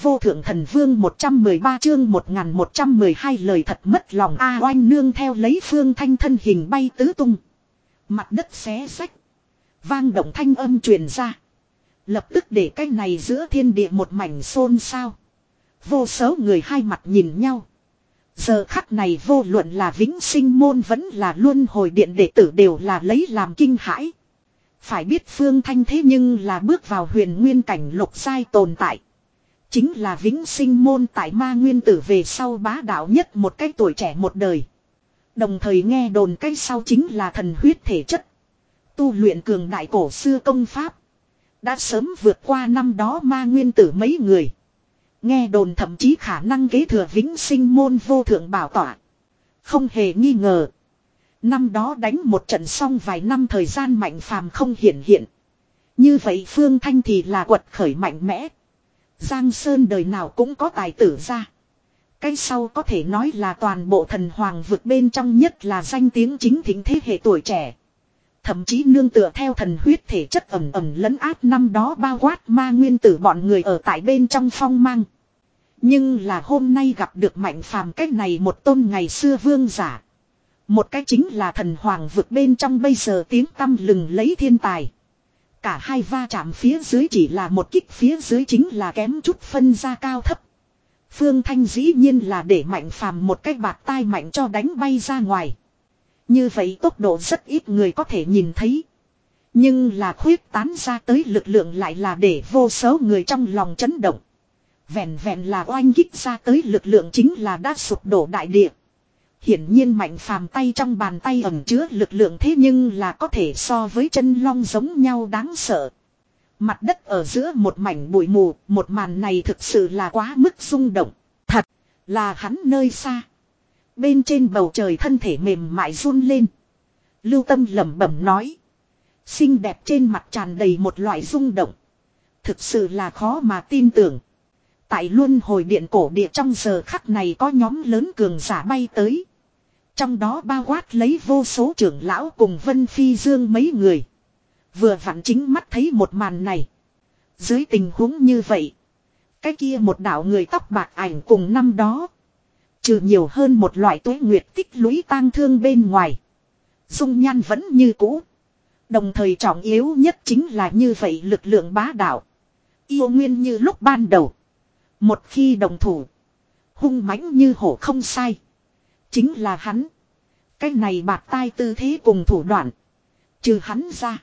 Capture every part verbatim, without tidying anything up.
vô thượng thần vương một trăm mười ba chương một nghìn một trăm mười hai lời thật mất lòng A oanh nương theo lấy Phương Thanh thân hình bay tứ tung. Mặt đất xé xách. Vang động thanh âm truyền ra. Lập tức để cái này giữa thiên địa một mảnh xôn xao. Vô số người hai mặt nhìn nhau. Giờ khắc này vô luận là vĩnh sinh môn vẫn là luân hồi điện đệ tử đều là lấy làm kinh hãi. Phải biết Phương Thanh thế nhưng là bước vào huyền nguyên cảnh lục giai tồn tại. Chính là vĩnh sinh môn tại ma nguyên tử về sau bá đạo nhất một cái tuổi trẻ một đời. Đồng thời nghe đồn cái sau chính là thần huyết thể chất. Tu luyện cường đại cổ xưa công pháp. Đã sớm vượt qua năm đó ma nguyên tử mấy người. Nghe đồn thậm chí khả năng kế thừa vĩnh sinh môn vô thượng bảo tỏa. Không hề nghi ngờ. Năm đó đánh một trận xong vài năm thời gian mạnh phàm không hiển hiện. Như vậy Phương Thanh thì là quật khởi mạnh mẽ. Giang Sơn đời nào cũng có tài tử ra. Cái sau có thể nói là toàn bộ thần hoàng vực bên trong nhất là danh tiếng chính thính thế hệ tuổi trẻ. Thậm chí nương tựa theo thần huyết thể chất ẩm ẩm lấn át năm đó bao quát ma nguyên tử bọn người ở tại bên trong phong mang. Nhưng là hôm nay gặp được mạnh phàm cách này một tôn ngày xưa vương giả. Một cái chính là thần hoàng vực bên trong bây giờ tiếng tăm lừng lấy thiên tài. Cả hai va chạm phía dưới chỉ là một kích phía dưới chính là kém chút phân ra cao thấp. Phương Thanh dĩ nhiên là để mạnh phàm một cái bạt tai mạnh cho đánh bay ra ngoài. Như vậy tốc độ rất ít người có thể nhìn thấy. Nhưng là khuyết tán ra tới lực lượng lại là để vô số người trong lòng chấn động. Vẹn vẹn là oanh kích ra tới lực lượng chính là đã sụp đổ đại địa. Hiển nhiên mạnh phàm tay trong bàn tay ẩn chứa lực lượng thế nhưng là có thể so với chân long giống nhau đáng sợ. Mặt đất ở giữa một mảnh bụi mù, một màn này thực sự là quá mức rung động. Thật là hắn nơi xa. Bên trên bầu trời thân thể mềm mại run lên. Lưu Tâm lẩm bẩm nói. Xinh đẹp trên mặt tràn đầy một loại rung động. Thực sự là khó mà tin tưởng. Tại luân hồi điện cổ địa trong giờ khắc này có nhóm lớn cường giả bay tới. Trong đó bao quát lấy vô số trưởng lão cùng Vân Phi Dương mấy người. Vừa vặn chính mắt thấy một màn này. Dưới tình huống như vậy. Cái kia một đạo người tóc bạc ảnh cùng năm đó. Trừ nhiều hơn một loại tuế nguyệt tích lũy tang thương bên ngoài. Dung nhan vẫn như cũ. Đồng thời trọng yếu nhất chính là như vậy lực lượng bá đạo. Yêu nguyên như lúc ban đầu. Một khi đồng thủ. Hung mãnh như hổ không sai. Chính là hắn. Cái này bạc tai tư thế cùng thủ đoạn. Trừ hắn ra.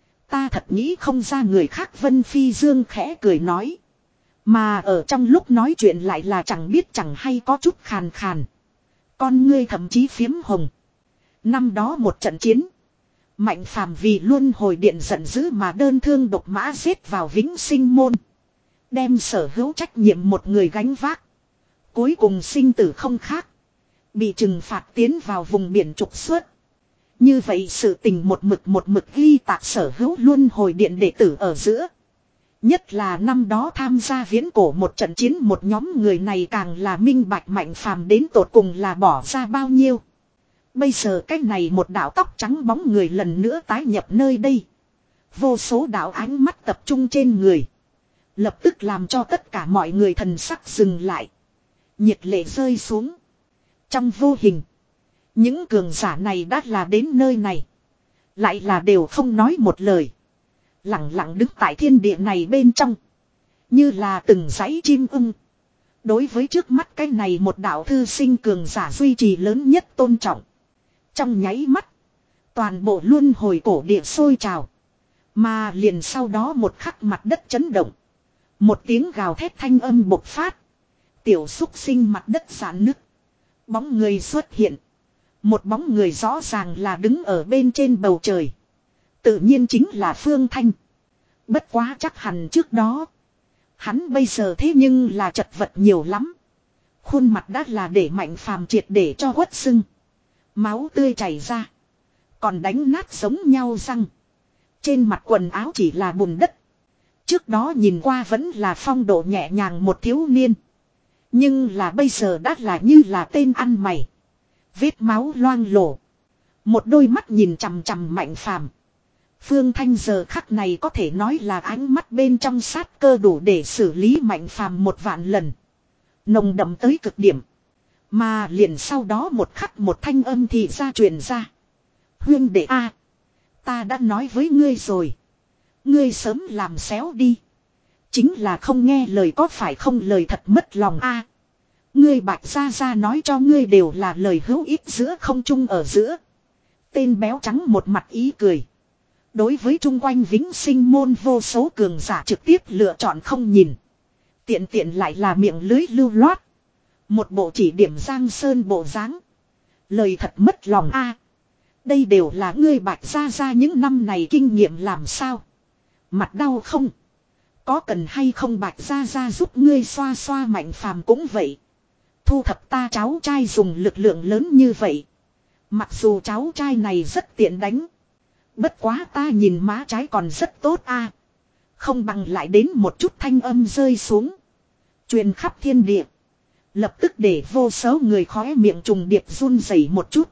Ta thật nghĩ không ra người khác. Vân Phi Dương khẽ cười nói. Mà ở trong lúc nói chuyện lại là chẳng biết chẳng hay có chút khàn khàn. Con ngươi thậm chí phiếm hồng. Năm đó một trận chiến. Mạnh phàm vì luân hồi điện giận dữ mà đơn thương độc mã giết vào vĩnh sinh môn. Đem sở hữu trách nhiệm một người gánh vác. Cuối cùng sinh tử không khác. Bị trừng phạt tiến vào vùng biển trục xuất. Như vậy sự tình một mực một mực ghi tạc sở hữu luân hồi điện đệ tử ở giữa. Nhất là năm đó tham gia viễn cổ một trận chiến một nhóm người này càng là minh bạch mạnh phàm đến tột cùng là bỏ ra bao nhiêu. Bây giờ cái này một đạo tóc trắng bóng người lần nữa tái nhập nơi đây. Vô số đạo ánh mắt tập trung trên người. Lập tức làm cho tất cả mọi người thần sắc dừng lại. Nhiệt lệ rơi xuống. Trong vô hình. Những cường giả này đã là đến nơi này. Lại là đều không nói một lời. Lặng lặng đứng tại thiên địa này bên trong. Như là từng dãy chim ưng. Đối với trước mắt cái này một đạo thư sinh cường giả duy trì lớn nhất tôn trọng. Trong nháy mắt. Toàn bộ luân hồi cổ địa sôi trào. Mà liền sau đó một khắc mặt đất chấn động. Một tiếng gào thét thanh âm bộc phát. Tiểu xúc sinh mặt đất giãn nứt. Bóng người xuất hiện. Một bóng người rõ ràng là đứng ở bên trên bầu trời. Tự nhiên chính là Phương Thanh. Bất quá chắc hẳn trước đó. Hắn bây giờ thế nhưng là chật vật nhiều lắm. Khuôn mặt đã là để mạnh phàm triệt để cho quất sưng. Máu tươi chảy ra. Còn đánh nát giống nhau răng. Trên mặt quần áo chỉ là bùn đất. Trước đó nhìn qua vẫn là phong độ nhẹ nhàng một thiếu niên. Nhưng là bây giờ đã là như là tên ăn mày. Vết máu loang lổ. Một đôi mắt nhìn chằm chằm mạnh phàm. Phương Thanh giờ khắc này có thể nói là ánh mắt bên trong sát cơ đủ để xử lý Mạnh Phàm một vạn lần. Nồng đậm tới cực điểm. Mà liền sau đó một khắc một thanh âm thì ra truyền ra. Huyên đệ a, ta đã nói với ngươi rồi. Ngươi sớm làm xéo đi. Chính là không nghe lời, có phải không? Lời thật mất lòng a. Ngươi Bạch Gia Gia nói cho ngươi đều là lời hữu ích giữa không trung ở giữa. Tên béo trắng một mặt ý cười. Đối với chung quanh vĩnh sinh môn vô số cường giả trực tiếp lựa chọn không nhìn. Tiện tiện lại là miệng lưới lưu loát. Một bộ chỉ điểm Giang Sơn bộ dáng. Lời thật mất lòng a. Đây đều là ngươi Bạch Gia Gia những năm này kinh nghiệm làm sao? Mặt đau không? Có cần hay không Bạch Gia Gia giúp ngươi xoa xoa? Mạnh Phàm cũng vậy. Thu thập ta cháu trai dùng lực lượng lớn như vậy. Mặc dù cháu trai này rất tiện đánh. Bất quá ta nhìn má trái còn rất tốt a. Không bằng lại đến một chút thanh âm rơi xuống. Truyền khắp thiên địa. Lập tức để vô số người khóe miệng trùng điệp run rẩy một chút.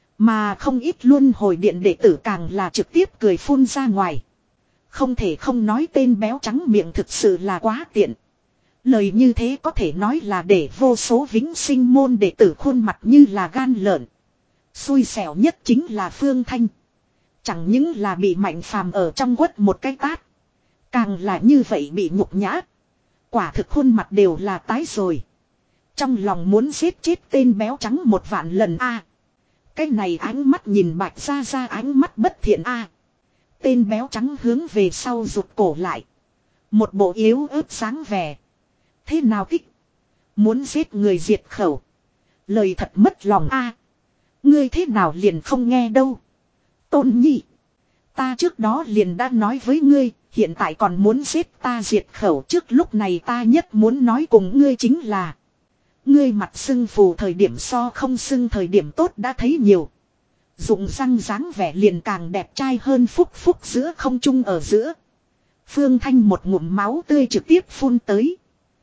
Mà không ít luân hồi điện đệ tử càng là trực tiếp cười phun ra ngoài. Không thể không nói tên béo trắng miệng thực sự là quá tiện. Lời như thế có thể nói là để vô số vĩnh sinh môn đệ tử khuôn mặt như là gan lợn. Xui xẻo nhất chính là Phương Thanh. Chẳng những là bị Mạnh Phàm ở trong quất một cái tát. Càng là như vậy bị nhục nhã. Quả thực khuôn mặt đều là tái rồi. Trong lòng muốn giết chết tên béo trắng một vạn lần a. Cái này ánh mắt nhìn Bạch Gia Gia ánh mắt bất thiện a. Tên béo trắng hướng về sau rụt cổ lại. Một bộ yếu ớt sáng vẻ. Thế nào thích? Muốn giết người diệt khẩu. Lời thật mất lòng a. Ngươi thế nào liền không nghe đâu. Tôn Nhi. Ta trước đó liền đã nói với ngươi. Hiện tại còn muốn giết ta diệt khẩu. Trước lúc này ta nhất muốn nói cùng ngươi chính là. Ngươi mặt sưng phù thời điểm so không sưng thời điểm tốt đã thấy nhiều. Dụng răng dáng vẻ liền càng đẹp trai hơn. Phúc phúc giữa không trung ở giữa. Phương Thanh một ngụm máu tươi trực tiếp phun tới.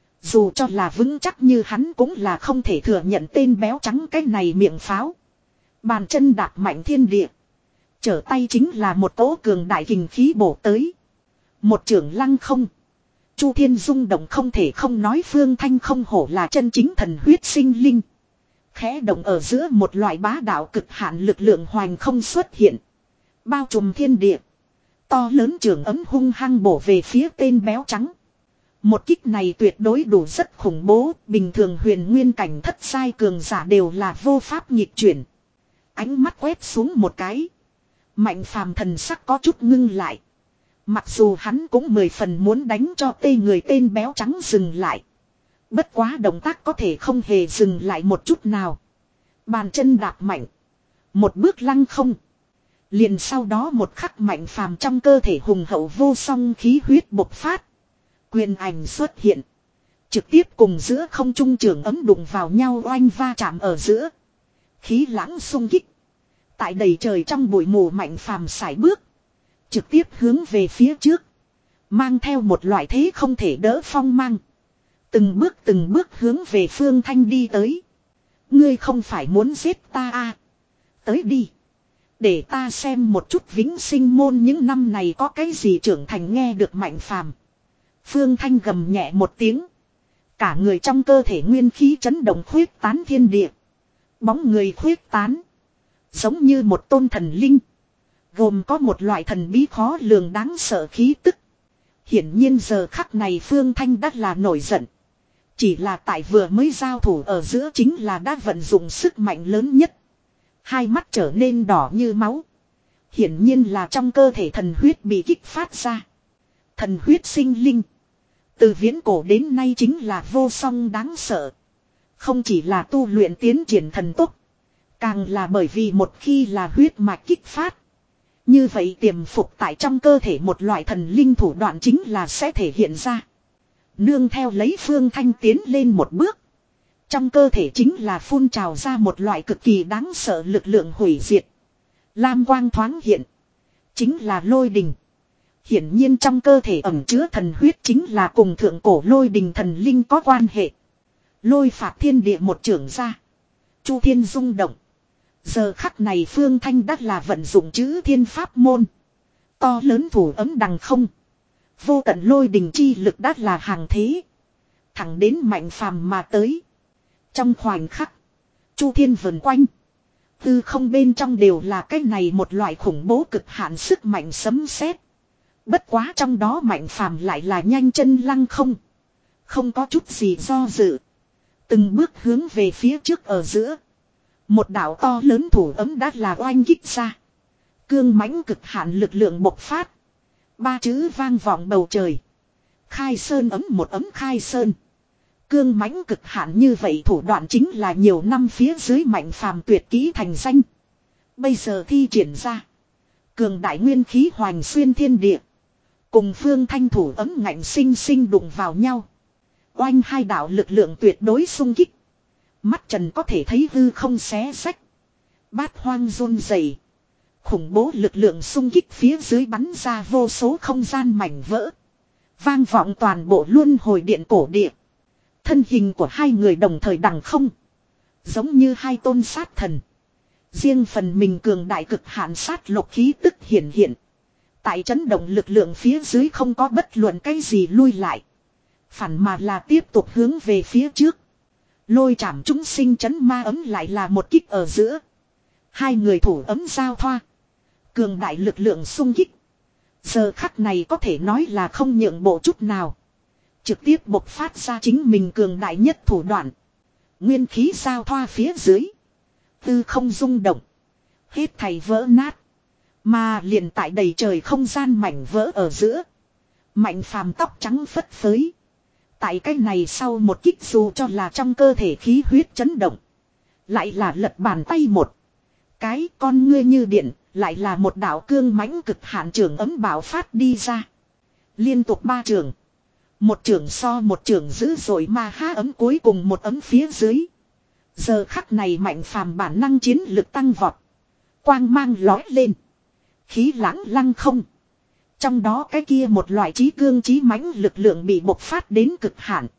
Dù cho là vững chắc như hắn cũng là không thể thừa nhận tên béo trắng cái này miệng pháo. Bàn chân đạp mạnh thiên địa. Trở tay chính là một cỗ cường đại kình khí bổ tới. Một trưởng lăng không. Chu Thiên rung động không thể không nói Phương Thanh không hổ là chân chính thần huyết sinh linh. Khẽ động ở giữa một loại bá đạo cực hạn lực lượng hoành không xuất hiện. Bao trùm thiên địa. To lớn trường ấm hung hăng bổ về phía tên béo trắng. Một kích này tuyệt đối đủ rất khủng bố. Bình thường huyền nguyên cảnh thất sai cường giả đều là vô pháp nhịp chuyển. Ánh mắt quét xuống một cái. Mạnh Phàm thần sắc có chút ngưng lại. Mặc dù hắn cũng mười phần muốn đánh cho tê người tên béo trắng dừng lại. Bất quá động tác có thể không hề dừng lại một chút nào. Bàn chân đạp mạnh. Một bước lăng không. Liền sau đó một khắc Mạnh Phàm trong cơ thể hùng hậu vô song khí huyết bộc phát. Quyền ảnh xuất hiện. Trực tiếp cùng giữa không trung trường ấm đụng vào nhau oanh va chạm ở giữa. Khí lãng xung kích. Tại đầy trời trong bụi mù Mạnh Phàm sải bước. Trực tiếp hướng về phía trước. Mang theo một loại thế không thể đỡ phong mang. Từng bước từng bước hướng về Phương Thanh đi tới. Ngươi không phải muốn giết ta à? Tới đi. Để ta xem một chút vĩnh sinh môn những năm này có cái gì trưởng thành. Nghe được Mạnh Phàm, Phương Thanh gầm nhẹ một tiếng. Cả người trong cơ thể nguyên khí chấn động khuyết tán thiên địa. Bóng người khuyết tán. Giống như một tôn thần linh. Gồm có một loại thần bí khó lường đáng sợ khí tức. Hiển nhiên giờ khắc này Phương Thanh đã là nổi giận. Chỉ là tại vừa mới giao thủ ở giữa chính là đã vận dụng sức mạnh lớn nhất. Hai mắt trở nên đỏ như máu. Hiển nhiên là trong cơ thể thần huyết bị kích phát ra. Thần huyết sinh linh. Từ viễn cổ đến nay chính là vô song đáng sợ. Không chỉ là tu luyện tiến triển thần tốc. Càng là bởi vì một khi là huyết mạch kích phát. Như vậy tiềm phục tại trong cơ thể một loại thần linh thủ đoạn chính là sẽ thể hiện ra. Nương theo lấy Phương Thanh tiến lên một bước. Trong cơ thể chính là phun trào ra một loại cực kỳ đáng sợ lực lượng hủy diệt. Lam quang thoáng hiện. Chính là lôi đình. Hiển nhiên trong cơ thể ẩn chứa thần huyết chính là cùng thượng cổ lôi đình thần linh có quan hệ. Lôi phạt thiên địa một trưởng ra. Chu Thiên rung động. Giờ khắc này Phương Thanh đắt là vận dụng chữ thiên pháp môn. To lớn thủ ấm đằng không. Vô tận lôi đình chi lực đã là hàng thế. Thẳng đến Mạnh Phàm mà tới. Trong khoảnh khắc. Chu thiên vần quanh. Tư không bên trong đều là cái này một loại khủng bố cực hạn sức mạnh sấm sét. Bất quá trong đó Mạnh Phàm lại là nhanh chân lăng không. Không có chút gì do dự. Từng bước hướng về phía trước ở giữa. Một đạo to lớn thủ ấm đã là oanh kích ra. Cương mãnh cực hạn lực lượng bộc phát. Ba chữ vang vọng bầu trời. Khai sơn ấm một ấm khai sơn. Cương mãnh cực hạn như vậy thủ đoạn chính là nhiều năm phía dưới Mạnh Phàm tuyệt kỹ thành danh. Bây giờ thi triển ra. Cường đại nguyên khí hoành xuyên thiên địa. Cùng phương thanh thủ ấm ngạnh sinh sinh đụng vào nhau. Oanh hai đạo lực lượng tuyệt đối xung kích. Mắt trần có thể thấy hư không xé sách. Bát hoang run rẩy. Khủng bố lực lượng xung kích phía dưới bắn ra vô số không gian mảnh vỡ. Vang vọng toàn bộ luân hồi điện cổ địa. Thân hình của hai người đồng thời đằng không. Giống như hai tôn sát thần. Riêng phần mình cường đại cực hạn sát lục khí tức hiển hiện. Tại chấn động lực lượng phía dưới không có bất luận cái gì lui lại. Phản mà là tiếp tục hướng về phía trước. Lôi chảm chúng sinh chấn ma ấm lại là một kích ở giữa. Hai người thủ ấm giao thoa. Cường đại lực lượng xung kích. Giờ khắc này có thể nói là không nhượng bộ chút nào. Trực tiếp bộc phát ra chính mình cường đại nhất thủ đoạn. Nguyên khí giao thoa phía dưới. Tư không rung động. Hết thảy vỡ nát. Mà liền tại đầy trời không gian mảnh vỡ ở giữa. Mạnh Phàm tóc trắng phất phới. Tại cái này sau một kích dù cho là trong cơ thể khí huyết chấn động. Lại là lật bàn tay một. Cái con ngươi như điện. Lại là một đạo cương mãnh cực hạn trường ấm bạo phát đi ra. Liên tục ba trường. Một trường so một trường dữ dội mà há ấm cuối cùng một ấm phía dưới. Giờ khắc này Mạnh Phàm bản năng chiến lực tăng vọt. Quang mang lói lên. Khí lãng lăng không. Trong đó cái kia một loại trí cương trí mãnh lực lượng bị bộc phát đến cực hạn.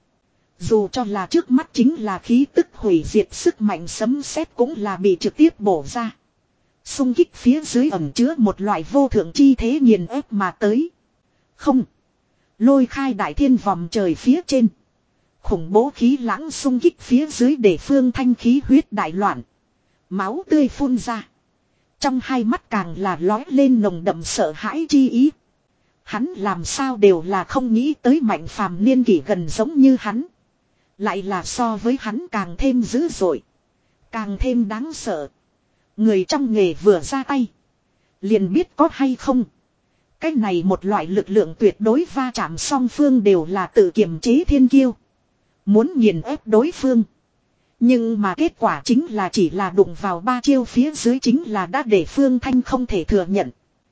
Dù cho là trước mắt chính là khí tức hủy diệt sức mạnh sấm sét cũng là bị trực tiếp bổ ra. Xung kích phía dưới ẩn chứa một loại vô thượng chi thế nghiền ép mà tới. Không. Lôi khai đại thiên vòng trời phía trên. Khủng bố khí lãng xung kích phía dưới để phương thanh khí huyết đại loạn. Máu tươi phun ra. Trong hai mắt càng là lói lên nồng đậm sợ hãi chi ý. Hắn làm sao đều là không nghĩ tới Mạnh Phàm niên kỷ gần giống như hắn. Lại là so với hắn càng thêm dữ dội. Càng thêm đáng sợ. Người trong nghề vừa ra tay. Liền biết có hay không. Cái này một loại lực lượng tuyệt đối va chạm song phương đều là tự kiềm chế thiên kiêu. Muốn nghiền ép đối phương. Nhưng mà kết quả chính là chỉ là đụng vào ba chiêu phía dưới chính là đã để Phương Thanh không thể thừa nhận.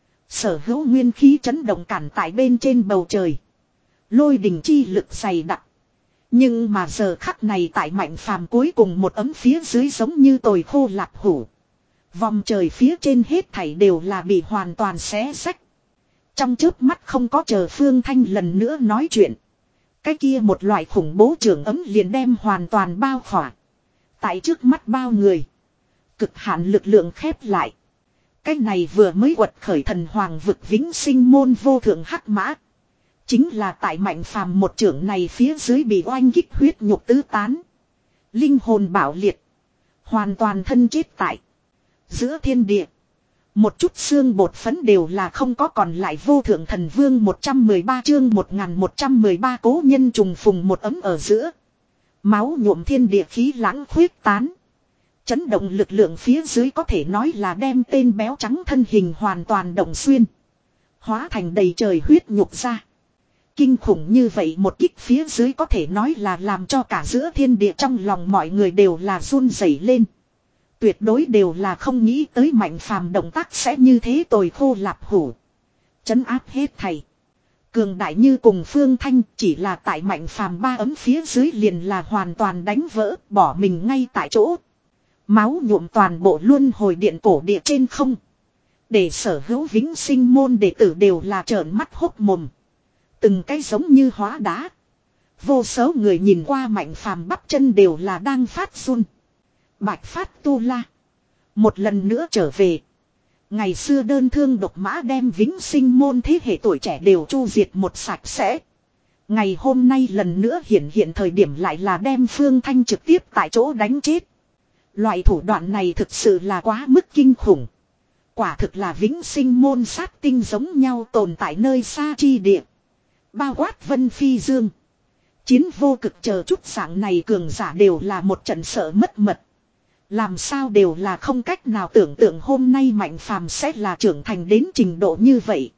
Sở hữu nguyên khí chấn động cản tại bên trên bầu trời. Lôi đình chi lực dày đặc. Nhưng mà giờ khắc này tại Mạnh Phàm cuối cùng một ấm phía dưới giống như tồi khô lạp hủ. Vòng trời phía trên hết thảy đều là bị hoàn toàn xé xách. Trong chớp mắt không có chờ Phương Thanh lần nữa nói chuyện. Cái kia một loại khủng bố trường ấm liền đem hoàn toàn bao khỏa. Tại trước mắt bao người. Cực hạn lực lượng khép lại. Cái này vừa mới quật khởi thần hoàng vực vĩnh sinh môn vô thượng hắc mã. Chính là tại Mạnh Phàm một trưởng này phía dưới bị oanh kích huyết nhục tứ tán. Linh hồn bạo liệt. Hoàn toàn thân chết tại. Giữa thiên địa. Một chút xương bột phấn đều là không có còn lại vô thượng thần vương một trăm mười ba chương một nghìn một trăm mười ba cố nhân trùng phùng một ấm ở giữa. Máu nhuộm thiên địa khí lãng khuyết tán. Chấn động lực lượng phía dưới có thể nói là đem tên béo trắng thân hình hoàn toàn động xuyên. Hóa thành đầy trời huyết nhục ra. Kinh khủng như vậy một kích phía dưới có thể nói là làm cho cả giữa thiên địa trong lòng mọi người đều là run rẩy lên. Tuyệt đối đều là không nghĩ tới Mạnh Phàm động tác sẽ như thế tồi khô lạp hủ. Chấn áp hết thầy. Cường đại như cùng Phương Thanh chỉ là tại Mạnh Phàm ba ấm phía dưới liền là hoàn toàn đánh vỡ bỏ mình ngay tại chỗ. Máu nhuộm toàn bộ luân hồi điện cổ địa trên không. Để sở hữu vĩnh sinh môn đệ tử đều là trợn mắt hốc mồm. Từng cái giống như hóa đá. Vô số người nhìn qua Mạnh Phàm bắp chân đều là đang phát run. Bạch Phát Tu La. Một lần nữa trở về. Ngày xưa đơn thương độc mã đem vĩnh sinh môn thế hệ tuổi trẻ đều chu diệt một sạch sẽ. Ngày hôm nay lần nữa hiện hiện thời điểm lại là đem Phương Thanh trực tiếp tại chỗ đánh chết. Loại thủ đoạn này thực sự là quá mức kinh khủng. Quả thực là vĩnh sinh môn sát tinh giống nhau tồn tại nơi xa chi địa. Bao quát Vân Phi Dương. Chiến vô cực chờ chút dạng này cường giả đều là một trận sợ mất mật. Làm sao đều là không cách nào tưởng tượng hôm nay Mạnh Phàm sẽ là trưởng thành đến trình độ như vậy.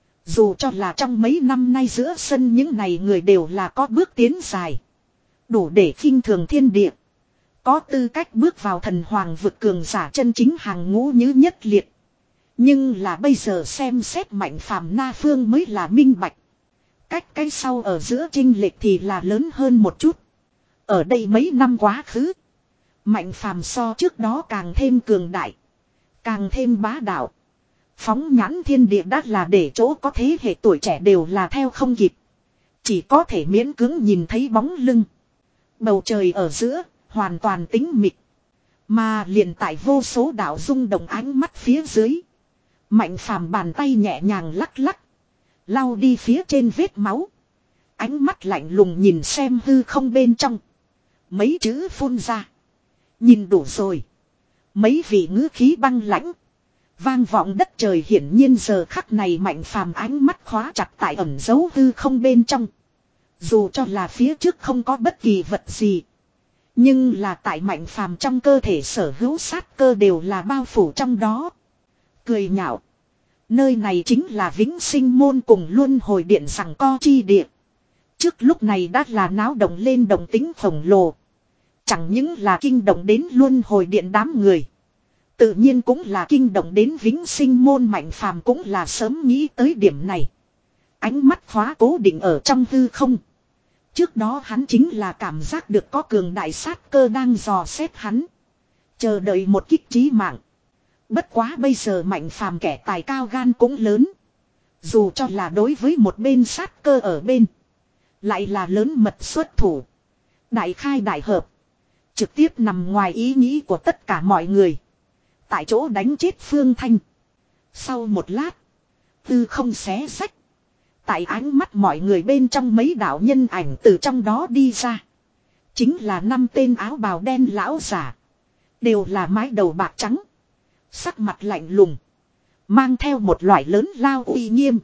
Dù cho là trong mấy năm nay giữa sân những này người đều là có bước tiến dài. Đủ để khinh thường thiên địa. Có tư cách bước vào thần hoàng vực cường giả chân chính hàng ngũ như nhất liệt. Nhưng là bây giờ xem xét Mạnh Phàm na phương mới là minh bạch. Cách cái sau ở giữa chênh lệch thì là lớn hơn một chút. Ở đây mấy năm quá khứ. Mạnh Phàm so trước đó càng thêm cường đại. Càng thêm bá đạo. Phóng nhãn thiên địa đã là để chỗ có thế hệ tuổi trẻ đều là theo không kịp. Chỉ có thể miễn cưỡng nhìn thấy bóng lưng. Bầu trời ở giữa, hoàn toàn tĩnh mịch. Mà liền tại vô số đạo rung động ánh mắt phía dưới. Mạnh Phàm bàn tay nhẹ nhàng lắc lắc. Lau đi phía trên vết máu. Ánh mắt lạnh lùng nhìn xem hư không bên trong. Mấy chữ phun ra. Nhìn đủ rồi. Mấy vị ngữ khí băng lãnh. Vang vọng đất trời hiển nhiên giờ khắc này Mạnh Phàm ánh mắt khóa chặt tại ẩn dấu hư không bên trong. Dù cho là phía trước không có bất kỳ vật gì. Nhưng là tại Mạnh Phàm trong cơ thể sở hữu sát cơ đều là bao phủ trong đó. Cười nhạo. Nơi này chính là vĩnh sinh môn cùng luân hồi điện rằng co chi địa. Trước lúc này đã là náo động lên động tính khổng lồ. Chẳng những là kinh động đến luân hồi điện đám người. Tự nhiên cũng là kinh động đến vĩnh sinh môn Mạnh Phàm cũng là sớm nghĩ tới điểm này. Ánh mắt khóa cố định ở trong hư không. Trước đó hắn chính là cảm giác được có cường đại sát cơ đang dò xét hắn. Chờ đợi một kích trí mạng. Bất quá bây giờ Mạnh Phàm kẻ tài cao gan cũng lớn. Dù cho là đối với một bên sát cơ ở bên. Lại là lớn mật xuất thủ. Đại khai đại hợp. Trực tiếp nằm ngoài ý nghĩ của tất cả mọi người. Tại chỗ đánh chết Phương Thanh. Sau một lát. Tư không xé sách. Tại ánh mắt mọi người bên trong mấy đạo nhân ảnh từ trong đó đi ra. Chính là năm tên áo bào đen lão giả. Đều là mái đầu bạc trắng. Sắc mặt lạnh lùng. Mang theo một loại lớn lao uy nghiêm.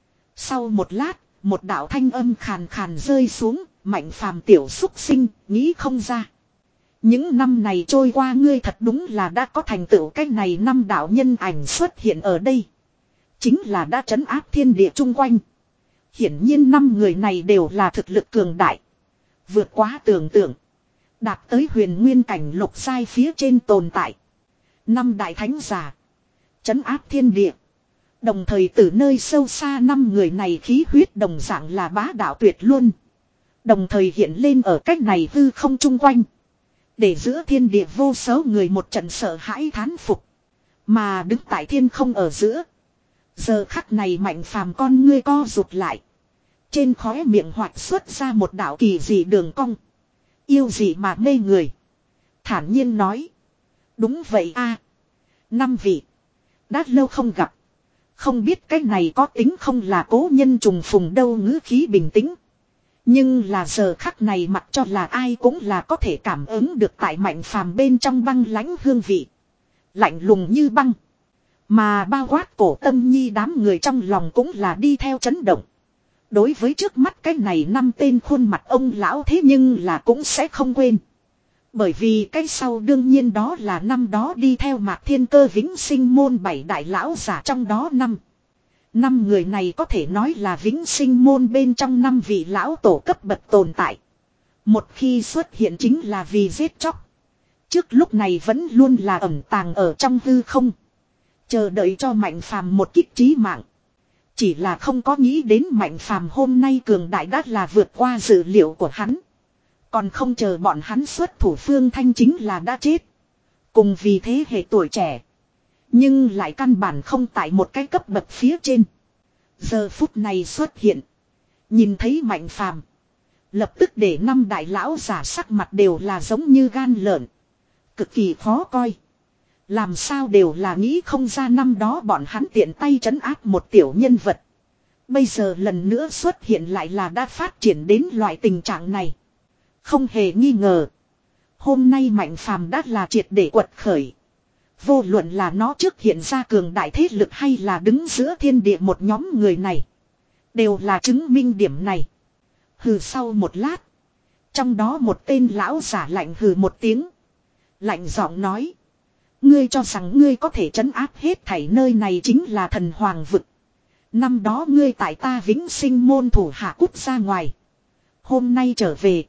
Sau một lát. Một đạo thanh âm khàn khàn rơi xuống. Mạnh Phàm tiểu xúc sinh. Nghĩ không ra. Những năm này trôi qua ngươi thật đúng là đã có thành tựu. Cái này năm đạo nhân ảnh xuất hiện ở đây. Chính là đã trấn áp thiên địa chung quanh. Hiển nhiên năm người này đều là thực lực cường đại. Vượt quá tưởng tượng. Đạt tới huyền nguyên cảnh lục giai phía trên tồn tại. Năm đại thánh giả. Trấn áp thiên địa. Đồng thời từ nơi sâu xa năm người này khí huyết đồng dạng là bá đạo tuyệt luôn. Đồng thời hiện lên ở cách này hư không chung quanh. Để giữa thiên địa vô số người một trận sợ hãi thán phục. Mà đứng tại thiên không ở giữa. Giờ khắc này Mạnh Phàm con ngươi co rụt lại. Trên khóe miệng hoạt xuất ra một đạo kỳ dị đường cong. Yêu dị mà mê người. Thản nhiên nói. Đúng vậy a, năm vị. Đã lâu không gặp. Không biết cái này có tính không là cố nhân trùng phùng đâu ngữ khí bình tĩnh. Nhưng là giờ khắc này mặc cho là ai cũng là có thể cảm ứng được tại Mạnh Phàm bên trong băng lãnh hương vị. Lạnh lùng như băng. Mà bao quát Cổ Tâm Nhi đám người trong lòng cũng là đi theo chấn động. Đối với trước mắt cái này năm tên khuôn mặt ông lão thế nhưng là cũng sẽ không quên. Bởi vì cái sau đương nhiên đó là năm đó đi theo Mạc Thiên Cơ vĩnh sinh môn bảy đại lão giả trong đó năm. Năm người này có thể nói là vĩnh sinh môn bên trong năm vị lão tổ cấp bậc tồn tại. Một khi xuất hiện chính là vì giết chóc. Trước lúc này vẫn luôn là ẩn tàng ở trong hư không. Chờ đợi cho Mạnh Phàm một kích trí mạng. Chỉ là không có nghĩ đến Mạnh Phàm hôm nay cường đại đã là vượt qua dự liệu của hắn. Còn không chờ bọn hắn xuất thủ Phương Thanh chính là đã chết. Cùng vì thế hệ tuổi trẻ. Nhưng lại căn bản không tại một cái cấp bậc phía trên. Giờ phút này xuất hiện. Nhìn thấy Mạnh Phàm, lập tức để năm đại lão giả sắc mặt đều là giống như gan lợn. Cực kỳ khó coi. Làm sao đều là nghĩ không ra năm đó bọn hắn tiện tay trấn áp một tiểu nhân vật. Bây giờ lần nữa xuất hiện lại là đã phát triển đến loại tình trạng này. Không hề nghi ngờ. Hôm nay Mạnh Phàm đã là triệt để quật khởi. Vô luận là nó trước hiện ra cường đại thế lực hay là đứng giữa thiên địa một nhóm người này. Đều là chứng minh điểm này. Hừ sau một lát. Trong đó một tên lão giả lạnh hừ một tiếng. Lạnh giọng nói. Ngươi cho rằng ngươi có thể trấn áp hết thảy nơi này chính là thần hoàng vực. Năm đó ngươi tại ta Vĩnh Sinh môn thủ hạ cút ra ngoài. Hôm nay trở về.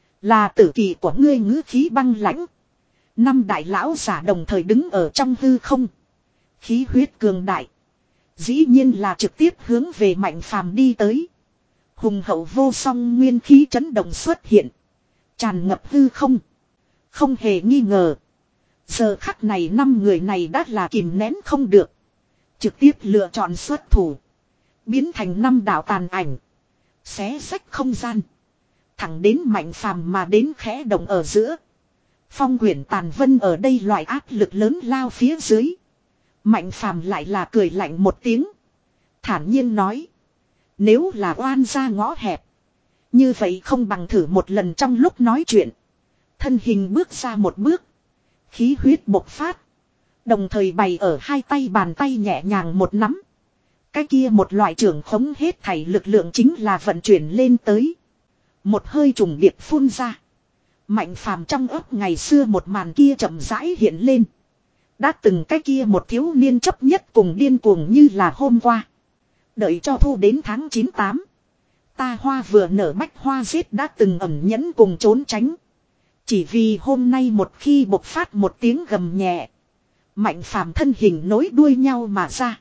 Là tử kỳ của ngươi ngữ khí băng lãnh. Năm đại lão giả đồng thời đứng ở trong hư không. Khí huyết cường đại. Dĩ nhiên là trực tiếp hướng về Mạnh Phàm đi tới. Hùng hậu vô song nguyên khí chấn động xuất hiện. Tràn ngập hư không. Không hề nghi ngờ. Giờ khắc này năm người này đã là kìm nén không được. Trực tiếp lựa chọn xuất thủ. Biến thành năm đạo tàn ảnh. Xé sách không gian. Thẳng đến Mạnh Phàm mà đến khẽ động ở giữa. Phong quyển tàn vân ở đây loại áp lực lớn lao phía dưới. Mạnh Phàm lại là cười lạnh một tiếng. Thản nhiên nói. Nếu là oan ra ngõ hẹp. Như vậy không bằng thử một lần trong lúc nói chuyện. Thân hình bước ra một bước. Khí huyết bộc phát. Đồng thời bày ở hai tay bàn tay nhẹ nhàng một nắm. Cái kia một loại trưởng khống hết thảy lực lượng chính là vận chuyển lên tới. Một hơi trùng điệp phun ra. Mạnh Phàm trong ấp ngày xưa một màn kia chậm rãi hiện lên. Đã từng cái kia một thiếu niên chấp nhất cùng điên cuồng như là hôm qua. Đợi cho thu đến tháng chín tám. Ta hoa vừa nở bách hoa giết đã từng ẩn nhẫn cùng trốn tránh. Chỉ vì hôm nay một khi bộc phát một tiếng gầm nhẹ. Mạnh Phàm thân hình nối đuôi nhau mà ra.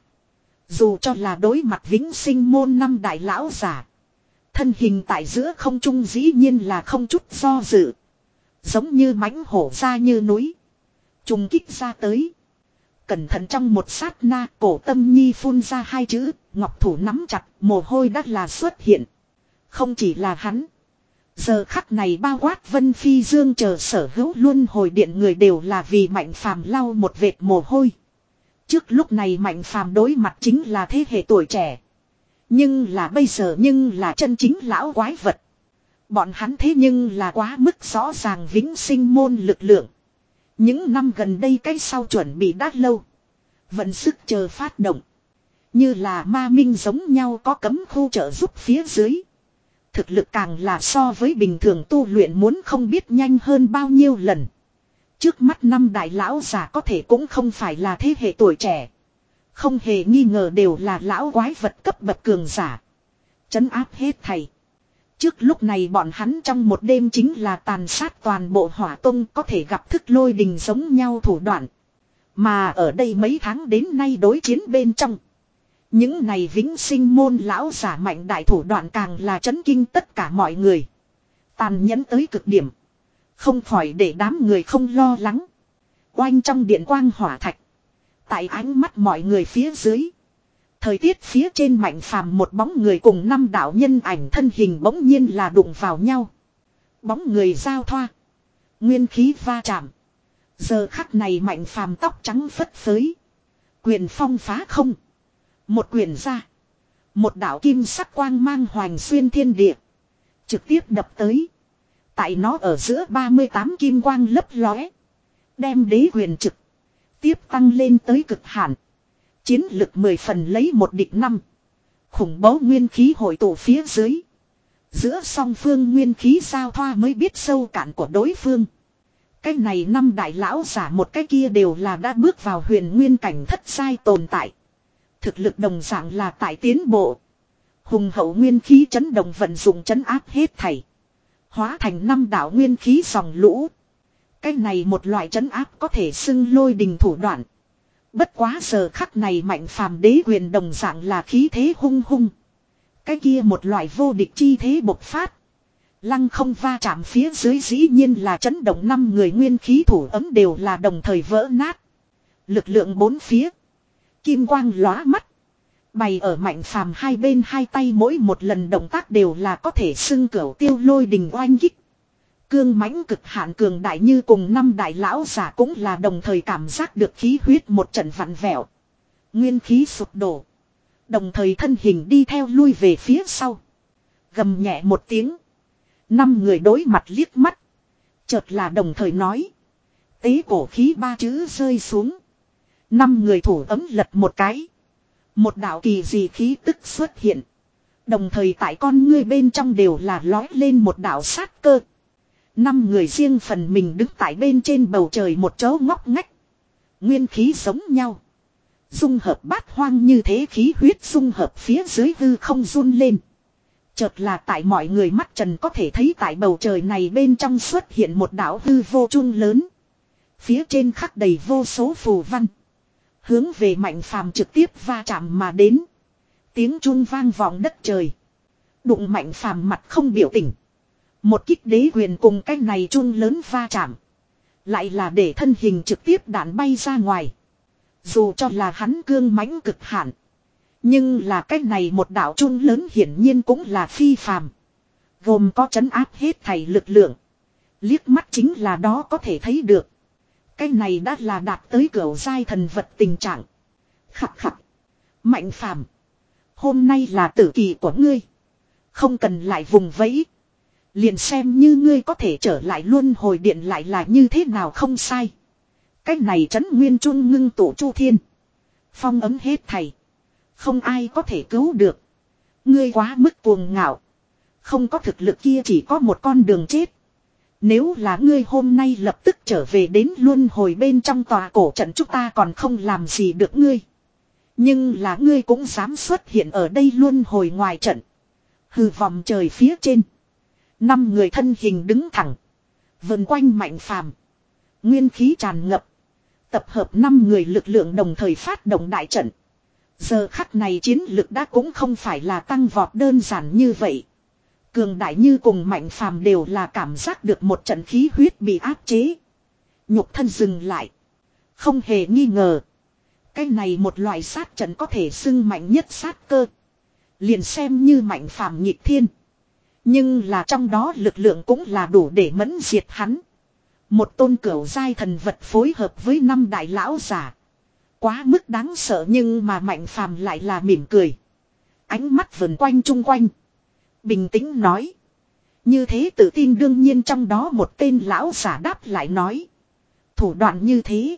Dù cho là đối mặt Vĩnh Sinh môn năm đại lão giả. Thân hình tại giữa không trung dĩ nhiên là không chút do dự. Giống như mãnh hổ ra như núi. Trùng kích ra tới. Cẩn thận trong một sát na cổ Tâm Nhi phun ra hai chữ. Ngọc thủ nắm chặt mồ hôi đắt là xuất hiện. Không chỉ là hắn. Giờ khắc này bao quát Vân Phi Dương chờ sở hữu luân hồi điện người đều là vì Mạnh Phàm lau một vệt mồ hôi. Trước lúc này Mạnh Phàm đối mặt chính là thế hệ tuổi trẻ. Nhưng là bây giờ nhưng là chân chính lão quái vật. Bọn hắn thế nhưng là quá mức rõ ràng Vĩnh Sinh môn lực lượng. Những năm gần đây cái sau chuẩn bị đã lâu. Vận sức chờ phát động. Như là ma minh giống nhau có cấm khu trợ giúp phía dưới. Thực lực càng là so với bình thường tu luyện muốn không biết nhanh hơn bao nhiêu lần. Trước mắt năm đại lão già có thể cũng không phải là thế hệ tuổi trẻ. Không hề nghi ngờ đều là lão quái vật cấp bậc cường giả. Trấn áp hết thầy. Trước lúc này bọn hắn trong một đêm chính là tàn sát toàn bộ hỏa tông có thể gặp thức lôi đình giống nhau thủ đoạn. Mà ở đây mấy tháng đến nay đối chiến bên trong. Những này Vĩnh Sinh môn lão giả mạnh đại thủ đoạn càng là chấn kinh tất cả mọi người. Tàn nhẫn tới cực điểm. Không khỏi để đám người không lo lắng. Oanh trong điện quang hỏa thạch. Tại ánh mắt mọi người phía dưới. Thời tiết phía trên Mạnh Phàm một bóng người cùng năm đạo nhân ảnh thân hình bỗng nhiên là đụng vào nhau. Bóng người giao thoa. Nguyên khí va chạm. Giờ khắc này Mạnh Phàm tóc trắng phất phới. Quyền phong phá không. Một quyền ra. Một đạo kim sắc quang mang hoành xuyên thiên địa. Trực tiếp đập tới. Tại nó ở giữa ba mươi tám kim quang lấp lóe. Đem đế quyền trực. Tiếp tăng lên tới cực hạn. Chiến lực mười phần lấy một địch năm. Khủng bố nguyên khí hội tụ phía dưới. Giữa song phương nguyên khí giao thoa mới biết sâu cạn của đối phương. Cái này năm đại lão giả một cái kia đều là đã bước vào huyền nguyên cảnh thất giai tồn tại. Thực lực đồng dạng là tại tiến bộ. Hùng hậu nguyên khí chấn động vận dụng chấn áp hết thảy. Hóa thành năm đạo nguyên khí dòng lũ. Cái này một loại chấn áp có thể xưng lôi đình thủ đoạn. Bất quá giờ khắc này Mạnh Phàm đế quyền đồng dạng là khí thế hung hung. Cái kia một loại vô địch chi thế bộc phát. Lăng không va chạm phía dưới dĩ nhiên là chấn động năm người nguyên khí thủ ấm đều là đồng thời vỡ nát. Lực lượng bốn phía. Kim quang lóa mắt. Bày ở Mạnh Phàm hai bên hai tay mỗi một lần động tác đều là có thể xưng cửu tiêu lôi đình oanh kích. Cương mãnh cực hạn cường đại như cùng năm đại lão giả cũng là đồng thời cảm giác được khí huyết một trận vặn vẹo. Nguyên khí sụp đổ. Đồng thời thân hình đi theo lui về phía sau. Gầm nhẹ một tiếng. Năm người đối mặt liếc mắt. Chợt là đồng thời nói. Tế cổ khí ba chữ rơi xuống. Năm người thủ ấm lật một cái. Một đạo kỳ dị khí tức xuất hiện. Đồng thời tại con ngươi bên trong đều là lói lên một đạo sát cơ. Năm người riêng phần mình đứng tại bên trên bầu trời một chỗ ngóc ngách. Nguyên khí giống nhau. Dung hợp bát hoang như thế khí huyết dung hợp phía dưới hư không run lên. Chợt là tại mọi người mắt trần có thể thấy tại bầu trời này bên trong xuất hiện một đạo hư vô trung lớn. Phía trên khắc đầy vô số phù văn. Hướng về Mạnh Phàm trực tiếp va chạm mà đến. Tiếng chuông vang vọng đất trời. Đụng Mạnh Phàm mặt không biểu tình. Một kích đế quyền cùng cái này chuông lớn va chạm. Lại là để thân hình trực tiếp đạn bay ra ngoài. Dù cho là hắn cương mãnh cực hạn. Nhưng là cái này một đạo chuông lớn hiển nhiên cũng là phi phàm. Gồm có trấn áp hết thảy lực lượng. Liếc mắt chính là đó có thể thấy được. Cái này đã là đạt tới cửu giai thần vật tình trạng. Khặt khặt. Mạnh Phàm, hôm nay là tử kỳ của ngươi. Không cần lại vùng vẫy. Liền xem như ngươi có thể trở lại luân hồi điện lại là như thế nào không sai. Cái này trấn nguyên chuông ngưng tụ chu thiên. Phong ấm hết thầy. Không ai có thể cứu được. Ngươi quá mức cuồng ngạo. Không có thực lực kia chỉ có một con đường chết. Nếu là ngươi hôm nay lập tức trở về đến luân hồi bên trong tòa cổ trận chúng ta còn không làm gì được ngươi. Nhưng là ngươi cũng dám xuất hiện ở đây luân hồi ngoài trận. Hừ vòng trời phía trên. Năm người thân hình đứng thẳng. Vần quanh Mạnh Phàm. Nguyên khí tràn ngập. Tập hợp năm người lực lượng đồng thời phát động đại trận. Giờ khắc này chiến lực đã cũng không phải là tăng vọt đơn giản như vậy. Cường đại như cùng Mạnh Phàm đều là cảm giác được một trận khí huyết bị áp chế. Nhục thân dừng lại. Không hề nghi ngờ. Cái này một loại sát trận có thể xưng mạnh nhất sát cơ. Liền xem như Mạnh Phàm nghịch thiên. Nhưng là trong đó lực lượng cũng là đủ để mẫn diệt hắn. Một tôn cửu giai thần vật phối hợp với năm đại lão giả. Quá mức đáng sợ nhưng mà Mạnh Phàm lại là mỉm cười. Ánh mắt vần quanh chung quanh. Bình tĩnh nói. Như thế tự tin đương nhiên trong đó một tên lão giả đáp lại nói. Thủ đoạn như thế.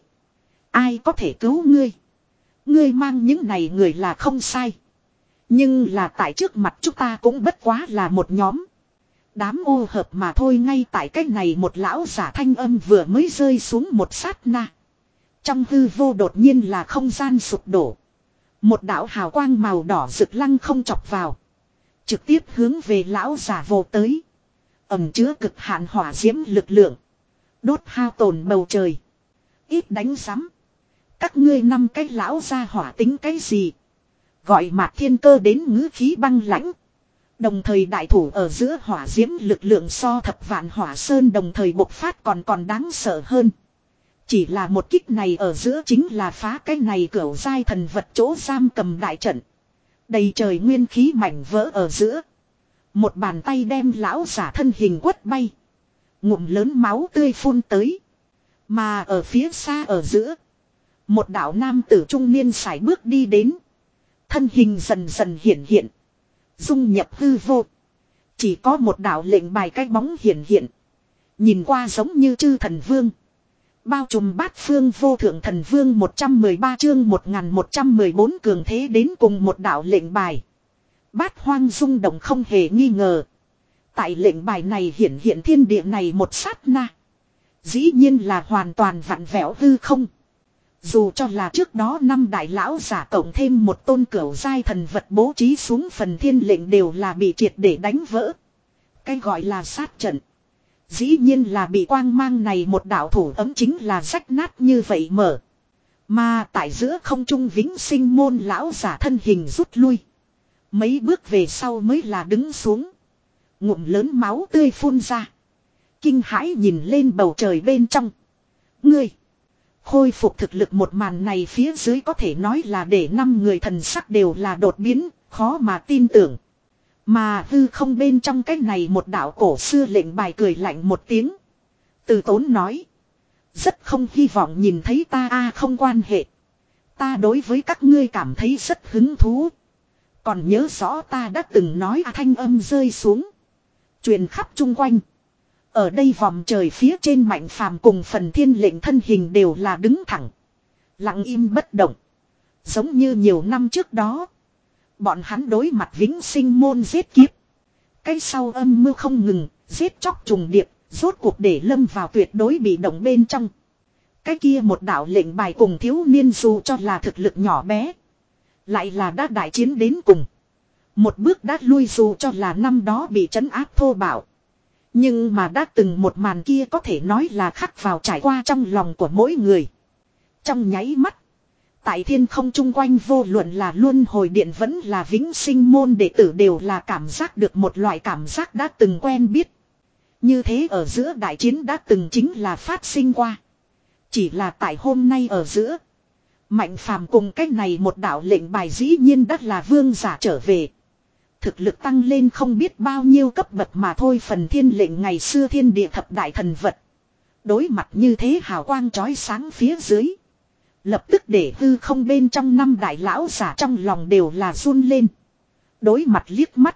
Ai có thể cứu ngươi. Ngươi mang những này người là không sai. Nhưng là tại trước mặt chúng ta cũng bất quá là một nhóm. Đám ô hợp mà thôi ngay tại cách này một lão giả thanh âm vừa mới rơi xuống một sát na. Trong hư vô đột nhiên là không gian sụp đổ. Một đạo hào quang màu đỏ rực lăng không chọc vào. Trực tiếp hướng về lão giả vô tới. Ẩm chứa cực hạn hỏa diễm lực lượng. Đốt hao tổn bầu trời. Ít đánh sắm. Các ngươi năm cái lão ra hỏa tính cái gì. Gọi Mạc Thiên Cơ đến ngữ khí băng lãnh. Đồng thời đại thủ ở giữa hỏa diễm lực lượng so thập vạn hỏa sơn đồng thời bộc phát còn còn đáng sợ hơn. Chỉ là một kích này ở giữa chính là phá cái này cửu giai thần vật chỗ giam cầm đại trận. Đầy trời nguyên khí mảnh vỡ ở giữa. Một bàn tay đem lão giả thân hình quất bay. Ngụm lớn máu tươi phun tới. Mà ở phía xa ở giữa. Một đạo nam tử trung niên sải bước đi đến. Thân hình dần dần hiện hiện. Dung nhập hư vô. Chỉ có một đạo lệnh bài cái bóng hiện hiện. Nhìn qua giống như chư thần vương. Bao trùm bát phương vô thượng thần vương một trăm mười ba chương một nghìn một trăm mười bốn cường thế đến cùng một đạo lệnh bài. Bát hoang rung động không hề nghi ngờ. Tại lệnh bài này hiển hiện thiên địa này một sát na. Dĩ nhiên là hoàn toàn vặn vẹo hư không. Dù cho là trước đó năm đại lão giả cộng thêm một tôn cửu giai thần vật bố trí xuống phần thiên lệnh đều là bị triệt để đánh vỡ. Cái gọi là sát trận. Dĩ nhiên là bị quang mang này một đạo thủ ấm chính là rách nát như vậy mở. Mà tại giữa không trung vĩnh sinh môn lão giả thân hình rút lui. Mấy bước về sau mới là đứng xuống. Ngụm lớn máu tươi phun ra. Kinh hãi nhìn lên bầu trời bên trong. Ngươi. Khôi phục thực lực một màn này phía dưới có thể nói là để năm người thần sắc đều là đột biến, khó mà tin tưởng. Mà hư không bên trong cái này một đạo cổ xưa lệnh bài cười lạnh một tiếng. Từ tốn nói. Rất không hy vọng nhìn thấy ta a không quan hệ. Ta đối với các ngươi cảm thấy rất hứng thú. Còn nhớ rõ ta đã từng nói à thanh âm rơi xuống. Truyền khắp chung quanh. Ở đây vòng trời phía trên Mạnh Phàm cùng Phần Thiên lệnh thân hình đều là đứng thẳng. Lặng im bất động. Giống như nhiều năm trước đó. Bọn hắn đối mặt vĩnh sinh môn giết kiếp. Cái sau âm mưu không ngừng, giết chóc trùng điệp, rốt cuộc để lâm vào tuyệt đối bị động bên trong. Cái kia một đạo lệnh bài cùng thiếu niên dù cho là thực lực nhỏ bé. Lại là đã đại chiến đến cùng. Một bước đã lui dù cho là năm đó bị trấn áp thô bạo. Nhưng mà đã từng một màn kia có thể nói là khắc vào trải qua trong lòng của mỗi người. Trong nháy mắt. Tại thiên không chung quanh vô luận là luân hồi điện vẫn là vĩnh sinh môn đệ tử đều là cảm giác được một loại cảm giác đã từng quen biết. Như thế ở giữa đại chiến đã từng chính là phát sinh qua. Chỉ là tại hôm nay ở giữa. Mạnh Phàm cùng cách này một đạo lệnh bài dĩ nhiên đã là vương giả trở về. Thực lực tăng lên không biết bao nhiêu cấp bậc mà thôi. Phần Thiên lệnh ngày xưa thiên địa thập đại thần vật. Đối mặt như thế hào quang chói sáng phía dưới. Lập tức để hư không bên trong năm đại lão giả trong lòng đều là run lên. Đối mặt liếc mắt.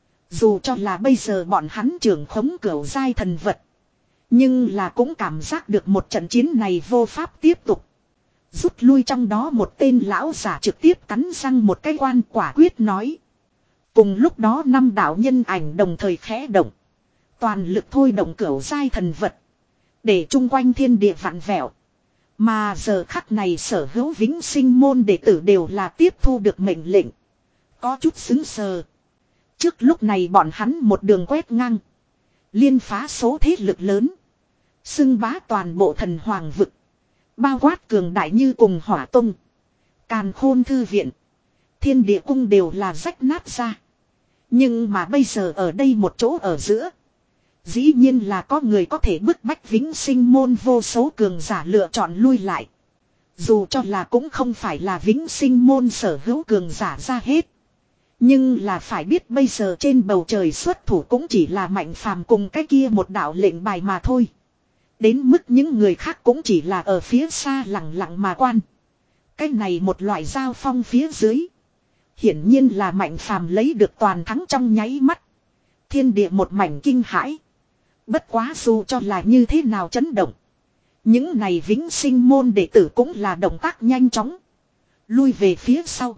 Dù cho là bây giờ bọn hắn trưởng khống cửu giai thần vật. Nhưng là cũng cảm giác được một trận chiến này vô pháp tiếp tục. Rút lui trong đó một tên lão giả trực tiếp cắn răng một cái quan quả quyết nói. Cùng lúc đó năm đạo nhân ảnh đồng thời khẽ động. Toàn lực thôi động cửu giai thần vật. Để chung quanh thiên địa vặn vẹo. Mà giờ khắc này sở hữu vĩnh sinh môn đệ tử đều là tiếp thu được mệnh lệnh. Có chút xứng sờ. Trước lúc này bọn hắn một đường quét ngang. Liên phá số thế lực lớn. Xưng bá toàn bộ thần hoàng vực. Bao quát cường đại như cùng hỏa tông. Càn khôn thư viện. Thiên địa cung đều là rách nát ra. Nhưng mà bây giờ ở đây một chỗ ở giữa. Dĩ nhiên là có người có thể bức bách vĩnh sinh môn vô số cường giả lựa chọn lui lại. Dù cho là cũng không phải là vĩnh sinh môn sở hữu cường giả ra hết. Nhưng là phải biết bây giờ trên bầu trời xuất thủ cũng chỉ là Mạnh Phàm cùng cái kia một đạo lệnh bài mà thôi. Đến mức những người khác cũng chỉ là ở phía xa lặng lặng mà quan. Cái này một loại giao phong phía dưới. Hiển nhiên là Mạnh Phàm lấy được toàn thắng trong nháy mắt. Thiên địa một mảnh kinh hãi. Bất quá dù cho là như thế nào chấn động. Những này vĩnh sinh môn đệ tử cũng là động tác nhanh chóng. Lui về phía sau.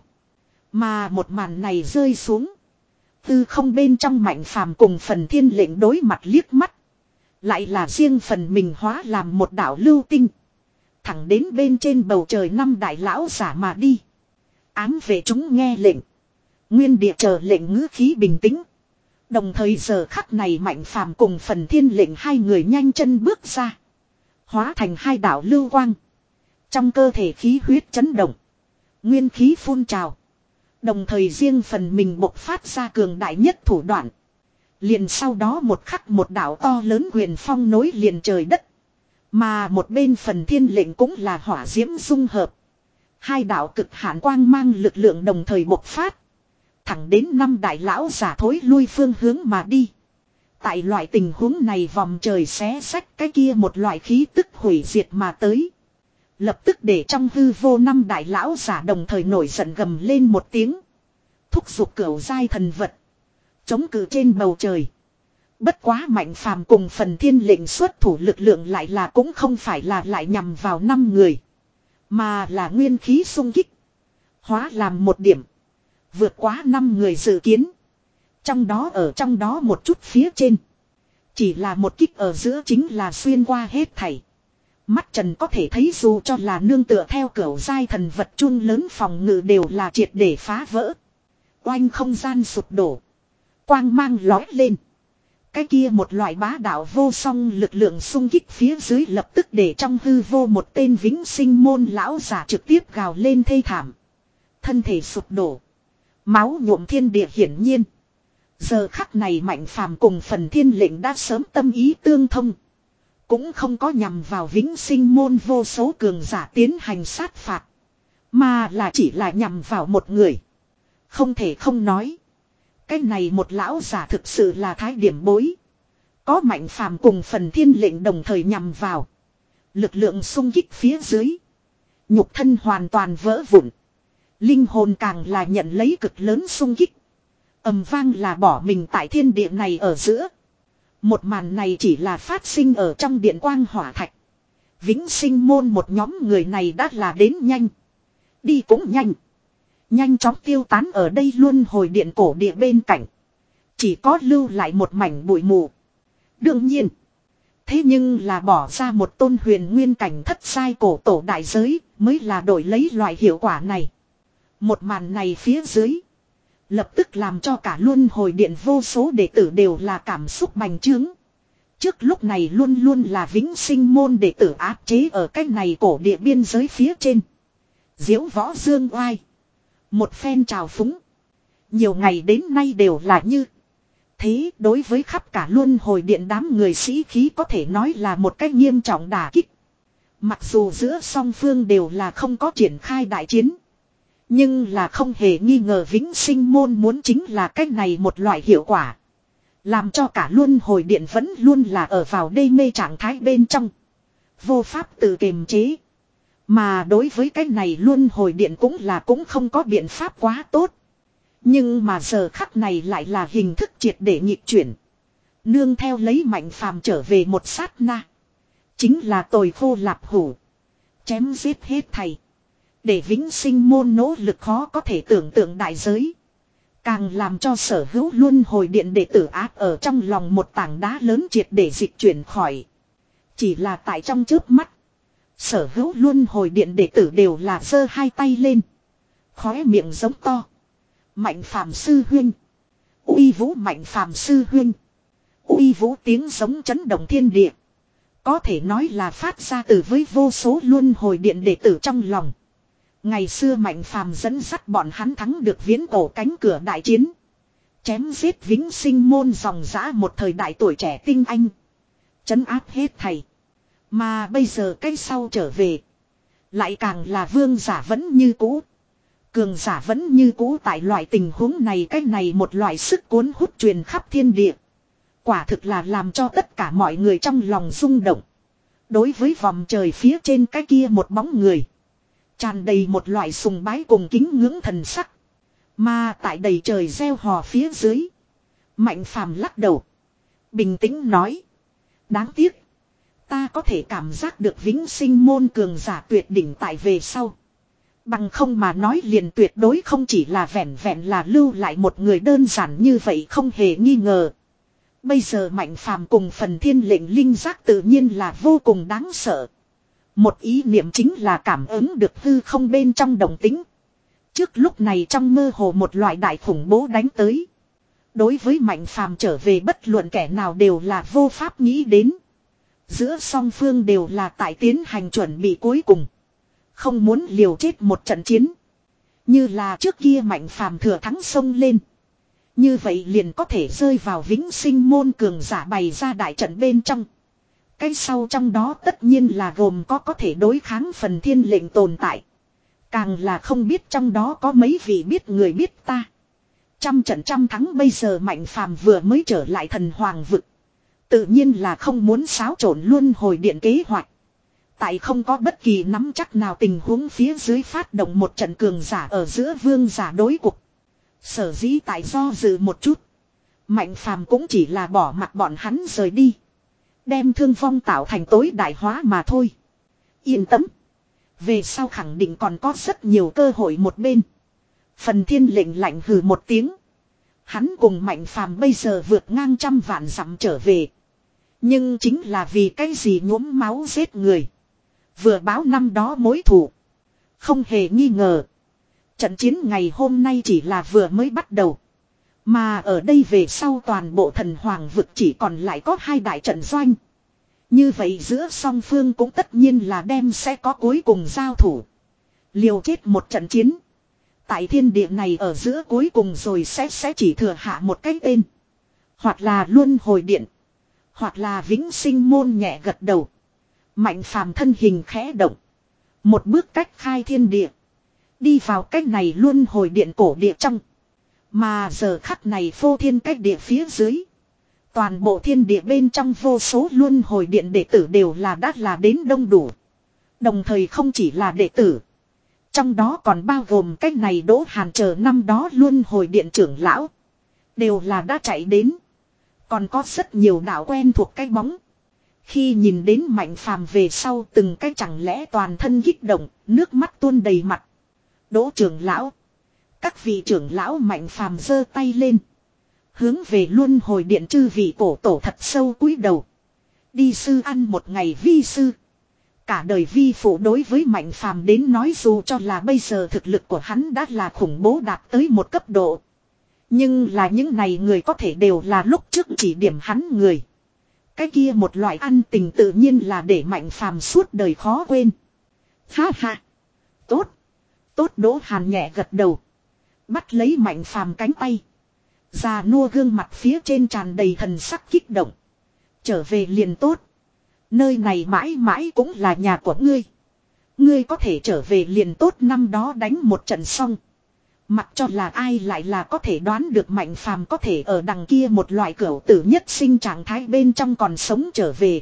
Mà một màn này rơi xuống. Tư không bên trong Mạnh Phàm cùng Phần Thiên lệnh đối mặt liếc mắt. Lại là riêng phần mình hóa làm một đạo lưu tinh. Thẳng đến bên trên bầu trời năm đại lão giả mà đi. Ám vệ chúng nghe lệnh. Nguyên địa chờ lệnh ngữ khí bình tĩnh. Đồng thời giờ khắc này Mạnh Phàm cùng Phần Thiên lệnh hai người nhanh chân bước ra. Hóa thành hai đạo lưu quang. Trong cơ thể khí huyết chấn động. Nguyên khí phun trào. Đồng thời riêng phần mình bộc phát ra cường đại nhất thủ đoạn. Liền sau đó một khắc một đạo to lớn quyền phong nối liền trời đất. Mà một bên Phần Thiên lệnh cũng là hỏa diễm dung hợp. Hai đạo cực hạn quang mang lực lượng đồng thời bộc phát. Thẳng đến năm đại lão giả thối lui phương hướng mà đi. Tại loại tình huống này vòng trời xé xách cái kia một loại khí tức hủy diệt mà tới. Lập tức để trong hư vô năm đại lão giả đồng thời nổi giận gầm lên một tiếng. Thúc giục cửu giai thần vật. Chống cự trên bầu trời. Bất quá Mạnh Phàm cùng Phần Thiên lệnh xuất thủ lực lượng lại là cũng không phải là lại nhằm vào năm người. Mà là nguyên khí xung kích. Hóa làm một điểm. Vượt quá năm người dự kiến. Trong đó ở trong đó một chút phía trên. Chỉ là một kích ở giữa chính là xuyên qua hết thảy. Mắt trần có thể thấy dù cho là nương tựa theo cửu giai thần vật chun lớn phòng ngự đều là triệt để phá vỡ. Oanh không gian sụp đổ. Quang mang lói lên. Cái kia một loại bá đạo vô song lực lượng xung kích phía dưới lập tức để trong hư vô một tên vĩnh sinh môn lão giả trực tiếp gào lên thê thảm. Thân thể sụp đổ. Máu nhuộm thiên địa hiển nhiên. Giờ khắc này Mạnh Phàm cùng Phần Thiên lệnh đã sớm tâm ý tương thông. Cũng không có nhằm vào vĩnh sinh môn vô số cường giả tiến hành sát phạt. Mà là chỉ là nhằm vào một người. Không thể không nói. Cái này một lão giả thực sự là thái điểm bối. Có Mạnh Phàm cùng Phần Thiên lệnh đồng thời nhằm vào. Lực lượng xung kích phía dưới. Nhục thân hoàn toàn vỡ vụn. Linh hồn càng là nhận lấy cực lớn xung kích. Ầm vang là bỏ mình tại thiên địa này ở giữa. Một màn này chỉ là phát sinh ở trong điện quang hỏa thạch. Vĩnh Sinh môn một nhóm người này đã là đến nhanh. Đi cũng nhanh. Nhanh chóng tiêu tán ở đây luôn hồi điện cổ địa bên cạnh. Chỉ có lưu lại một mảnh bụi mù. Đương nhiên. Thế nhưng là bỏ ra một tôn huyền nguyên cảnh thất sai cổ tổ đại giới mới là đổi lấy loại hiệu quả này. Một màn này phía dưới. Lập tức làm cho cả luân hồi điện vô số đệ tử đều là cảm xúc bành trướng. Trước lúc này luôn luôn là Vĩnh Sinh môn đệ tử áp chế ở cách này cổ địa biên giới phía trên. Diễu võ dương oai. Một phen trào phúng. Nhiều ngày đến nay đều là như thế. Đối với khắp cả luân hồi điện đám người sĩ khí có thể nói là một cách nghiêm trọng đả kích. Mặc dù giữa song phương đều là không có triển khai đại chiến. Nhưng là không hề nghi ngờ Vĩnh Sinh môn muốn chính là cách này một loại hiệu quả. Làm cho cả luân hồi điện vẫn luôn là ở vào đê mê trạng thái bên trong. Vô pháp tự kiềm chế. Mà đối với cái này luân hồi điện cũng là cũng không có biện pháp quá tốt. Nhưng mà giờ khắc này lại là hình thức triệt để nhịp chuyển. Nương theo lấy Mạnh Phàm trở về một sát na. Chính là tồi khô lạp hủ. Chém giết hết thầy. Để Vĩnh Sinh môn nỗ lực khó có thể tưởng tượng đại giới. Càng làm cho sở hữu luân hồi điện đệ tử áp ở trong lòng một tảng đá lớn triệt để dịch chuyển khỏi. Chỉ là tại trong chớp mắt. Sở hữu luân hồi điện đệ tử đều là giơ hai tay lên. Khóe miệng giống to. Mạnh Phàm sư huynh. Uy vũ Mạnh Phàm sư huynh. Uy vũ tiếng giống chấn động thiên địa. Có thể nói là phát ra từ với vô số luân hồi điện đệ tử trong lòng. Ngày xưa Mạnh Phàm dẫn dắt bọn hắn thắng được viễn cổ cánh cửa đại chiến. Chém giết Vĩnh Sinh môn dòng dã một thời đại tuổi trẻ tinh anh. Trấn áp hết thầy. Mà bây giờ cái sau trở về. Lại càng là vương giả vẫn như cũ. Cường giả vẫn như cũ tại loại tình huống này. Cái này một loại sức cuốn hút truyền khắp thiên địa. Quả thực là làm cho tất cả mọi người trong lòng rung động. Đối với vòng trời phía trên cái kia một bóng người. Tràn đầy một loại sùng bái cùng kính ngưỡng thần sắc. Mà tại đầy trời gieo hò phía dưới. Mạnh Phàm lắc đầu. Bình tĩnh nói. Đáng tiếc. Ta có thể cảm giác được Vĩnh Sinh môn cường giả tuyệt đỉnh tại về sau. Bằng không mà nói liền tuyệt đối không chỉ là vẹn vẹn là lưu lại một người đơn giản như vậy không hề nghi ngờ. Bây giờ Mạnh Phàm cùng Phần Thiên lệnh linh giác tự nhiên là vô cùng đáng sợ. Một ý niệm chính là cảm ứng được hư không bên trong đồng tính. Trước lúc này trong mơ hồ một loại đại khủng bố đánh tới. Đối với Mạnh Phàm trở về bất luận kẻ nào đều là vô pháp nghĩ đến. Giữa song phương đều là tại tiến hành chuẩn bị cuối cùng. Không muốn liều chết một trận chiến. Như là trước kia Mạnh Phàm thừa thắng xông lên. Như vậy liền có thể rơi vào Vĩnh Sinh môn cường giả bày ra đại trận bên trong. Cái sau trong đó tất nhiên là gồm có có thể đối kháng Phần Thiên lệnh tồn tại. Càng là không biết trong đó có mấy vị biết người biết ta. Trăm trận trăm thắng bây giờ Mạnh Phàm vừa mới trở lại thần hoàng vực. Tự nhiên là không muốn xáo trộn luân hồi điện kế hoạch. Tại không có bất kỳ nắm chắc nào tình huống phía dưới phát động một trận cường giả ở giữa vương giả đối cuộc. Sở dĩ tại do dự một chút. Mạnh Phàm cũng chỉ là bỏ mặt bọn hắn rời đi. Đem thương vong tạo thành tối đại hóa mà thôi. Yên tâm. Về sau khẳng định còn có rất nhiều cơ hội một bên. Phần Thiên lệnh lạnh hừ một tiếng. Hắn cùng Mạnh Phàm bây giờ vượt ngang trăm vạn dặm trở về. Nhưng chính là vì cái gì nhuốm máu giết người. Vừa báo năm đó mối thù. Không hề nghi ngờ. Trận chiến ngày hôm nay chỉ là vừa mới bắt đầu. Mà ở đây về sau toàn bộ thần hoàng vực chỉ còn lại có hai đại trận doanh. Như vậy giữa song phương cũng tất nhiên là đem sẽ có cuối cùng giao thủ. Liều chết một trận chiến. Tại thiên địa này ở giữa cuối cùng rồi sẽ sẽ chỉ thừa hạ một cái tên. Hoặc là luân hồi điện. Hoặc là Vĩnh Sinh môn nhẹ gật đầu. Mạnh Phàm thân hình khẽ động. Một bước cách khai thiên địa. Đi vào cách này luân hồi điện cổ địa trong. Mà giờ khắc này phô thiên cách địa phía dưới. Toàn bộ thiên địa bên trong vô số luân hồi điện đệ tử đều là đã là đến đông đủ. Đồng thời không chỉ là đệ tử. Trong đó còn bao gồm cách này Đỗ Hàn chờ năm đó luân hồi điện trưởng lão. Đều là đã chạy đến. Còn có rất nhiều đạo quen thuộc cái bóng. Khi nhìn đến Mạnh Phàm về sau từng cái chẳng lẽ toàn thân kích động, nước mắt tuôn đầy mặt. Đỗ trưởng lão. Các vị trưởng lão Mạnh Phàm giơ tay lên. Hướng về luân hồi điện chư vị cổ tổ thật sâu cúi đầu. Đi sư ăn một ngày vi sư. Cả đời vi phụ đối với Mạnh Phàm đến nói dù cho là bây giờ thực lực của hắn đã là khủng bố đạt tới một cấp độ. Nhưng là những này người có thể đều là lúc trước chỉ điểm hắn người. Cái kia một loại ăn tình tự nhiên là để Mạnh Phàm suốt đời khó quên. Ha ha. Tốt. Tốt Đỗ Hàn nhẹ gật đầu. Bắt lấy Mạnh Phàm cánh tay. Già nua gương mặt phía trên tràn đầy thần sắc kích động. Trở về liền tốt. Nơi này mãi mãi cũng là nhà của ngươi. Ngươi có thể trở về liền tốt năm đó đánh một trận xong. Mặc cho là ai lại là có thể đoán được Mạnh Phàm có thể ở đằng kia một loại cửu tử nhất sinh trạng thái bên trong còn sống trở về.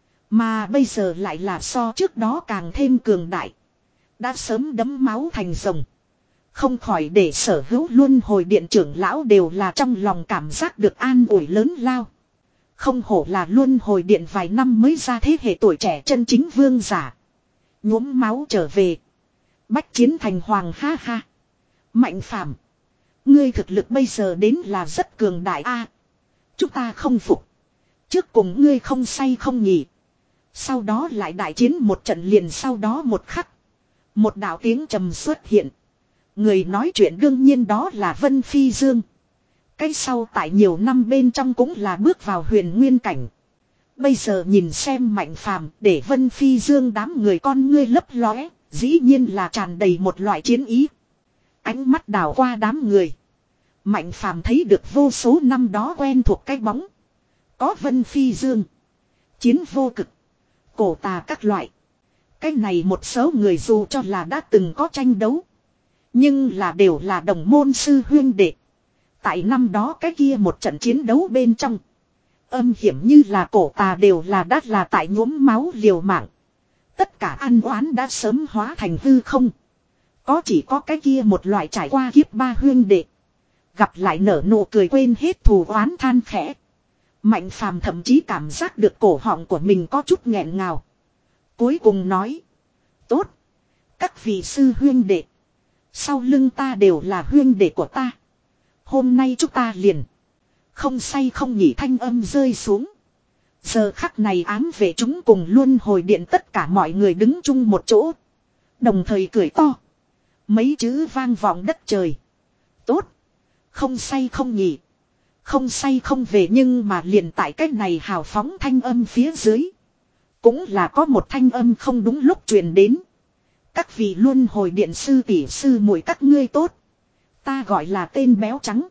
Mà bây giờ lại là so trước đó càng thêm cường đại. Đã sớm đấm máu thành rồng. Không khỏi để sở hữu luân hồi điện trưởng lão đều là trong lòng cảm giác được an ủi lớn lao. Không hổ là luân hồi điện vài năm mới ra thế hệ tuổi trẻ chân chính vương giả. Nhuốm máu trở về. Bách chiến thành hoàng ha ha. Mạnh Phàm, ngươi thực lực bây giờ đến là rất cường đại a. Chúng ta không phục. Trước cùng ngươi không say không nhỉ. Sau đó lại đại chiến một trận liền sau đó một khắc. Một đạo tiếng trầm xuất hiện. Người nói chuyện đương nhiên đó là Vân Phi Dương. Cái sau tại nhiều năm bên trong cũng là bước vào huyền nguyên cảnh. Bây giờ nhìn xem Mạnh Phàm để Vân Phi Dương đám người con ngươi lấp lóe, dĩ nhiên là tràn đầy một loại chiến ý. Ánh mắt đảo qua đám người. Mạnh Phàm thấy được vô số năm đó quen thuộc cái bóng. Có Vân Phi Dương, Chiến Vô Cực, Cổ Tà các loại. Cái này một số người dù cho là đã từng có tranh đấu. Nhưng là đều là đồng môn sư huyên đệ. Tại năm đó cái kia một trận chiến đấu bên trong. Âm hiểm như là Cổ Tà đều là đã là tại nhuốm máu liều mạng. Tất cả ăn oán đã sớm hóa thành hư không. Có chỉ có cái kia một loại trải qua kiếp ba huyên đệ. Gặp lại nở nụ cười quên hết thù oán than khẽ. Mạnh Phàm thậm chí cảm giác được cổ họng của mình có chút nghẹn ngào. Cuối cùng nói. Tốt. Các vị sư huyên đệ. Sau lưng ta đều là huyên đệ của ta. Hôm nay chúng ta liền. Không say không nhỉ thanh âm rơi xuống. Giờ khắc này ám về chúng cùng luân hồi điện tất cả mọi người đứng chung một chỗ. Đồng thời cười to. Mấy chữ vang vọng đất trời. Tốt. Không say không nhỉ. Không say không về nhưng mà liền tại cách này hào phóng thanh âm phía dưới. Cũng là có một thanh âm không đúng lúc truyền đến. Các vị luân hồi điện sư tỷ sư muội các ngươi tốt. Ta gọi là tên béo trắng.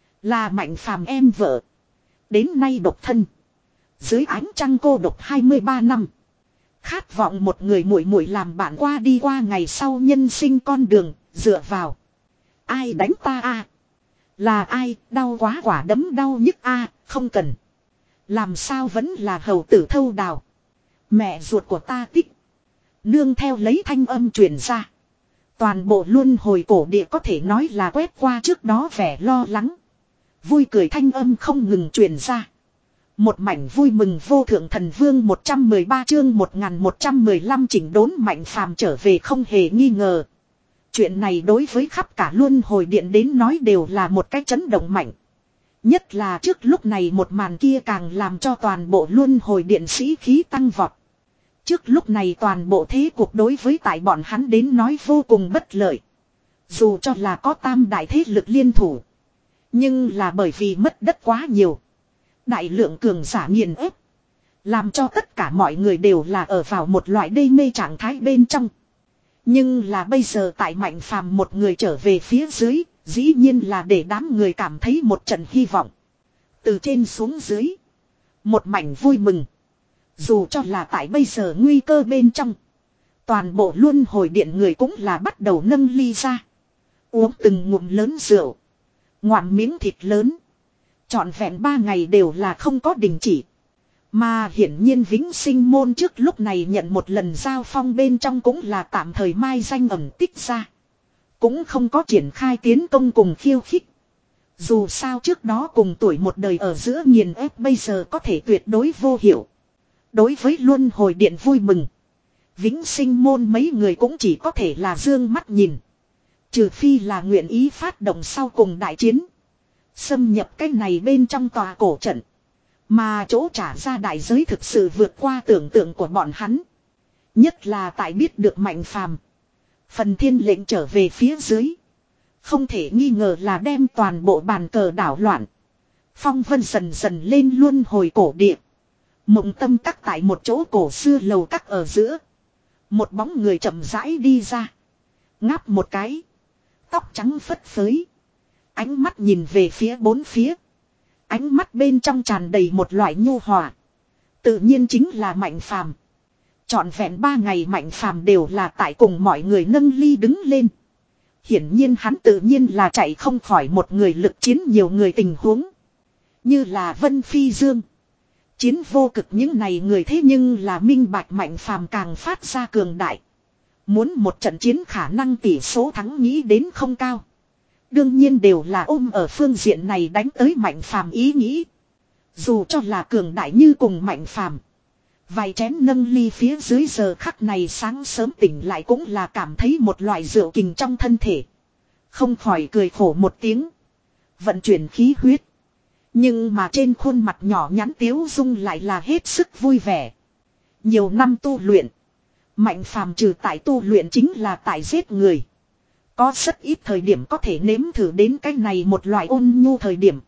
Là Mạnh Phàm em vợ. Đến nay độc thân. Dưới ánh trăng cô độc hai mươi ba năm. Khát vọng một người muội muội làm bạn qua đi qua ngày sau nhân sinh con đường, dựa vào. Ai đánh ta a? Là ai, đau quá quả đấm đau nhức a, không cần. Làm sao vẫn là hầu tử thâu đào. Mẹ ruột của ta tích. Nương theo lấy thanh âm truyền ra. Toàn bộ luân hồi cổ địa có thể nói là quét qua trước đó vẻ lo lắng. Vui cười thanh âm không ngừng truyền ra. Một mảnh vui mừng vô thượng thần vương một trăm mười ba chương một nghìn một trăm mười lăm chỉnh đốn Mạnh Phàm trở về không hề nghi ngờ. Chuyện này đối với khắp cả luân hồi điện đến nói đều là một cái chấn động mạnh. Nhất là trước lúc này một màn kia càng làm cho toàn bộ luân hồi điện sĩ khí tăng vọt. Trước lúc này toàn bộ thế cuộc đối với tại bọn hắn đến nói vô cùng bất lợi. Dù cho là có tam đại thế lực liên thủ. Nhưng là bởi vì mất đất quá nhiều. Đại lượng cường giả nghiền ép. Làm cho tất cả mọi người đều là ở vào một loại đê mê trạng thái bên trong. Nhưng là bây giờ tại Mạnh Phàm một người trở về phía dưới. Dĩ nhiên là để đám người cảm thấy một trận hy vọng. Từ trên xuống dưới. Một mảnh vui mừng. Dù cho là tại bây giờ nguy cơ bên trong. Toàn bộ luân hồi điện người cũng là bắt đầu nâng ly ra. Uống từng ngụm lớn rượu. Ngoạm miếng thịt lớn. Trọn vẹn ba ngày đều là không có đình chỉ. Mà hiển nhiên Vĩnh Sinh môn trước lúc này nhận một lần giao phong bên trong cũng là tạm thời mai danh ẩn tích ra. Cũng không có triển khai tiến công cùng khiêu khích. Dù sao trước đó cùng tuổi một đời ở giữa nghiền ép bây giờ có thể tuyệt đối vô hiệu. Đối với luân hồi điện vui mừng. Vĩnh Sinh môn mấy người cũng chỉ có thể là dương mắt nhìn. Trừ phi là nguyện ý phát động sau cùng đại chiến. Xâm nhập cái này bên trong tòa cổ trận. Mà chỗ trả ra đại giới thực sự vượt qua tưởng tượng của bọn hắn. Nhất là tại biết được Mạnh Phàm phần thiên lệnh trở về phía dưới. Không thể nghi ngờ là đem toàn bộ bàn cờ đảo loạn. Phong vân dần dần lên luân hồi cổ địa. Mộng tâm các tại một chỗ cổ xưa lầu các ở giữa. Một bóng người chậm rãi đi ra. Ngáp một cái. Tóc trắng phất phới. Ánh mắt nhìn về phía bốn phía. Ánh mắt bên trong tràn đầy một loại nhu hòa. Tự nhiên chính là Mạnh Phàm. Trọn vẹn ba ngày Mạnh Phàm đều là tại cùng mọi người nâng ly đứng lên. Hiển nhiên hắn tự nhiên là chạy không khỏi một người lực chiến nhiều người tình huống. Như là Vân Phi Dương. Chiến vô cực những này người thế nhưng là minh bạch Mạnh Phàm càng phát ra cường đại. Muốn một trận chiến khả năng tỷ số thắng nghĩ đến không cao. Đương nhiên đều là ôm ở phương diện này đánh tới Mạnh Phàm ý nghĩ. Dù cho là cường đại như cùng Mạnh Phàm, vài chén nâng ly phía dưới giờ khắc này sáng sớm tỉnh lại cũng là cảm thấy một loại rượu kình trong thân thể. Không khỏi cười khổ một tiếng. Vận chuyển khí huyết. Nhưng mà trên khuôn mặt nhỏ nhắn tiếu dung lại là hết sức vui vẻ. Nhiều năm tu luyện. Mạnh Phàm trừ tại tu luyện chính là tại giết người. Có rất ít thời điểm có thể nếm thử đến cái này một loại ôn nhu thời điểm.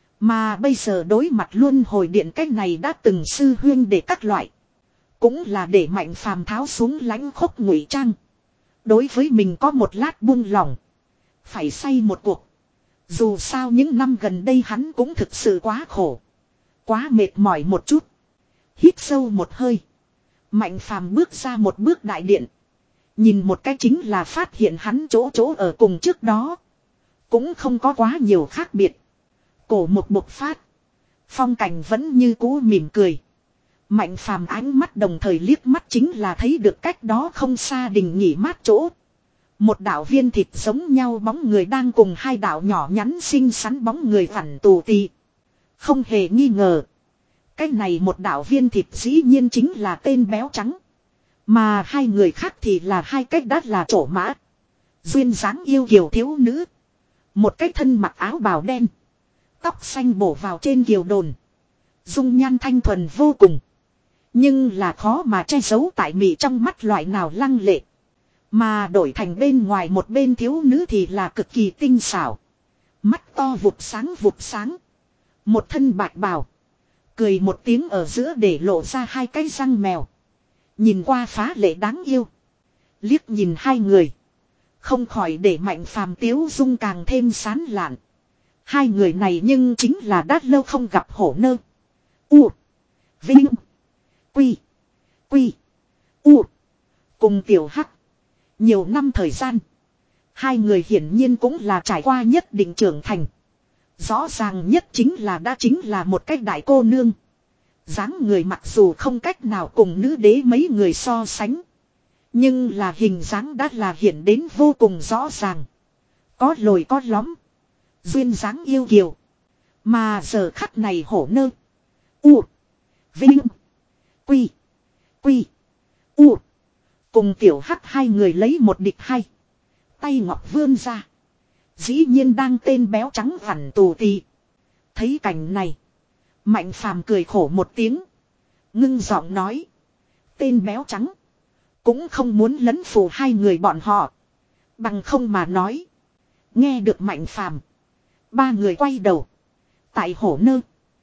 Mà bây giờ đối mặt luân hồi điện cái này đã từng sư huyên để các loại. Cũng là để Mạnh Phàm tháo xuống lãnh khốc ngụy trang. Đối với mình có một lát buông lỏng. Phải say một cuộc. Dù sao những năm gần đây hắn cũng thực sự quá khổ. Quá mệt mỏi một chút. Hít sâu một hơi. Mạnh Phàm bước ra một bước đại điện. Nhìn một cái chính là phát hiện hắn chỗ chỗ ở cùng trước đó. Cũng không có quá nhiều khác biệt. Cổ một bộc phát. Phong cảnh vẫn như cũ mỉm cười. Mạnh Phàm ánh mắt đồng thời liếc mắt chính là thấy được cách đó không xa đình nghỉ mát chỗ. Một đạo viên thịt giống nhau bóng người đang cùng hai đạo nhỏ nhắn xinh xắn bóng người phản tù tì. Không hề nghi ngờ. Cái này một đạo viên thịt dĩ nhiên chính là tên béo trắng. Mà hai người khác thì là hai cách đắt là trổ mã. Duyên dáng yêu kiều thiếu nữ. Một cái thân mặc áo bào đen. Tóc xanh bổ vào trên kiều đồn. Dung nhan thanh thuần vô cùng. Nhưng là khó mà che giấu tại mị trong mắt loại nào lăng lệ. Mà đổi thành bên ngoài một bên thiếu nữ thì là cực kỳ tinh xảo. Mắt to vụt sáng vụt sáng. Một thân bạch bào. Cười một tiếng ở giữa để lộ ra hai cái răng mèo. Nhìn qua phá lệ đáng yêu. Liếc nhìn hai người. Không khỏi để Mạnh Phàm tiếu dung càng thêm sán lạn. Hai người này nhưng chính là đã lâu không gặp Hổ Nơ. U. Vinh. Quy. Quy. U. Cùng Tiểu Hắc. Nhiều năm thời gian. Hai người hiển nhiên cũng là trải qua nhất định trưởng thành. Rõ ràng nhất chính là đã chính là một cách đại cô nương. dáng người mặc dù không cách nào cùng nữ đế mấy người so sánh. Nhưng là hình dáng đã là hiện đến vô cùng rõ ràng. Có lồi có lõm. Duyên dáng yêu kiều. Mà giờ khắc này Hổ Nơ. U. Vinh. Quy. Quy. U. Cùng Tiểu Hắc hai người lấy một địch hai. Tay ngọc vươn ra. Dĩ nhiên đang tên béo trắng vằn tù tì. Thấy cảnh này. Mạnh Phàm cười khổ một tiếng. Ngưng giọng nói. Tên béo trắng. Cũng không muốn lấn phù hai người bọn họ. Bằng không mà nói. Nghe được Mạnh Phàm. Ba người quay đầu. Tại Hổ Nơ.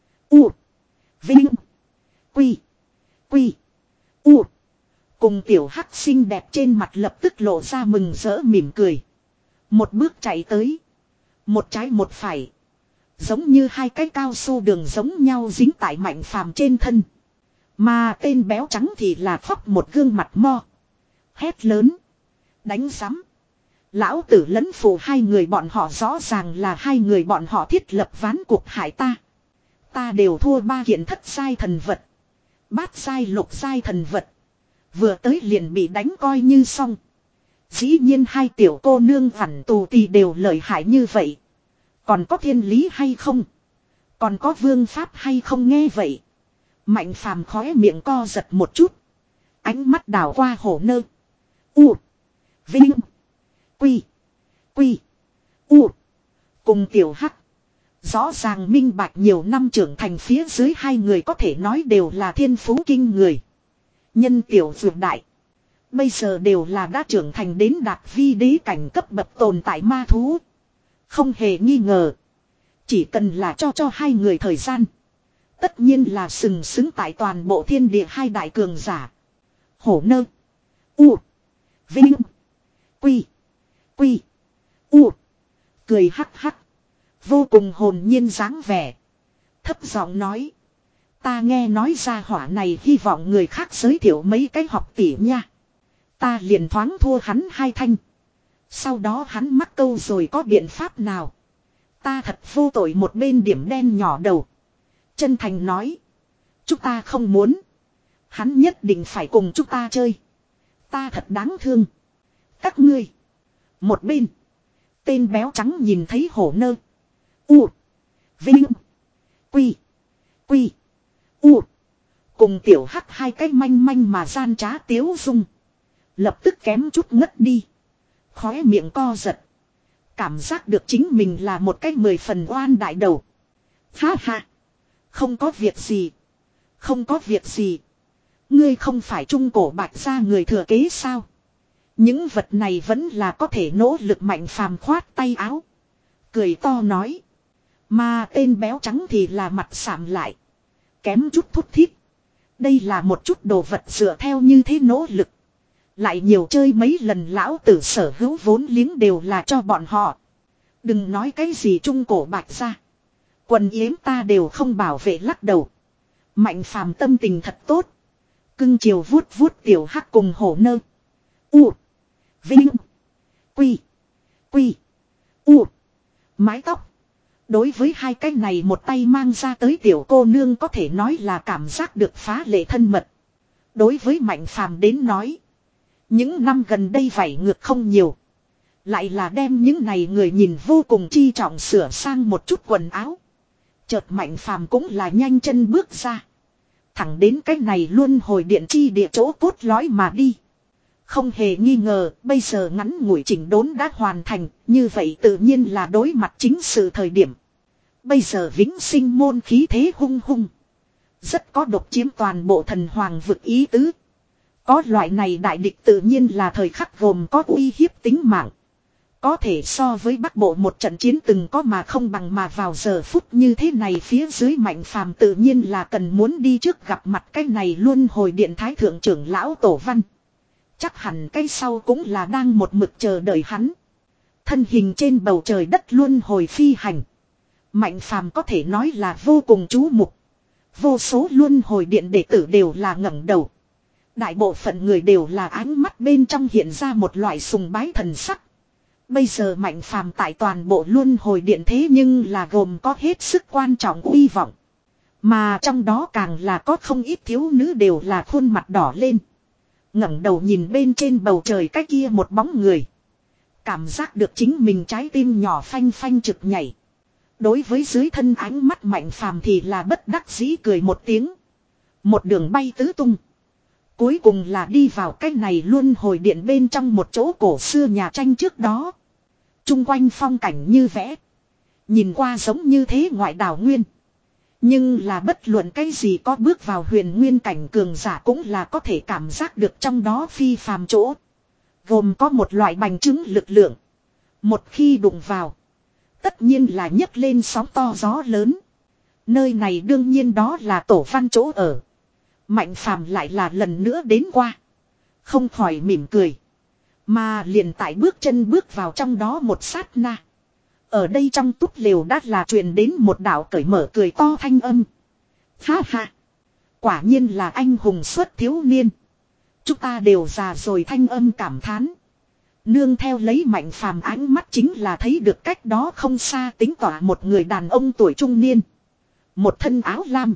U. Vinh. Quy. Quy. U. Cùng Tiểu Hắc xinh đẹp trên mặt lập tức lộ ra mừng rỡ mỉm cười. Một bước chạy tới. Một trái một phải. Giống như hai cái cao su đường giống nhau dính tại Mạnh Phàm trên thân. Mà tên béo trắng thì là phóc một gương mặt mo. Hét lớn. Đánh rắm. Lão tử lẫn phụ hai người bọn họ rõ ràng là hai người bọn họ thiết lập ván cuộc hại ta. Ta đều thua ba kiện thất sai thần vật. Bát sai lục sai thần vật. Vừa tới liền bị đánh coi như xong. Dĩ nhiên hai tiểu cô nương vặn tù tì đều lợi hại như vậy. Còn có thiên lý hay không? Còn có vương pháp hay không nghe vậy? Mạnh phàm khóe miệng co giật một chút. Ánh mắt đảo qua Hổ Nơ. U. Vinh. Quy. Quy. U. Cùng tiểu hắc. Rõ ràng minh bạch nhiều năm trưởng thành phía dưới hai người có thể nói đều là thiên phú kinh người. Nhân tiểu vượt đại. Bây giờ đều là đã trưởng thành đến đạt vi đế cảnh cấp bậc tồn tại ma thú. Không hề nghi ngờ. Chỉ cần là cho cho hai người thời gian. Tất nhiên là sừng sững tại toàn bộ thiên địa hai đại cường giả. Hổ Nơ. U. Vinh. Quy. Quy. U. Cười hắc hắc. Vô cùng hồn nhiên dáng vẻ. Thấp giọng nói. Ta nghe nói ra hỏa này hy vọng người khác giới thiệu mấy cái học tỷ nha. Ta liền thoáng thua hắn hai thanh. Sau đó hắn mắc câu rồi có biện pháp nào. Ta thật vô tội một bên điểm đen nhỏ đầu. Chân thành nói. Chúng ta không muốn. Hắn nhất định phải cùng chúng ta chơi. Ta thật đáng thương. Các ngươi. Một bên. Tên béo trắng nhìn thấy Hổ Nơ. U. Vinh. Quy. Quy. U. Cùng tiểu hắc hai cái manh manh mà gian trá tiếu dung. Lập tức kém chút ngất đi. Khóe miệng co giật. Cảm giác được chính mình là một cái mười phần oan đại đầu. Ha ha. Không có việc gì. Không có việc gì. Ngươi không phải trung cổ bạch gia người thừa kế sao? Những vật này vẫn là có thể nỗ lực mạnh phàm khoát tay áo. Cười to nói. Mà tên béo trắng thì là mặt sạm lại. Kém chút thút thít. Đây là một chút đồ vật dựa theo như thế nỗ lực. Lại nhiều chơi mấy lần lão tử sở hữu vốn liếng đều là cho bọn họ. Đừng nói cái gì trung cổ bạch ra. Quần yếm ta đều không bảo vệ lắc đầu. Mạnh phàm tâm tình thật tốt. Cưng chiều vuốt vuốt tiểu hắc cùng Hổ Nơ. U. Vinh. Quy. Quy. U. Mái tóc. Đối với hai cái này một tay mang ra tới tiểu cô nương có thể nói là cảm giác được phá lệ thân mật. Đối với mạnh phàm đến nói. Những năm gần đây vảy ngược không nhiều. Lại là đem những này người nhìn vô cùng chi trọng sửa sang một chút quần áo. Chợt mạnh phàm cũng là nhanh chân bước ra. Thẳng đến cái này luôn hồi điện chi địa chỗ cốt lõi mà đi. Không hề nghi ngờ, bây giờ ngắn ngủi chỉnh đốn đã hoàn thành, như vậy tự nhiên là đối mặt chính sự thời điểm. Bây giờ vĩnh sinh môn khí thế hung hung. Rất có độc chiếm toàn bộ thần hoàng vực ý tứ. Có loại này đại địch tự nhiên là thời khắc gồm có uy hiếp tính mạng. Có thể so với bắc bộ một trận chiến từng có mà không bằng mà vào giờ phút như thế này phía dưới mạnh phàm tự nhiên là cần muốn đi trước gặp mặt cái này luôn hồi điện thái thượng trưởng lão tổ văn. Chắc hẳn cái sau cũng là đang một mực chờ đợi hắn. Thân hình trên bầu trời đất luôn hồi phi hành. Mạnh phàm có thể nói là vô cùng chú mục. Vô số luôn hồi điện đệ tử đều là ngẩng đầu. Đại bộ phận người đều là ánh mắt bên trong hiện ra một loại sùng bái thần sắc. Bây giờ mạnh phàm tại toàn bộ luôn hồi điện thế nhưng là gồm có hết sức quan trọng uy vọng. Mà trong đó càng là có không ít thiếu nữ đều là khuôn mặt đỏ lên. Ngẩng đầu nhìn bên trên bầu trời cái kia một bóng người. Cảm giác được chính mình trái tim nhỏ phanh phanh trực nhảy. Đối với dưới thân ánh mắt mạnh phàm thì là bất đắc dĩ cười một tiếng. Một đường bay tứ tung. Cuối cùng là đi vào cái này luôn hồi điện bên trong một chỗ cổ xưa nhà tranh trước đó. Trung quanh phong cảnh như vẽ. Nhìn qua giống như thế ngoại đảo nguyên. Nhưng là bất luận cái gì có bước vào huyền nguyên cảnh cường giả cũng là có thể cảm giác được trong đó phi phàm chỗ. Gồm có một loại bành trướng lực lượng. Một khi đụng vào. Tất nhiên là nhấc lên sóng to gió lớn. Nơi này đương nhiên đó là tổ văn chỗ ở. Mạnh phàm lại là lần nữa đến qua. Không khỏi mỉm cười. Mà liền tại bước chân bước vào trong đó một sát na. Ở đây trong túp lều đã là truyền đến một đạo cởi mở cười to thanh âm. Ha ha. Quả nhiên là anh hùng xuất thiếu niên. Chúng ta đều già rồi thanh âm cảm thán. Nương theo lấy Mạnh Phàm ánh mắt chính là thấy được cách đó không xa tính tỏa một người đàn ông tuổi trung niên. Một thân áo lam.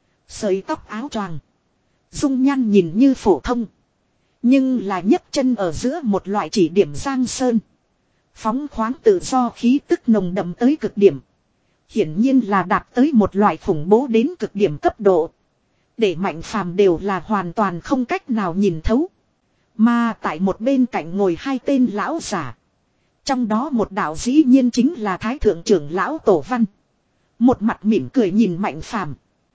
Sợi tóc áo choàng. Dung nhan nhìn như phổ thông. Nhưng là nhấc chân ở giữa một loại chỉ điểm giang sơn. Phóng khoáng tự do khí tức nồng đậm tới cực điểm. Hiển nhiên là đạt tới một loại khủng bố đến cực điểm cấp độ. Để Mạnh Phàm đều là hoàn toàn không cách nào nhìn thấu. Mà tại một bên cạnh ngồi hai tên lão giả. Trong đó một đạo dĩ nhiên chính là Thái Thượng trưởng lão Tổ Văn. Một mặt mỉm cười nhìn Mạnh Phàm.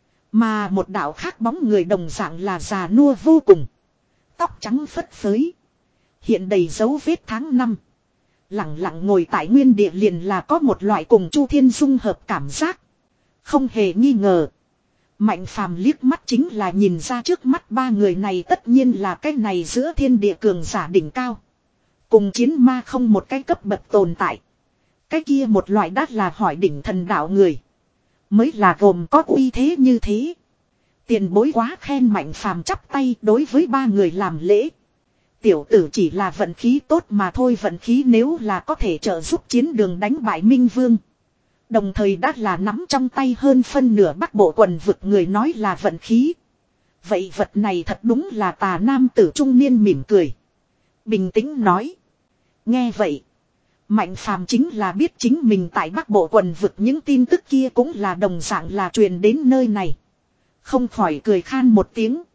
Mà một đạo khác bóng người đồng dạng là già nua vô cùng. Tóc trắng phất phới. Hiện đầy dấu vết tháng năm. Lặng lặng ngồi tại nguyên địa liền là có một loại cùng Chu Thiên dung hợp cảm giác. Không hề nghi ngờ. Mạnh Phàm liếc mắt chính là nhìn ra trước mắt ba người này tất nhiên là cái này giữa thiên địa cường giả đỉnh cao. Cùng chiến ma không một cái cấp bậc tồn tại. Cái kia một loại đắt là hỏi đỉnh thần đạo người. Mới là gồm có uy thế như thế. Tiền bối quá khen Mạnh Phàm chắp tay đối với ba người làm lễ. Tiểu tử chỉ là vận khí tốt mà thôi, vận khí nếu là có thể trợ giúp chiến đường đánh bại Minh Vương. Đồng thời đã là nắm trong tay hơn phân nửa Bắc Bộ quần vực, người nói là vận khí. Vậy vật này thật đúng là tà nam tử trung niên mỉm cười. Bình tĩnh nói. Nghe vậy. Mạnh Phàm chính là biết chính mình tại Bắc Bộ quần vực những tin tức kia cũng là đồng dạng là truyền đến nơi này. Không khỏi cười khan một tiếng.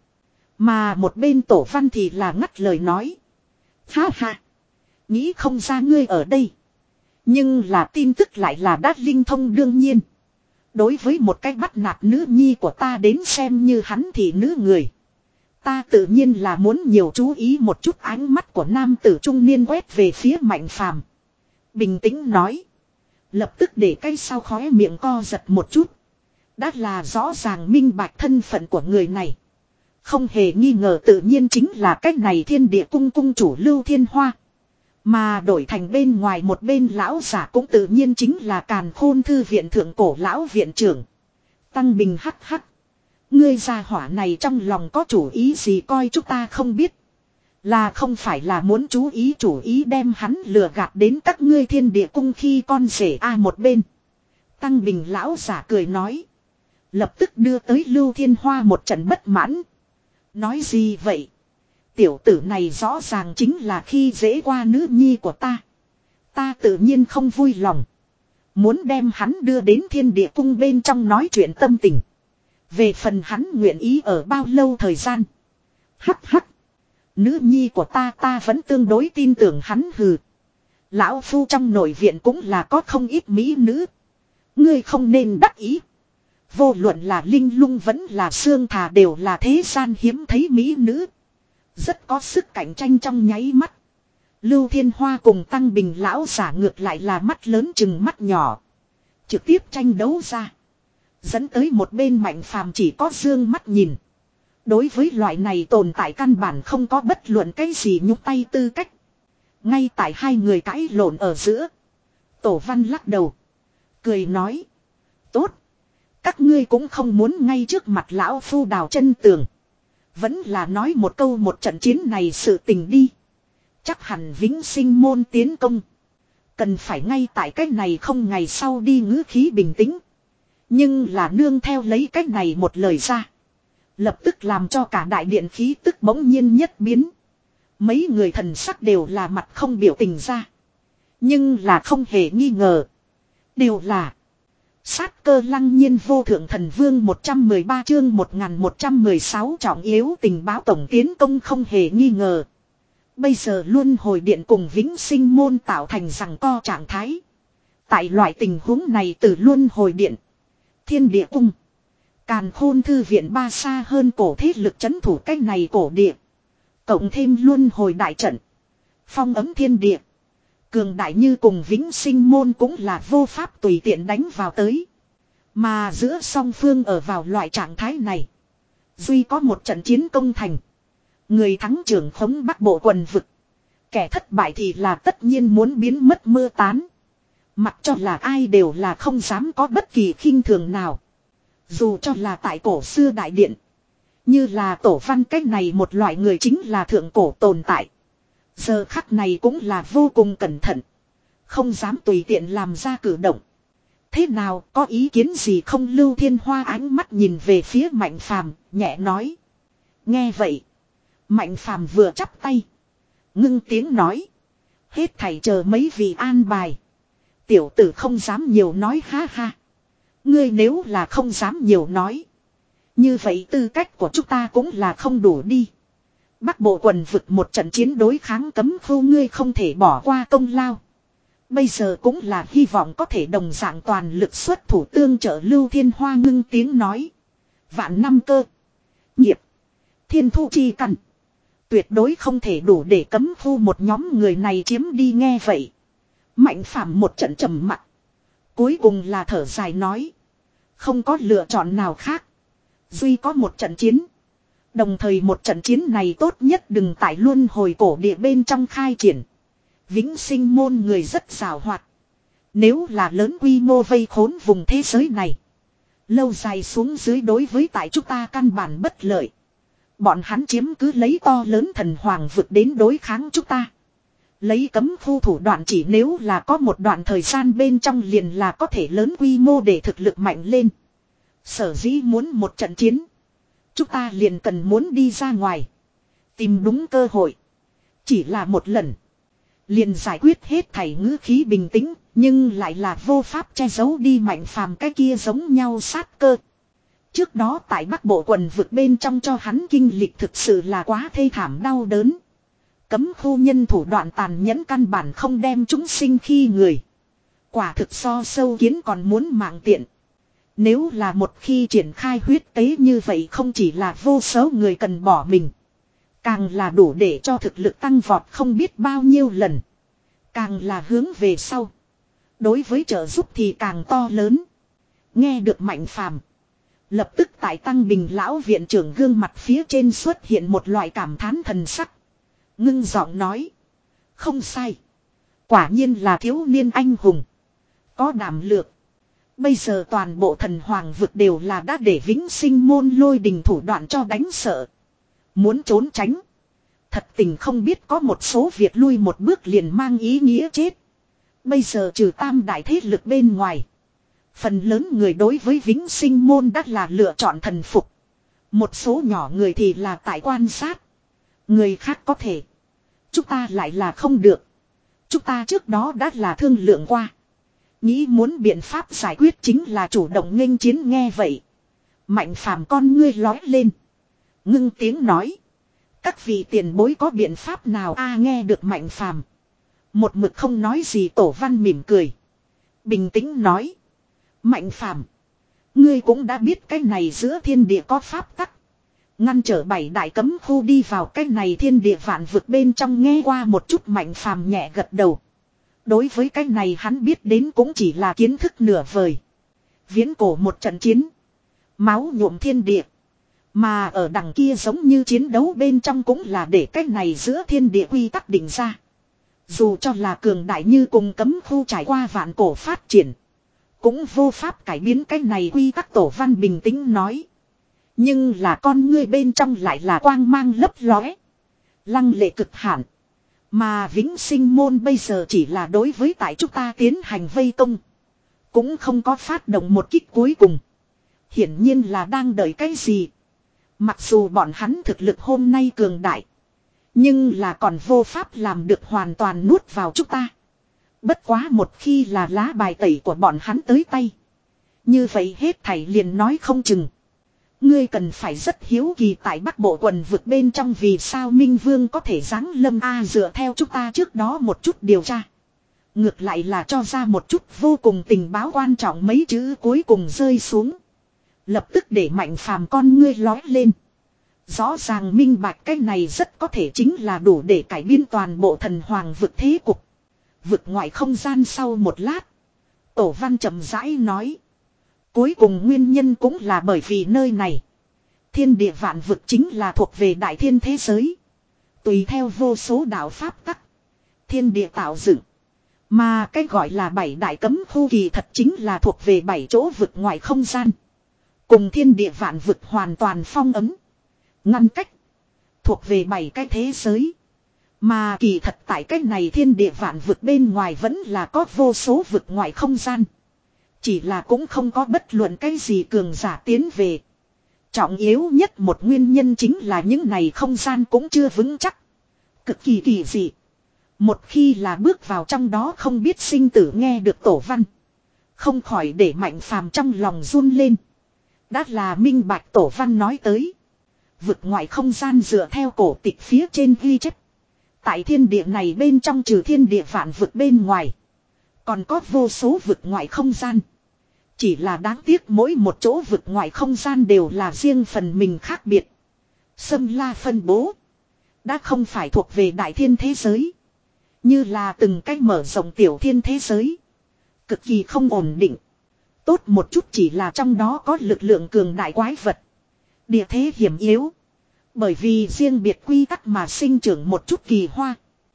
Mà một bên Tổ Văn thì là ngắt lời nói. Ha ha. Nghĩ không ra ngươi ở đây. Nhưng là tin tức lại là đát linh thông đương nhiên. Đối với một cách bắt nạt nữ nhi của ta đến xem như hắn thì nữ người. Ta tự nhiên là muốn nhiều chú ý một chút. Ánh mắt của nam tử trung niên quét về phía Mạnh Phàm. Bình tĩnh nói. Lập tức để cái sau khóe miệng co giật một chút. Đã là rõ ràng minh bạch thân phận của người này. Không hề nghi ngờ tự nhiên chính là cách này Thiên Địa cung cung chủ Lưu Thiên Hoa. Mà đổi thành bên ngoài một bên lão giả cũng tự nhiên chính là Càn Khôn thư viện thượng cổ lão viện trưởng. Tăng Bình hắc hắc. Ngươi gia hỏa này trong lòng có chủ ý gì coi chúng ta không biết. Là không phải là muốn chú ý chủ ý đem hắn lừa gạt đến các ngươi Thiên Địa cung khi con rể a một bên. Tăng Bình lão giả cười nói. Lập tức đưa tới Lưu Thiên Hoa một trận bất mãn. Nói gì vậy? Tiểu tử này rõ ràng chính là khi dễ qua nữ nhi của ta. Ta tự nhiên không vui lòng. Muốn đem hắn đưa đến Thiên Địa cung bên trong nói chuyện tâm tình. Về phần hắn nguyện ý ở bao lâu thời gian. Hắc hắc. Nữ nhi của ta ta vẫn tương đối tin tưởng hắn hừ. Lão phu trong nội viện cũng là có không ít mỹ nữ. Ngươi không nên đắc ý. Vô luận là linh lung vẫn là xương thà đều là thế gian hiếm thấy mỹ nữ. Rất có sức cạnh tranh trong nháy mắt. Lưu Thiên Hoa cùng Tăng Bình lão giả ngược lại là mắt lớn chừng mắt nhỏ. Trực tiếp tranh đấu ra. Dẫn tới một bên Mạnh Phàm chỉ có dương mắt nhìn. Đối với loại này tồn tại căn bản không có bất luận cái gì nhúc tay tư cách. Ngay tại hai người cãi lộn ở giữa. Tổ Văn lắc đầu. Cười nói. Tốt. Các ngươi cũng không muốn ngay trước mặt lão phu đào chân tường. Vẫn là nói một câu một trận chiến này sự tình đi. Chắc hẳn vĩnh sinh môn tiến công. Cần phải ngay tại cách này không ngày sau đi ngữ khí bình tĩnh. Nhưng là nương theo lấy cách này một lời ra. Lập tức làm cho cả đại điện khí tức bỗng nhiên nhất biến. Mấy người thần sắc đều là mặt không biểu tình ra. Nhưng là không hề nghi ngờ. Đều là. Sát cơ lăng nhiên vô thượng thần vương một trăm mười ba chương một nghìn một trăm mười sáu trọng yếu tình báo tổng tiến công không hề nghi ngờ. Bây giờ luân hồi điện cùng vĩnh sinh môn tạo thành rằng co trạng thái. Tại loại tình huống này từ luân hồi điện, Thiên Địa cung, Càn Khôn thư viện ba xa hơn cổ thế lực chấn thủ cách này cổ địa. Cộng thêm luân hồi đại trận, phong ấm thiên địa. Cường đại như cùng vĩnh sinh môn cũng là vô pháp tùy tiện đánh vào tới. Mà giữa song phương ở vào loại trạng thái này. Duy có một trận chiến công thành. Người thắng trưởng khống Bắc Bộ quần vực. Kẻ thất bại thì là tất nhiên muốn biến mất mưa tán. Mặc cho là ai đều là không dám có bất kỳ khinh thường nào. Dù cho là tại cổ xưa đại điện. Như là Tổ Văn cách này một loại người chính là thượng cổ tồn tại. Giờ khắc này cũng là vô cùng cẩn thận. Không dám tùy tiện làm ra cử động. Thế nào, có ý kiến gì không? Lưu Thiên Hoa ánh mắt nhìn về phía Mạnh Phàm, nhẹ nói. Nghe vậy, Mạnh Phàm vừa chắp tay, ngưng tiếng nói. Hết thảy chờ mấy vị an bài. Tiểu tử không dám nhiều nói, ha ha. Ngươi nếu là không dám nhiều nói, như vậy tư cách của chúng ta cũng là không đủ đi. Bắc Bộ quần vực một trận chiến đối kháng cấm khu, ngươi không thể bỏ qua công lao. Bây giờ cũng là hy vọng có thể đồng dạng toàn lực xuất thủ tương trợ. Lưu Thiên Hoa ngưng tiếng nói. Vạn năm cơ, nghiệp, thiên thu chi căn, tuyệt đối không thể đủ để cấm khu một nhóm người này chiếm đi. Nghe vậy, Mạnh Phàm một trận trầm mặc, cuối cùng là thở dài nói. Không có lựa chọn nào khác, duy có một trận chiến. Đồng thời một trận chiến này tốt nhất đừng tại luân hồi cổ địa bên trong khai triển. Vĩnh Sinh môn người rất giàu hoạt. Nếu là lớn quy mô vây khốn vùng thế giới này, lâu dài xuống dưới đối với tại chúng ta căn bản bất lợi. Bọn hắn chiếm cứ lấy to lớn thần hoàng vực đến đối kháng chúng ta. Lấy cấm khu thủ đoạn chỉ nếu là có một đoạn thời gian bên trong liền là có thể lớn quy mô để thực lực mạnh lên. Sở dĩ muốn một trận chiến, chúng ta liền cần muốn đi ra ngoài, tìm đúng cơ hội. Chỉ là một lần liền giải quyết hết thảy. Ngữ khí bình tĩnh, nhưng lại là vô pháp che giấu đi Mạnh Phàm cái kia giống nhau sát cơ. Trước đó tại Bắc Bộ quần vực bên trong cho hắn kinh lịch thực sự là quá thê thảm đau đớn. Cấm khu nhân thủ đoạn tàn nhẫn căn bản không đem chúng sinh khi người. Quả thực so sâu kiến còn muốn mạng tiện. Nếu là một khi triển khai huyết tế như vậy, không chỉ là vô số người cần bỏ mình, càng là đủ để cho thực lực tăng vọt không biết bao nhiêu lần. Càng là hướng về sau, đối với trợ giúp thì càng to lớn. Nghe được Mạnh Phàm, lập tức tại Tăng Bình lão viện trưởng gương mặt phía trên xuất hiện một loại cảm thán thần sắc. Ngưng giọng nói. Không sai. Quả nhiên là thiếu niên anh hùng, có đảm lược. Bây giờ toàn bộ thần hoàng vực đều là đã để Vĩnh Sinh môn lôi đình thủ đoạn cho đánh sợ. Muốn trốn tránh, thật tình không biết có một số việc lui một bước liền mang ý nghĩa chết. Bây giờ trừ tam đại thế lực bên ngoài, phần lớn người đối với Vĩnh Sinh môn đã là lựa chọn thần phục. Một số nhỏ người thì là tại quan sát. Người khác có thể, chúng ta lại là không được. Chúng ta trước đó đã là thương lượng qua, nghĩ muốn biện pháp giải quyết chính là chủ động nghênh chiến. Nghe vậy, Mạnh Phàm con ngươi lói lên, ngưng tiếng nói. Các vị tiền bối có biện pháp nào? A nghe được Mạnh Phàm một mực không nói gì, Tổ Văn mỉm cười, bình tĩnh nói. Mạnh Phàm, ngươi cũng đã biết cái này giữa thiên địa có pháp tắc, ngăn trở bảy đại cấm khu đi vào cái này thiên địa vạn vực bên trong. Nghe qua một chút, Mạnh Phàm nhẹ gật đầu. Đối với cái này hắn biết đến cũng chỉ là kiến thức nửa vời. Viễn cổ một trận chiến, máu nhuộm thiên địa. Mà ở đằng kia giống như chiến đấu bên trong cũng là để cái này giữa thiên địa quy tắc định ra. Dù cho là cường đại như cùng cấm khu trải qua vạn cổ phát triển, cũng vô pháp cải biến cái này quy tắc. Tổ Văn bình tĩnh nói. Nhưng là con ngươi bên trong lại là quang mang lấp lóe, lăng lệ cực hạn. Mà Vĩnh Sinh môn bây giờ chỉ là đối với tại chúng ta tiến hành vây công, cũng không có phát động một kích cuối cùng. Hiển nhiên là đang đợi cái gì. Mặc dù bọn hắn thực lực hôm nay cường đại, nhưng là còn vô pháp làm được hoàn toàn nuốt vào chúng ta. Bất quá một khi là lá bài tẩy của bọn hắn tới tay, như vậy hết thảy liền nói không chừng. Ngươi cần phải rất hiếu kỳ tại Bắc Bộ quần vực bên trong vì sao Minh Vương có thể giáng lâm. A dựa theo chúng ta trước đó một chút điều tra, ngược lại là cho ra một chút vô cùng tình báo quan trọng. Mấy chữ cuối cùng rơi xuống, lập tức để Mạnh Phàm con ngươi lói lên. Rõ ràng minh bạch cái này rất có thể chính là đủ để cải biến toàn bộ thần hoàng vực thế cục. Vực ngoại không gian. Sau một lát, Tổ Văn chậm rãi nói. Cuối cùng nguyên nhân cũng là bởi vì nơi này, thiên địa vạn vực chính là thuộc về đại thiên thế giới. Tùy theo vô số đạo pháp tắc, thiên địa tạo dựng. Mà cái gọi là bảy đại cấm khu kỳ thật chính là thuộc về bảy chỗ vực ngoài không gian. Cùng thiên địa vạn vực hoàn toàn phong ấm, ngăn cách. Thuộc về bảy cái thế giới. Mà kỳ thật tại cách này thiên địa vạn vực bên ngoài vẫn là có vô số vực ngoại không gian. Chỉ là cũng không có bất luận cái gì cường giả tiến về. Trọng yếu nhất một nguyên nhân chính là những này không gian cũng chưa vững chắc. Cực kỳ kỳ dị. Một khi là bước vào trong đó không biết sinh tử nghe được tổ văn. Không khỏi để Mạnh Phàm trong lòng run lên. Đã là minh bạch tổ văn nói tới. Vực ngoại không gian dựa theo cổ tịch phía trên ghi chép. Tại thiên địa này bên trong trừ thiên địa vạn vực bên ngoài. Còn có vô số vực ngoại không gian. Chỉ là đáng tiếc mỗi một chỗ vực ngoại không gian đều là riêng phần mình khác biệt. Xâm la phân bố. Đã không phải thuộc về đại thiên thế giới. Như là từng cách mở rộng tiểu thiên thế giới. Cực kỳ không ổn định. Tốt một chút chỉ là trong đó có lực lượng cường đại quái vật. Địa thế hiểm yếu. Bởi vì riêng biệt quy tắc mà sinh trưởng một chút kỳ hoa.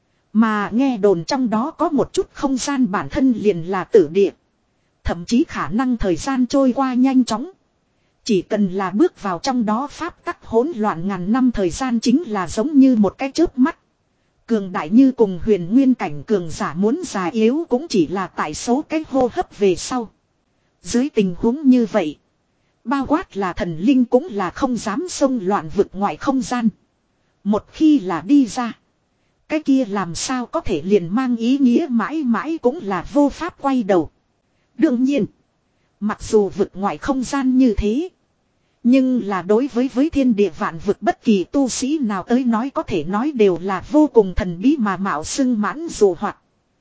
Mà nghe đồn trong đó có một chút không gian bản thân liền là tử địa. Thậm chí khả năng thời gian trôi qua nhanh chóng. Chỉ cần là bước vào trong đó pháp tắc hỗn loạn ngàn năm thời gian chính là giống như một cái chớp mắt. Cường đại như cùng huyền nguyên cảnh cường giả muốn già yếu cũng chỉ là tại số cái hô hấp về sau. Dưới tình huống như vậy. Bao quát là thần linh cũng là không dám xông loạn vực ngoại không gian. Một khi là đi ra. Cái kia làm sao có thể liền mang ý nghĩa mãi mãi cũng là vô pháp quay đầu. Đương nhiên. Mặc dù vực ngoại không gian như thế. Nhưng là đối với với thiên địa vạn vực bất kỳ tu sĩ nào tới nói có thể nói đều là vô cùng thần bí mà mạo xưng mãn dù hoặc.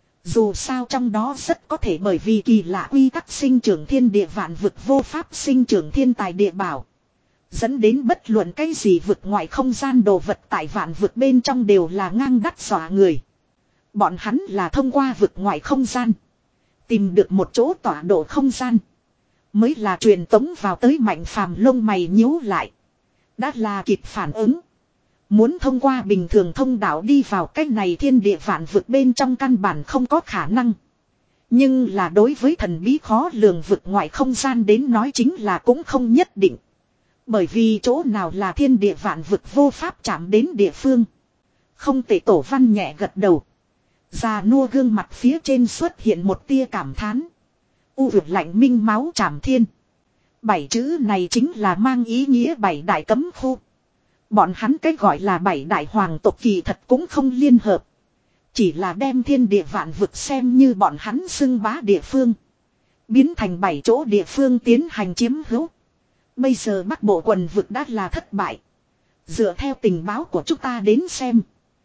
Dù sao trong đó rất có thể bởi vì kỳ lạ quy tắc sinh trưởng thiên địa vạn vực vô pháp sinh trưởng thiên tài địa bảo. Dẫn đến bất luận cái gì vực ngoại không gian đồ vật tại vạn vực bên trong đều là ngang đắt dọa người. Bọn hắn là thông qua vực ngoại không gian. Tìm được một chỗ tọa độ không gian. Mới là truyền tống vào tới Mạnh Phàm lông mày nhíu lại. Đã là kịp phản ứng. Muốn thông qua bình thường thông đạo đi vào cách này thiên địa vạn vực bên trong căn bản không có khả năng. Nhưng là đối với thần bí khó lường vực ngoại không gian đến nói chính là cũng không nhất định. Bởi vì chỗ nào là thiên địa vạn vực vô pháp chạm đến địa phương. Không thể tổ văn nhẹ gật đầu. Già nua gương mặt phía trên xuất hiện một tia cảm thán. U vực lạnh minh máu trảm thiên. Bảy chữ này chính là mang ý nghĩa bảy đại cấm khu. Bọn hắn cách gọi là bảy đại hoàng tộc kỳ thật cũng không liên hợp. Chỉ là đem thiên địa vạn vực xem như bọn hắn xưng bá địa phương. Biến thành bảy chỗ địa phương tiến hành chiếm hữu. Bây giờ Bắc Bộ quần vực đã là thất bại. Dựa theo tình báo của chúng ta đến xem.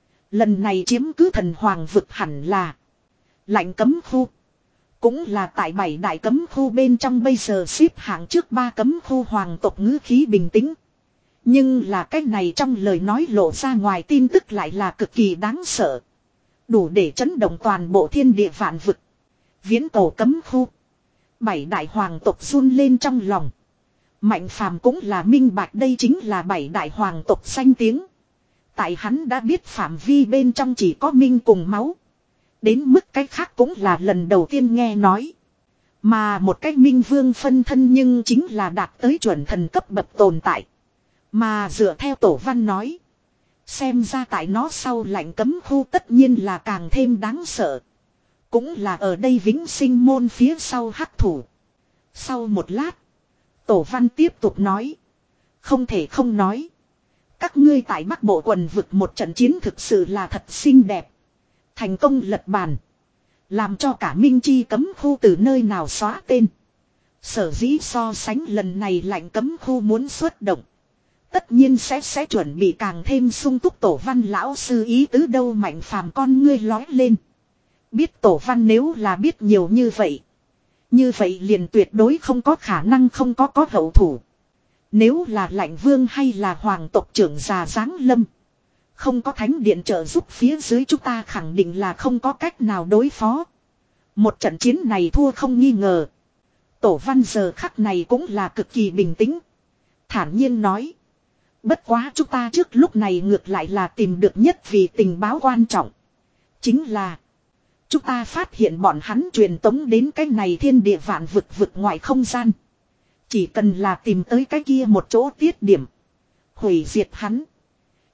Lần này chiếm cứ thần hoàng vực hẳn là lạnh cấm khu. Cũng là tại bảy đại cấm khu bên trong bây giờ xếp hạng trước ba cấm khu hoàng tộc ngữ khí bình tĩnh. Nhưng là cái này trong lời nói lộ ra ngoài tin tức lại là cực kỳ đáng sợ. Đủ để chấn động toàn bộ thiên địa vạn vực. Viễn cổ cấm khu. Bảy đại hoàng tộc run lên trong lòng. Mạnh Phàm cũng là minh bạch đây chính là bảy đại hoàng tộc danh tiếng. Tại hắn đã biết phạm vi bên trong chỉ có minh cùng máu. Đến mức cái khác cũng là lần đầu tiên nghe nói. Mà một cái minh vương phân thân nhưng chính là đạt tới chuẩn thần cấp bậc tồn tại. Mà dựa theo tổ văn nói. Xem ra tại nó sau lạnh cấm khu tất nhiên là càng thêm đáng sợ. Cũng là ở đây vĩnh sinh môn phía sau hắc thủ. Sau một lát. Tổ văn tiếp tục nói. Không thể không nói. Các ngươi tại Bắc Bộ quần vực một trận chiến thực sự là thật xinh đẹp. Thành công lật bàn. Làm cho cả Minh Chi cấm khu từ nơi nào xóa tên. Sở dĩ so sánh lần này lạnh cấm khu muốn xuất động. Tất nhiên sẽ sẽ chuẩn bị càng thêm sung túc tổ văn lão sư ý tứ đâu Mạnh Phàm con ngươi lói lên. Biết tổ văn nếu là biết nhiều như vậy. Như vậy liền tuyệt đối không có khả năng không có có hậu thủ. Nếu là lạnh vương hay là hoàng tộc trưởng già giáng lâm. Không có thánh điện trợ giúp phía dưới chúng ta khẳng định là không có cách nào đối phó. Một trận chiến này thua không nghi ngờ. Tổ văn giờ khắc này cũng là cực kỳ bình tĩnh. Thản nhiên nói. Bất quá chúng ta trước lúc này ngược lại là tìm được nhất vì tình báo quan trọng. Chính là. Chúng ta phát hiện bọn hắn truyền tống đến cái này thiên địa vạn vực vực ngoài không gian. Chỉ cần là tìm tới cái kia một chỗ tiết điểm. Hủy diệt hắn.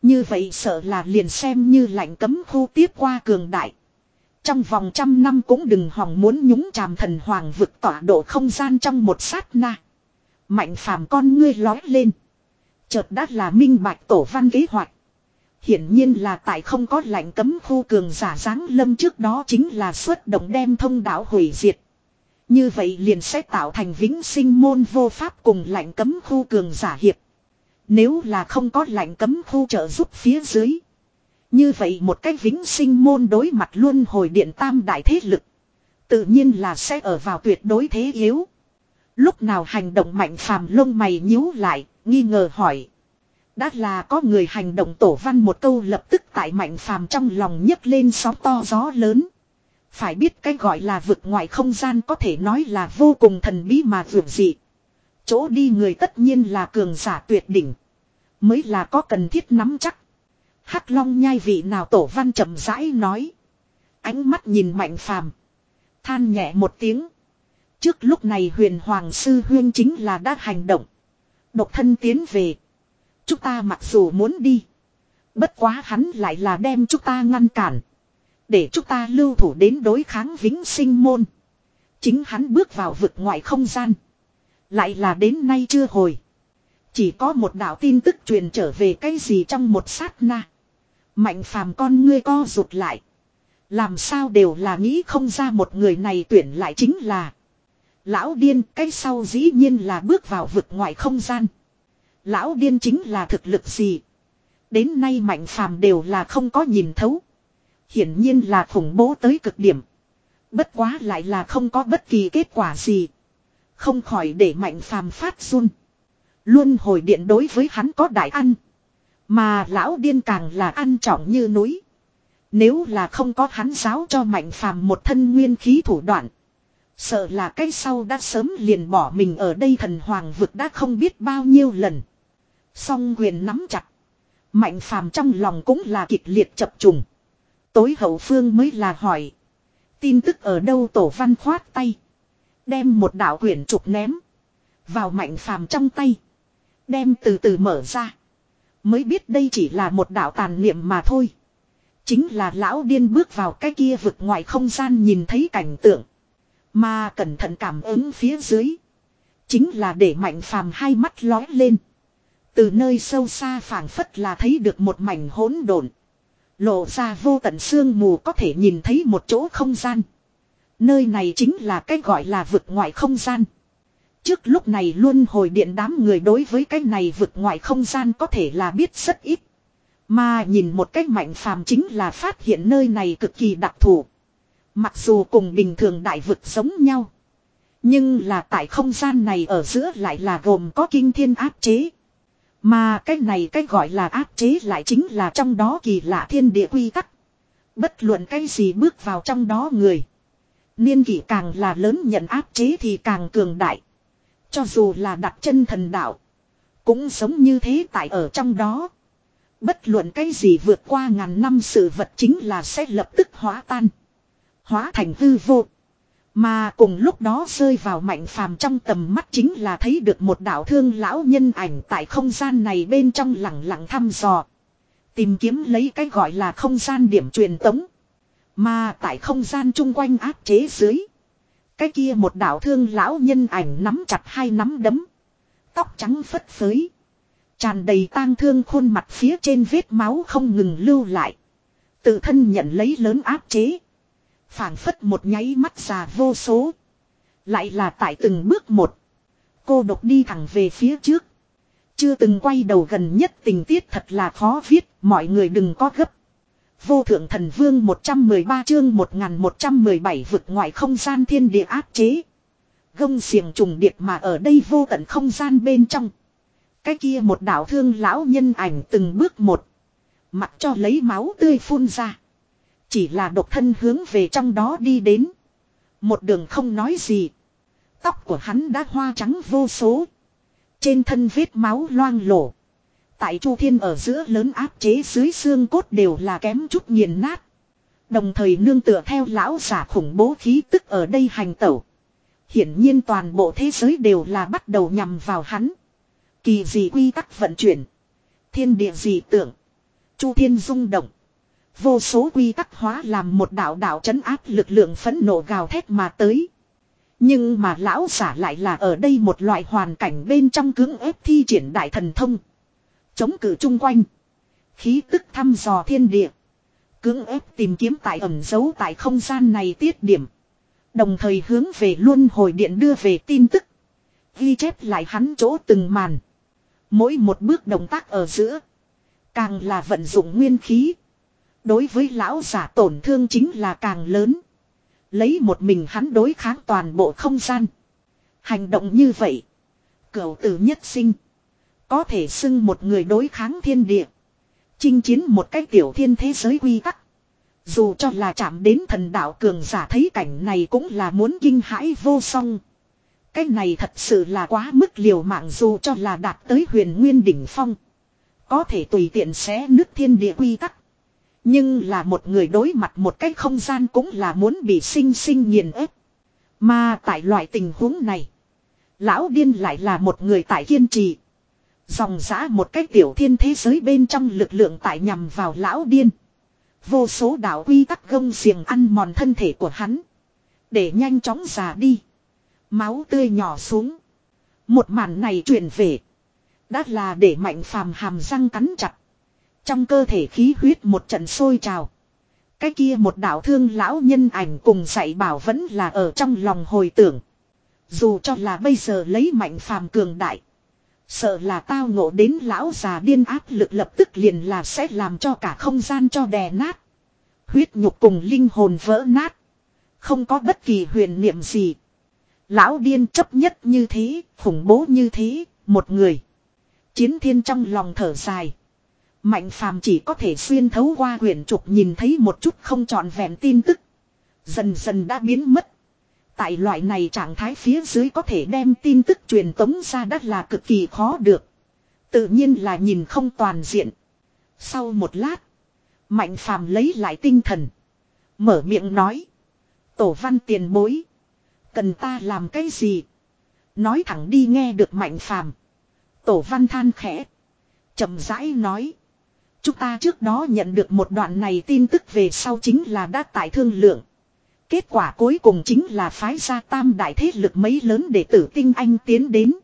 Như vậy sợ là liền xem như lạnh cấm khu tiếp qua cường đại. Trong vòng trăm năm cũng đừng hòng muốn nhúng chàm thần hoàng vực tỏa độ không gian trong một sát na. Mạnh phàm con ngươi lói lên. Chợt đã là minh bạch tổ văn kế hoạch. Hiển nhiên là tại không có lạnh cấm khu cường giả giáng lâm trước đó chính là xuất động đem thông đạo hủy diệt. Như vậy liền sẽ tạo thành vĩnh sinh môn vô pháp cùng lạnh cấm khu cường giả hiệp. Nếu là không có lạnh cấm khu trợ giúp phía dưới. Như vậy một cách vĩnh sinh môn đối mặt luân hồi điện tam đại thế lực. Tự nhiên là sẽ ở vào tuyệt đối thế yếu. Lúc nào hành động Mạnh phàm lông mày nhíu lại, nghi ngờ hỏi. Đã là có người hành động tổ văn một câu lập tức tại Mạnh phàm trong lòng nhấc lên sóng to gió lớn. Phải biết cái gọi là vực ngoại không gian có thể nói là vô cùng thần bí mà vượt dị. Chỗ đi người tất nhiên là cường giả tuyệt đỉnh. Mới là có cần thiết nắm chắc. Hắc Long nhai vị nào tổ văn chậm rãi nói. Ánh mắt nhìn Mạnh phàm. Than nhẹ một tiếng. Trước lúc này huyền hoàng sư huyên chính là đã hành động. Độc thân tiến về. Chúng ta mặc dù muốn đi. Bất quá hắn lại là đem chúng ta ngăn cản. Để chúng ta lưu thủ đến đối kháng vĩnh sinh môn. Chính hắn bước vào vực ngoại không gian. Lại là đến nay chưa hồi. Chỉ có một đạo tin tức truyền trở về cái gì trong một sát na. Mạnh phàm con ngươi co rụt lại. Làm sao đều là nghĩ không ra một người này tuyển lại chính là. Lão điên cái sau dĩ nhiên là bước vào vực ngoại không gian. Lão điên chính là thực lực gì. Đến nay Mạnh phàm đều là không có nhìn thấu. Hiển nhiên là khủng bố tới cực điểm. Bất quá lại là không có bất kỳ kết quả gì. Không khỏi để Mạnh phàm phát run. Luân hồi điện đối với hắn có đại ăn. Mà lão điên càng là ăn trọng như núi. Nếu là không có hắn giáo cho Mạnh phàm một thân nguyên khí thủ đoạn. Sợ là cái sau đã sớm liền bỏ mình ở đây thần hoàng vực đã không biết bao nhiêu lần. Song quyền nắm chặt. Mạnh phàm trong lòng cũng là kịch liệt chập trùng. Tối hậu phương mới là hỏi. Tin tức ở đâu tổ văn khoát tay. Đem một đạo quyển trục ném. Vào Mạnh phàm trong tay. Đem từ từ mở ra. Mới biết đây chỉ là một đạo tàn niệm mà thôi. Chính là lão điên bước vào cái kia vực ngoài không gian nhìn thấy cảnh tượng. Mà cẩn thận cảm ứng phía dưới. Chính là để Mạnh phàm hai mắt lói lên. Từ nơi sâu xa phảng phất là thấy được một mảnh hỗn độn. Lộ ra vô tận sương mù có thể nhìn thấy một chỗ không gian. Nơi này chính là cái gọi là vực ngoại không gian. Trước lúc này luôn hồi điện đám người đối với cái này vực ngoại không gian có thể là biết rất ít. Mà nhìn một cách Mạnh phàm chính là phát hiện nơi này cực kỳ đặc thù. Mặc dù cùng bình thường đại vực giống nhau. Nhưng là tại không gian này ở giữa lại là gồm có kinh thiên áp chế. Mà cái này cái gọi là áp chế lại chính là trong đó kỳ lạ thiên địa quy tắc. Bất luận cái gì bước vào trong đó người. Niên kỷ càng là lớn nhận áp chế thì càng cường đại. Cho dù là đặt chân thần đạo. Cũng giống như thế tại ở trong đó. Bất luận cái gì vượt qua ngàn năm sự vật chính là sẽ lập tức hóa tan. Hóa thành hư vô. Mà cùng lúc đó rơi vào Mạnh phàm trong tầm mắt chính là thấy được một đạo thương lão nhân ảnh tại không gian này bên trong lặng lặng thăm dò. Tìm kiếm lấy cái gọi là không gian điểm truyền tống. Mà tại không gian chung quanh áp chế dưới. Cái kia một đạo thương lão nhân ảnh nắm chặt hai nắm đấm. Tóc trắng phất phới. Tràn đầy tang thương khuôn mặt phía trên vết máu không ngừng lưu lại. Tự thân nhận lấy lớn áp chế. Phảng phất một nháy mắt già vô số. Lại là tại từng bước một. Cô độc đi thẳng về phía trước. Chưa từng quay đầu gần nhất tình tiết thật là khó viết. Mọi người đừng có gấp. Vô thượng thần vương một trăm mười ba chương một nghìn một trăm mười bảy vực ngoại không gian thiên địa áp chế. Gông xiềng trùng điệp mà ở đây vô tận không gian bên trong. Cái kia một đạo thương lão nhân ảnh từng bước một. Mặc cho lấy máu tươi phun ra. Chỉ là độc thân hướng về trong đó đi đến. Một đường không nói gì. Tóc của hắn đã hoa trắng vô số. Trên thân vết máu loang lổ. Tại Chu Thiên ở giữa lớn áp chế dưới xương cốt đều là kém chút nghiền nát. Đồng thời nương tựa theo lão giả khủng bố khí tức ở đây hành tẩu. Hiển nhiên toàn bộ thế giới đều là bắt đầu nhằm vào hắn. Kỳ dị quy tắc vận chuyển. Thiên địa dị tượng. Chu thiên rung động. Vô số quy tắc hóa làm một đạo đạo trấn áp lực lượng phẫn nộ gào thét mà tới. Nhưng mà lão giả lại là ở đây một loại hoàn cảnh bên trong cưỡng ép thi triển đại thần thông. Chống cự chung quanh. Khí tức thăm dò thiên địa. Cưỡng ép tìm kiếm tại ẩn giấu tại không gian này tiết điểm. Đồng thời hướng về luân hồi điện đưa về tin tức. Ghi chép lại hắn chỗ từng màn. Mỗi một bước động tác ở giữa. Càng là vận dụng nguyên khí. Đối với lão giả tổn thương chính là càng lớn. Lấy một mình hắn đối kháng toàn bộ không gian. Hành động như vậy. Cửu tử nhất sinh. Có thể xưng một người đối kháng thiên địa. Chinh chiến một cái tiểu thiên thế giới quy tắc. Dù cho là chạm đến thần đạo cường giả thấy cảnh này cũng là muốn kinh hãi vô song. Cái này thật sự là quá mức liều mạng dù cho là đạt tới huyền nguyên đỉnh phong. Có thể tùy tiện xé nứt thiên địa quy tắc. Nhưng là một người đối mặt một cái không gian cũng là muốn bị sinh sinh nghiền ép. Mà tại loại tình huống này. Lão điên lại là một người tại kiên trì. Dòng dã một cái tiểu thiên thế giới bên trong lực lượng tại nhằm vào lão điên. Vô số đạo quy tắc gông xiềng ăn mòn thân thể của hắn. Để nhanh chóng già đi. Máu tươi nhỏ xuống. Một màn này truyền về. Đã là để Mạnh Phàm hàm răng cắn chặt. Trong cơ thể khí huyết một trận sôi trào. Cái kia một đạo thương lão nhân ảnh cùng dạy bảo vẫn là ở trong lòng hồi tưởng. Dù cho là bây giờ lấy Mạnh Phàm cường đại. Sợ là tao ngộ đến lão già điên áp lực lập tức liền là sẽ làm cho cả không gian cho đè nát. Huyết nhục cùng linh hồn vỡ nát. Không có bất kỳ huyền niệm gì. Lão điên chấp nhất như thế, khủng bố như thế, một người. Chiến thiên trong lòng thở dài. Mạnh Phàm chỉ có thể xuyên thấu qua quyển trục nhìn thấy một chút không trọn vẹn tin tức. Dần dần đã biến mất. Tại loại này trạng thái phía dưới có thể đem tin tức truyền tống ra đất là cực kỳ khó được. Tự nhiên là nhìn không toàn diện. Sau một lát. Mạnh Phàm lấy lại tinh thần. Mở miệng nói. Tổ văn tiền bối. Cần ta làm cái gì? Nói thẳng đi nghe được Mạnh Phàm. Tổ văn than khẽ. Chậm rãi nói. Chúng ta trước đó nhận được một đoạn này tin tức về sau chính là đã tại thương lượng. Kết quả cuối cùng chính là phái ra tam đại thế lực mấy lớn để tử tinh anh tiến đến.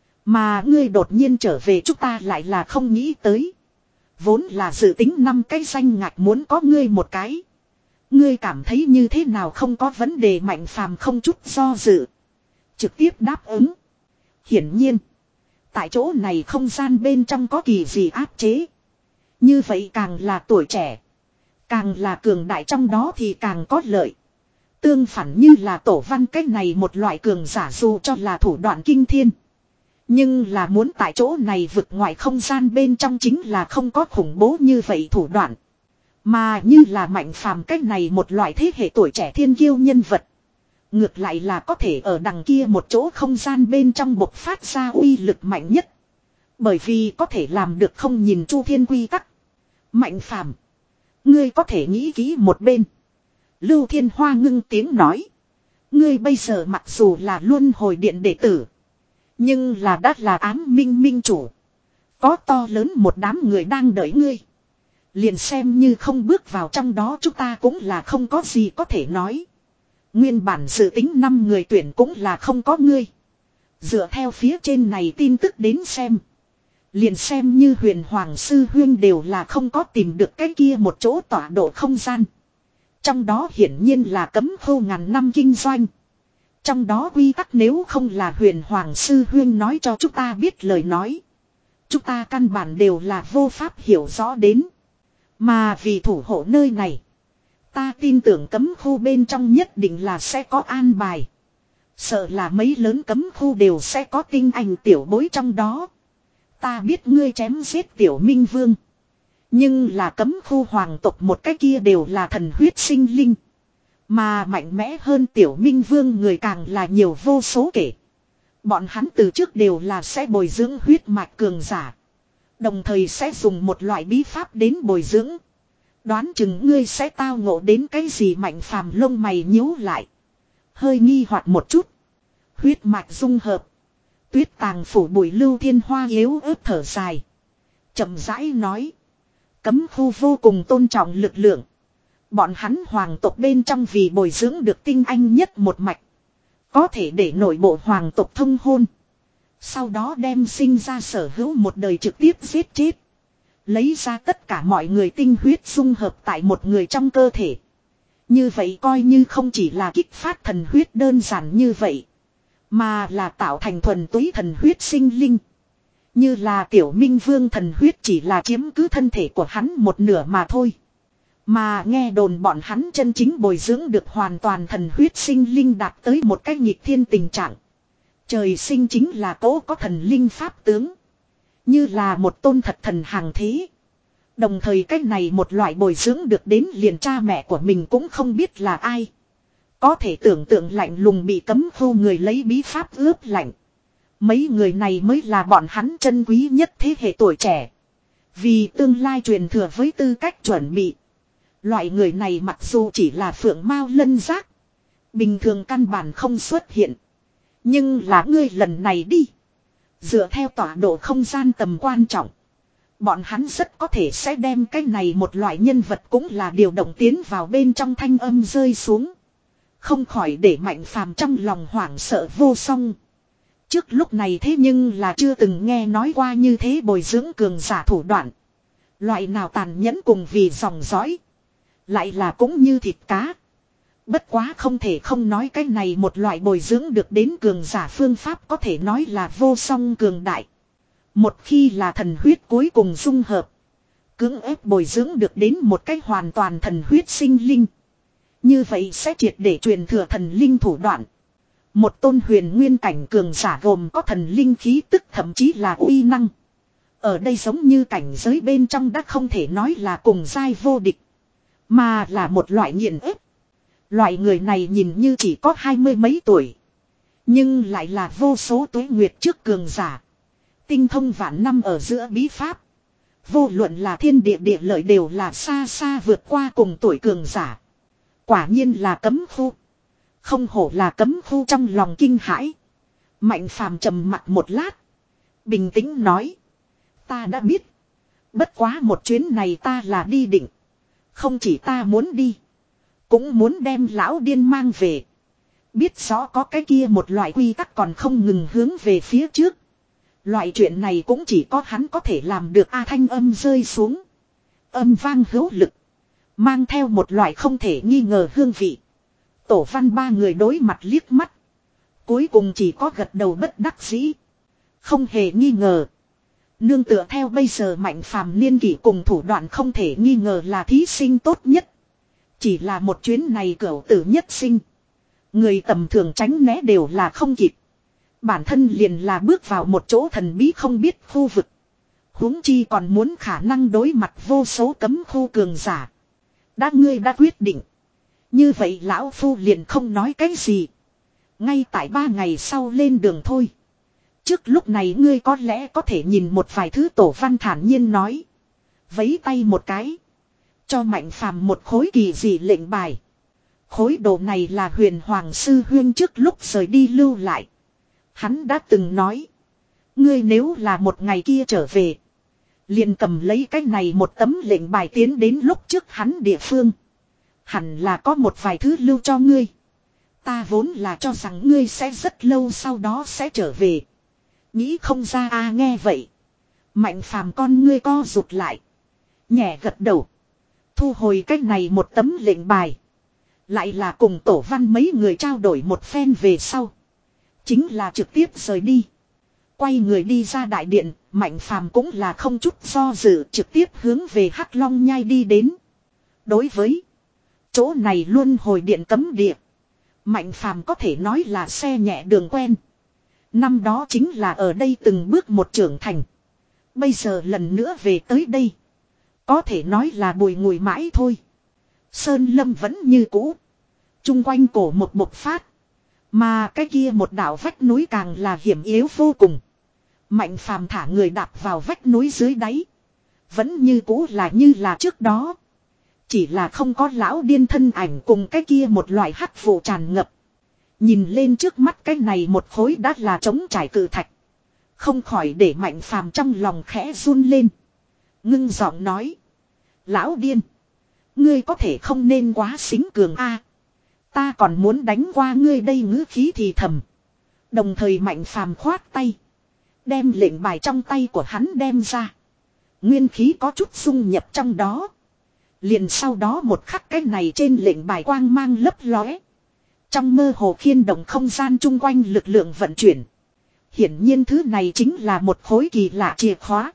Mà ngươi đột nhiên trở về chúng ta lại là không nghĩ tới. Vốn là dự tính năm cái danh ngạch muốn có ngươi một cái. Ngươi cảm thấy như thế nào không có vấn đề Mạnh Phàm không chút do dự. Trực tiếp đáp ứng. Hiển nhiên. Tại chỗ này không gian bên trong có kỳ gì áp chế. Như vậy càng là tuổi trẻ. Càng là cường đại trong đó thì càng có lợi. Tương phản như là tổ văn cách này một loại cường giả dù cho là thủ đoạn kinh thiên. Nhưng là muốn tại chỗ này vực ngoài không gian bên trong chính là không có khủng bố như vậy thủ đoạn. Mà như là Mạnh Phàm cách này một loại thế hệ tuổi trẻ thiên kiêu nhân vật. Ngược lại là có thể ở đằng kia một chỗ không gian bên trong bộc phát ra uy lực mạnh nhất. Bởi vì có thể làm được không nhìn chu thiên quy tắc. Mạnh Phàm, ngươi có thể nghĩ kỹ một bên. Lưu Thiên Hoa ngưng tiếng nói. Ngươi bây giờ mặc dù là luân hồi điện đệ tử. Nhưng là đã là ám minh minh chủ. Có to lớn một đám người đang đợi ngươi. Liền xem như không bước vào trong đó chúng ta cũng là không có gì có thể nói. Nguyên bản dự tính năm người tuyển cũng là không có ngươi. Dựa theo phía trên này tin tức đến xem. Liền xem như huyền hoàng sư huyên đều là không có tìm được cái kia một chỗ tọa độ không gian. Trong đó hiển nhiên là cấm khô ngàn năm kinh doanh. Trong đó quy tắc nếu không là huyền hoàng sư huyên nói cho chúng ta biết lời nói. Chúng ta căn bản đều là vô pháp hiểu rõ đến. Mà vì thủ hộ nơi này. Ta tin tưởng cấm khu bên trong nhất định là sẽ có an bài. Sợ là mấy lớn cấm khu đều sẽ có tinh anh tiểu bối trong đó. Ta biết ngươi chém giết tiểu minh vương. Nhưng là cấm khu hoàng tộc một cái kia đều là thần huyết sinh linh. Mà mạnh mẽ hơn tiểu minh vương người càng là nhiều vô số kể. Bọn hắn từ trước đều là sẽ bồi dưỡng huyết mạch cường giả. Đồng thời sẽ dùng một loại bí pháp đến bồi dưỡng. Đoán chừng ngươi sẽ tao ngộ đến cái gì Mạnh Phàm lông mày nhíu lại. Hơi nghi hoặc một chút. Huyết mạch dung hợp. Tuyết tàng phủ bụi Lưu Thiên Hoa yếu ớt thở dài. Chậm rãi nói. Cấm khu vô cùng tôn trọng lực lượng. Bọn hắn hoàng tộc bên trong vì bồi dưỡng được tinh anh nhất một mạch. Có thể để nội bộ hoàng tộc thông hôn. Sau đó đem sinh ra sở hữu một đời trực tiếp giết chết. Lấy ra tất cả mọi người tinh huyết dung hợp tại một người trong cơ thể. Như vậy coi như không chỉ là kích phát thần huyết đơn giản như vậy. Mà là tạo thành thuần túy thần huyết sinh linh. Như là tiểu minh vương thần huyết chỉ là chiếm cứ thân thể của hắn một nửa mà thôi. Mà nghe đồn bọn hắn chân chính bồi dưỡng được hoàn toàn thần huyết sinh linh đạt tới một cách nghịch thiên tình trạng. Trời sinh chính là cỗ có thần linh pháp tướng. Như là một tôn thật thần hàng thế. Đồng thời cách này một loại bồi dưỡng được đến liền cha mẹ của mình cũng không biết là ai. Có thể tưởng tượng lạnh lùng bị cấm khu người lấy bí pháp ướp lạnh. Mấy người này mới là bọn hắn chân quý nhất thế hệ tuổi trẻ. Vì tương lai truyền thừa với tư cách chuẩn bị. Loại người này mặc dù chỉ là phượng mao lân giác. Bình thường căn bản không xuất hiện. Nhưng là ngươi lần này đi. Dựa theo tọa độ không gian tầm quan trọng. Bọn hắn rất có thể sẽ đem cái này một loại nhân vật cũng là điều động tiến vào bên trong thanh âm rơi xuống. Không khỏi để Mạnh Phàm trong lòng hoảng sợ vô song. Trước lúc này thế nhưng là chưa từng nghe nói qua như thế bồi dưỡng cường giả thủ đoạn. Loại nào tàn nhẫn cùng vì dòng dõi. Lại là cũng như thịt cá. Bất quá không thể không nói cái này một loại bồi dưỡng được đến cường giả phương pháp có thể nói là vô song cường đại. Một khi là thần huyết cuối cùng dung hợp. Cưỡng ép bồi dưỡng được đến một cách hoàn toàn thần huyết sinh linh. Như vậy sẽ triệt để truyền thừa thần linh thủ đoạn. Một tôn huyền nguyên cảnh cường giả gồm có thần linh khí tức thậm chí là uy năng. Ở đây giống như cảnh giới bên trong đã không thể nói là cùng giai vô địch. Mà là một loại nghiền ép. Loại người này nhìn như chỉ có hai mươi mấy tuổi. Nhưng lại là vô số tuế nguyệt trước cường giả. Tinh thông vạn năm ở giữa bí pháp. Vô luận là thiên địa địa lợi đều là xa xa vượt qua cùng tuổi cường giả. Quả nhiên là cấm khu. Không hổ là cấm khu trong lòng kinh hãi. Mạnh Phàm trầm mặt một lát. Bình tĩnh nói. Ta đã biết. Bất quá một chuyến này ta là đi định. Không chỉ ta muốn đi. Cũng muốn đem lão điên mang về. Biết rõ có cái kia một loại quy tắc còn không ngừng hướng về phía trước. Loại chuyện này cũng chỉ có hắn có thể làm được. A thanh âm rơi xuống. Âm vang hữu lực. Mang theo một loại không thể nghi ngờ hương vị. Tổ văn ba người đối mặt liếc mắt. Cuối cùng chỉ có gật đầu bất đắc dĩ. Không hề nghi ngờ. Nương tựa theo bây giờ Mạnh Phàm niên kỷ cùng thủ đoạn không thể nghi ngờ là thí sinh tốt nhất. Chỉ là một chuyến này cửu tử nhất sinh. Người tầm thường tránh né đều là không kịp. Bản thân liền là bước vào một chỗ thần bí không biết khu vực. Huống chi còn muốn khả năng đối mặt vô số cấm khu cường giả. Đã ngươi đã quyết định. Như vậy lão phu liền không nói cái gì. Ngay tại ba ngày sau lên đường thôi. Trước lúc này ngươi có lẽ có thể nhìn một vài thứ tổ văn thản nhiên nói. Vấy tay một cái. Cho Mạnh Phàm một khối kỳ dị lệnh bài. Khối đồ này là Huyền Hoàng Sư Huyên trước lúc rời đi lưu lại. Hắn đã từng nói. Ngươi nếu là một ngày kia trở về. Liền cầm lấy cái này một tấm lệnh bài tiến đến lúc trước hắn địa phương. Hẳn là có một vài thứ lưu cho ngươi. Ta vốn là cho rằng ngươi sẽ rất lâu sau đó sẽ trở về. Nghĩ không ra a à, nghe vậy. Mạnh Phàm con ngươi co rụt lại. Nhẹ gật đầu. Thu hồi cái này một tấm lệnh bài. Lại là cùng tổ văn mấy người trao đổi một phen về sau. Chính là trực tiếp rời đi. Quay người đi ra đại điện. Mạnh Phàm cũng là không chút do dự trực tiếp hướng về Hắc Long Nhai đi đến. Đối với chỗ này luôn hồi điện cấm địa. Mạnh Phàm có thể nói là xe nhẹ đường quen. Năm đó chính là ở đây từng bước một trưởng thành. Bây giờ lần nữa về tới đây. Có thể nói là bùi ngùi mãi thôi. Sơn lâm vẫn như cũ. Trung quanh cổ một bộc phát. Mà cái kia một đảo vách núi càng là hiểm yếu vô cùng. Mạnh Phàm thả người đạp vào vách núi dưới đáy. Vẫn như cũ là như là trước đó. Chỉ là không có lão điên thân ảnh cùng cái kia một loại hắc vụ tràn ngập. Nhìn lên trước mắt cái này một khối đá là trống trải cự thạch. Không khỏi để Mạnh Phàm trong lòng khẽ run lên. Ngưng giọng nói. Lão điên. Ngươi có thể không nên quá xính cường a. Ta còn muốn đánh qua ngươi đây, ngữ khí thì thầm. Đồng thời Mạnh Phàm khoát tay. Đem lệnh bài trong tay của hắn đem ra. Nguyên khí có chút xung nhập trong đó. Liền sau đó một khắc cái này trên lệnh bài quang mang lấp lóe. Trong mơ hồ khiên động không gian chung quanh lực lượng vận chuyển. Hiển nhiên thứ này chính là một khối kỳ lạ chìa khóa.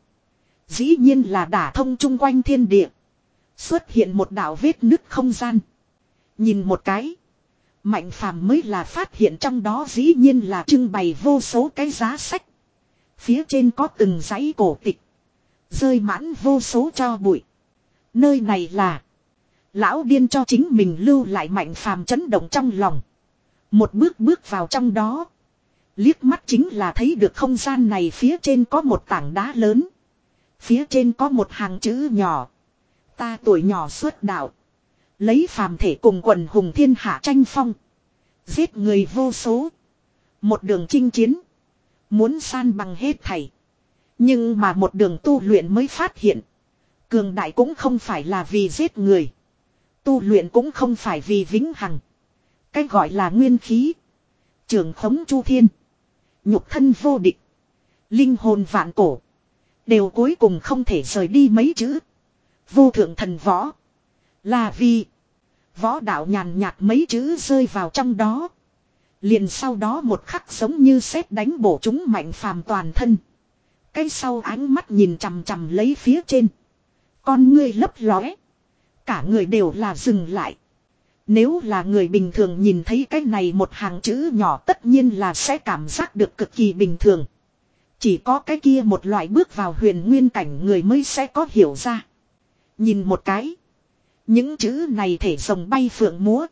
Dĩ nhiên là đả thông chung quanh thiên địa. Xuất hiện một đạo vết nứt không gian. Nhìn một cái. Mạnh Phàm mới là phát hiện trong đó dĩ nhiên là trưng bày vô số cái giá sách. Phía trên có từng dãy cổ tịch. Rơi mãn vô số cho bụi. Nơi này là. Lão điên cho chính mình lưu lại. Mạnh Phàm chấn động trong lòng. Một bước bước vào trong đó. Liếc mắt chính là thấy được không gian này phía trên có một tảng đá lớn. Phía trên có một hàng chữ nhỏ. Ta tuổi nhỏ xuất đạo. Lấy phàm thể cùng quần hùng thiên hạ tranh phong. Giết người vô số. Một đường chinh chiến. Muốn san bằng hết thảy. Nhưng mà một đường tu luyện mới phát hiện. Cường đại cũng không phải là vì giết người. Tu luyện cũng không phải vì vĩnh hằng. Cái gọi là nguyên khí. Trường khống chu thiên. Nhục thân vô địch. Linh hồn vạn cổ. Đều cuối cùng không thể rời đi mấy chữ. Vô thượng thần võ. Là vì. Võ đạo nhàn nhạt mấy chữ rơi vào trong đó. Liền sau đó một khắc giống như sét đánh bổ chúng Mạnh Phàm toàn thân. Cái sau ánh mắt nhìn chằm chằm lấy phía trên. Con ngươi lấp lóe. Cả người đều là dừng lại. Nếu là người bình thường nhìn thấy cái này một hàng chữ nhỏ tất nhiên là sẽ cảm giác được cực kỳ bình thường. Chỉ có cái kia một loại bước vào huyền nguyên cảnh người mới sẽ có hiểu ra. Nhìn một cái. Những chữ này thể rồng bay phượng múa.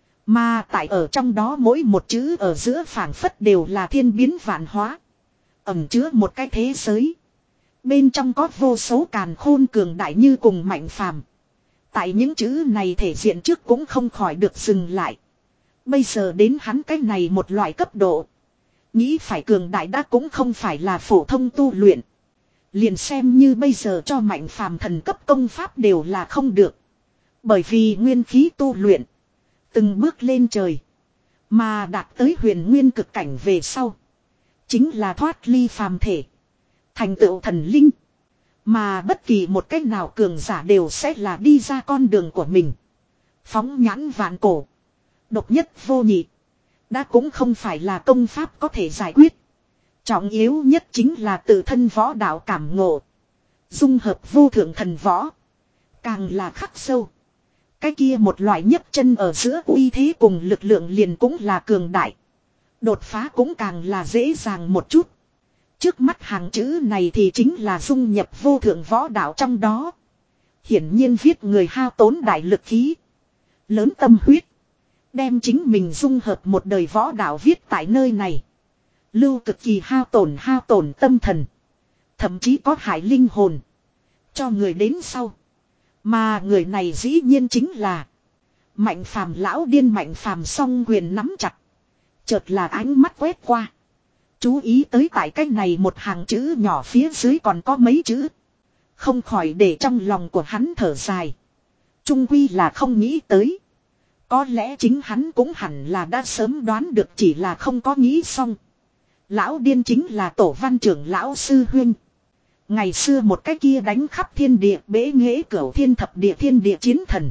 Mà tại ở trong đó mỗi một chữ ở giữa phảng phất đều là thiên biến vạn hóa. Ẩn chứa một cái thế giới. Bên trong có vô số càn khôn cường đại như cùng Mạnh Phàm. Tại những chữ này thể diện trước cũng không khỏi được dừng lại. Bây giờ đến hắn cái này một loại cấp độ. Nghĩ phải cường đại đã cũng không phải là phổ thông tu luyện. Liền xem như bây giờ cho Mạnh Phàm thần cấp công pháp đều là không được. Bởi vì nguyên khí tu luyện. Từng bước lên trời. Mà đạt tới huyền nguyên cực cảnh về sau. Chính là thoát ly phàm thể. Thành tựu thần linh. Mà bất kỳ một cách nào cường giả đều sẽ là đi ra con đường của mình. Phóng nhãn vạn cổ. Độc nhất vô nhị. Đã cũng không phải là công pháp có thể giải quyết. Trọng yếu nhất chính là tự thân võ đạo cảm ngộ. Dung hợp vô thượng thần võ. Càng là khắc sâu. Cái kia một loại nhấp chân ở giữa uy thế cùng lực lượng liền cũng là cường đại. Đột phá cũng càng là dễ dàng một chút. Trước mắt hàng chữ này thì chính là dung nhập vô thượng võ đạo trong đó. Hiển nhiên viết người hao tốn đại lực khí. Lớn tâm huyết. Đem chính mình dung hợp một đời võ đạo viết tại nơi này. Lưu cực kỳ hao tổn hao tổn tâm thần. Thậm chí có hại linh hồn. Cho người đến sau. Mà người này dĩ nhiên chính là Mạnh Phàm. Lão điên Mạnh Phàm song quyền nắm chặt. Chợt là ánh mắt quét qua. Chú ý tới tại cái này một hàng chữ nhỏ phía dưới còn có mấy chữ. Không khỏi để trong lòng của hắn thở dài. Trung quy là không nghĩ tới. Có lẽ chính hắn cũng hẳn là đã sớm đoán được, chỉ là không có nghĩ xong. Lão điên chính là tổ văn trưởng lão sư huynh. Ngày xưa một cái kia đánh khắp thiên địa bế nghệ cửu thiên thập địa thiên địa chiến thần.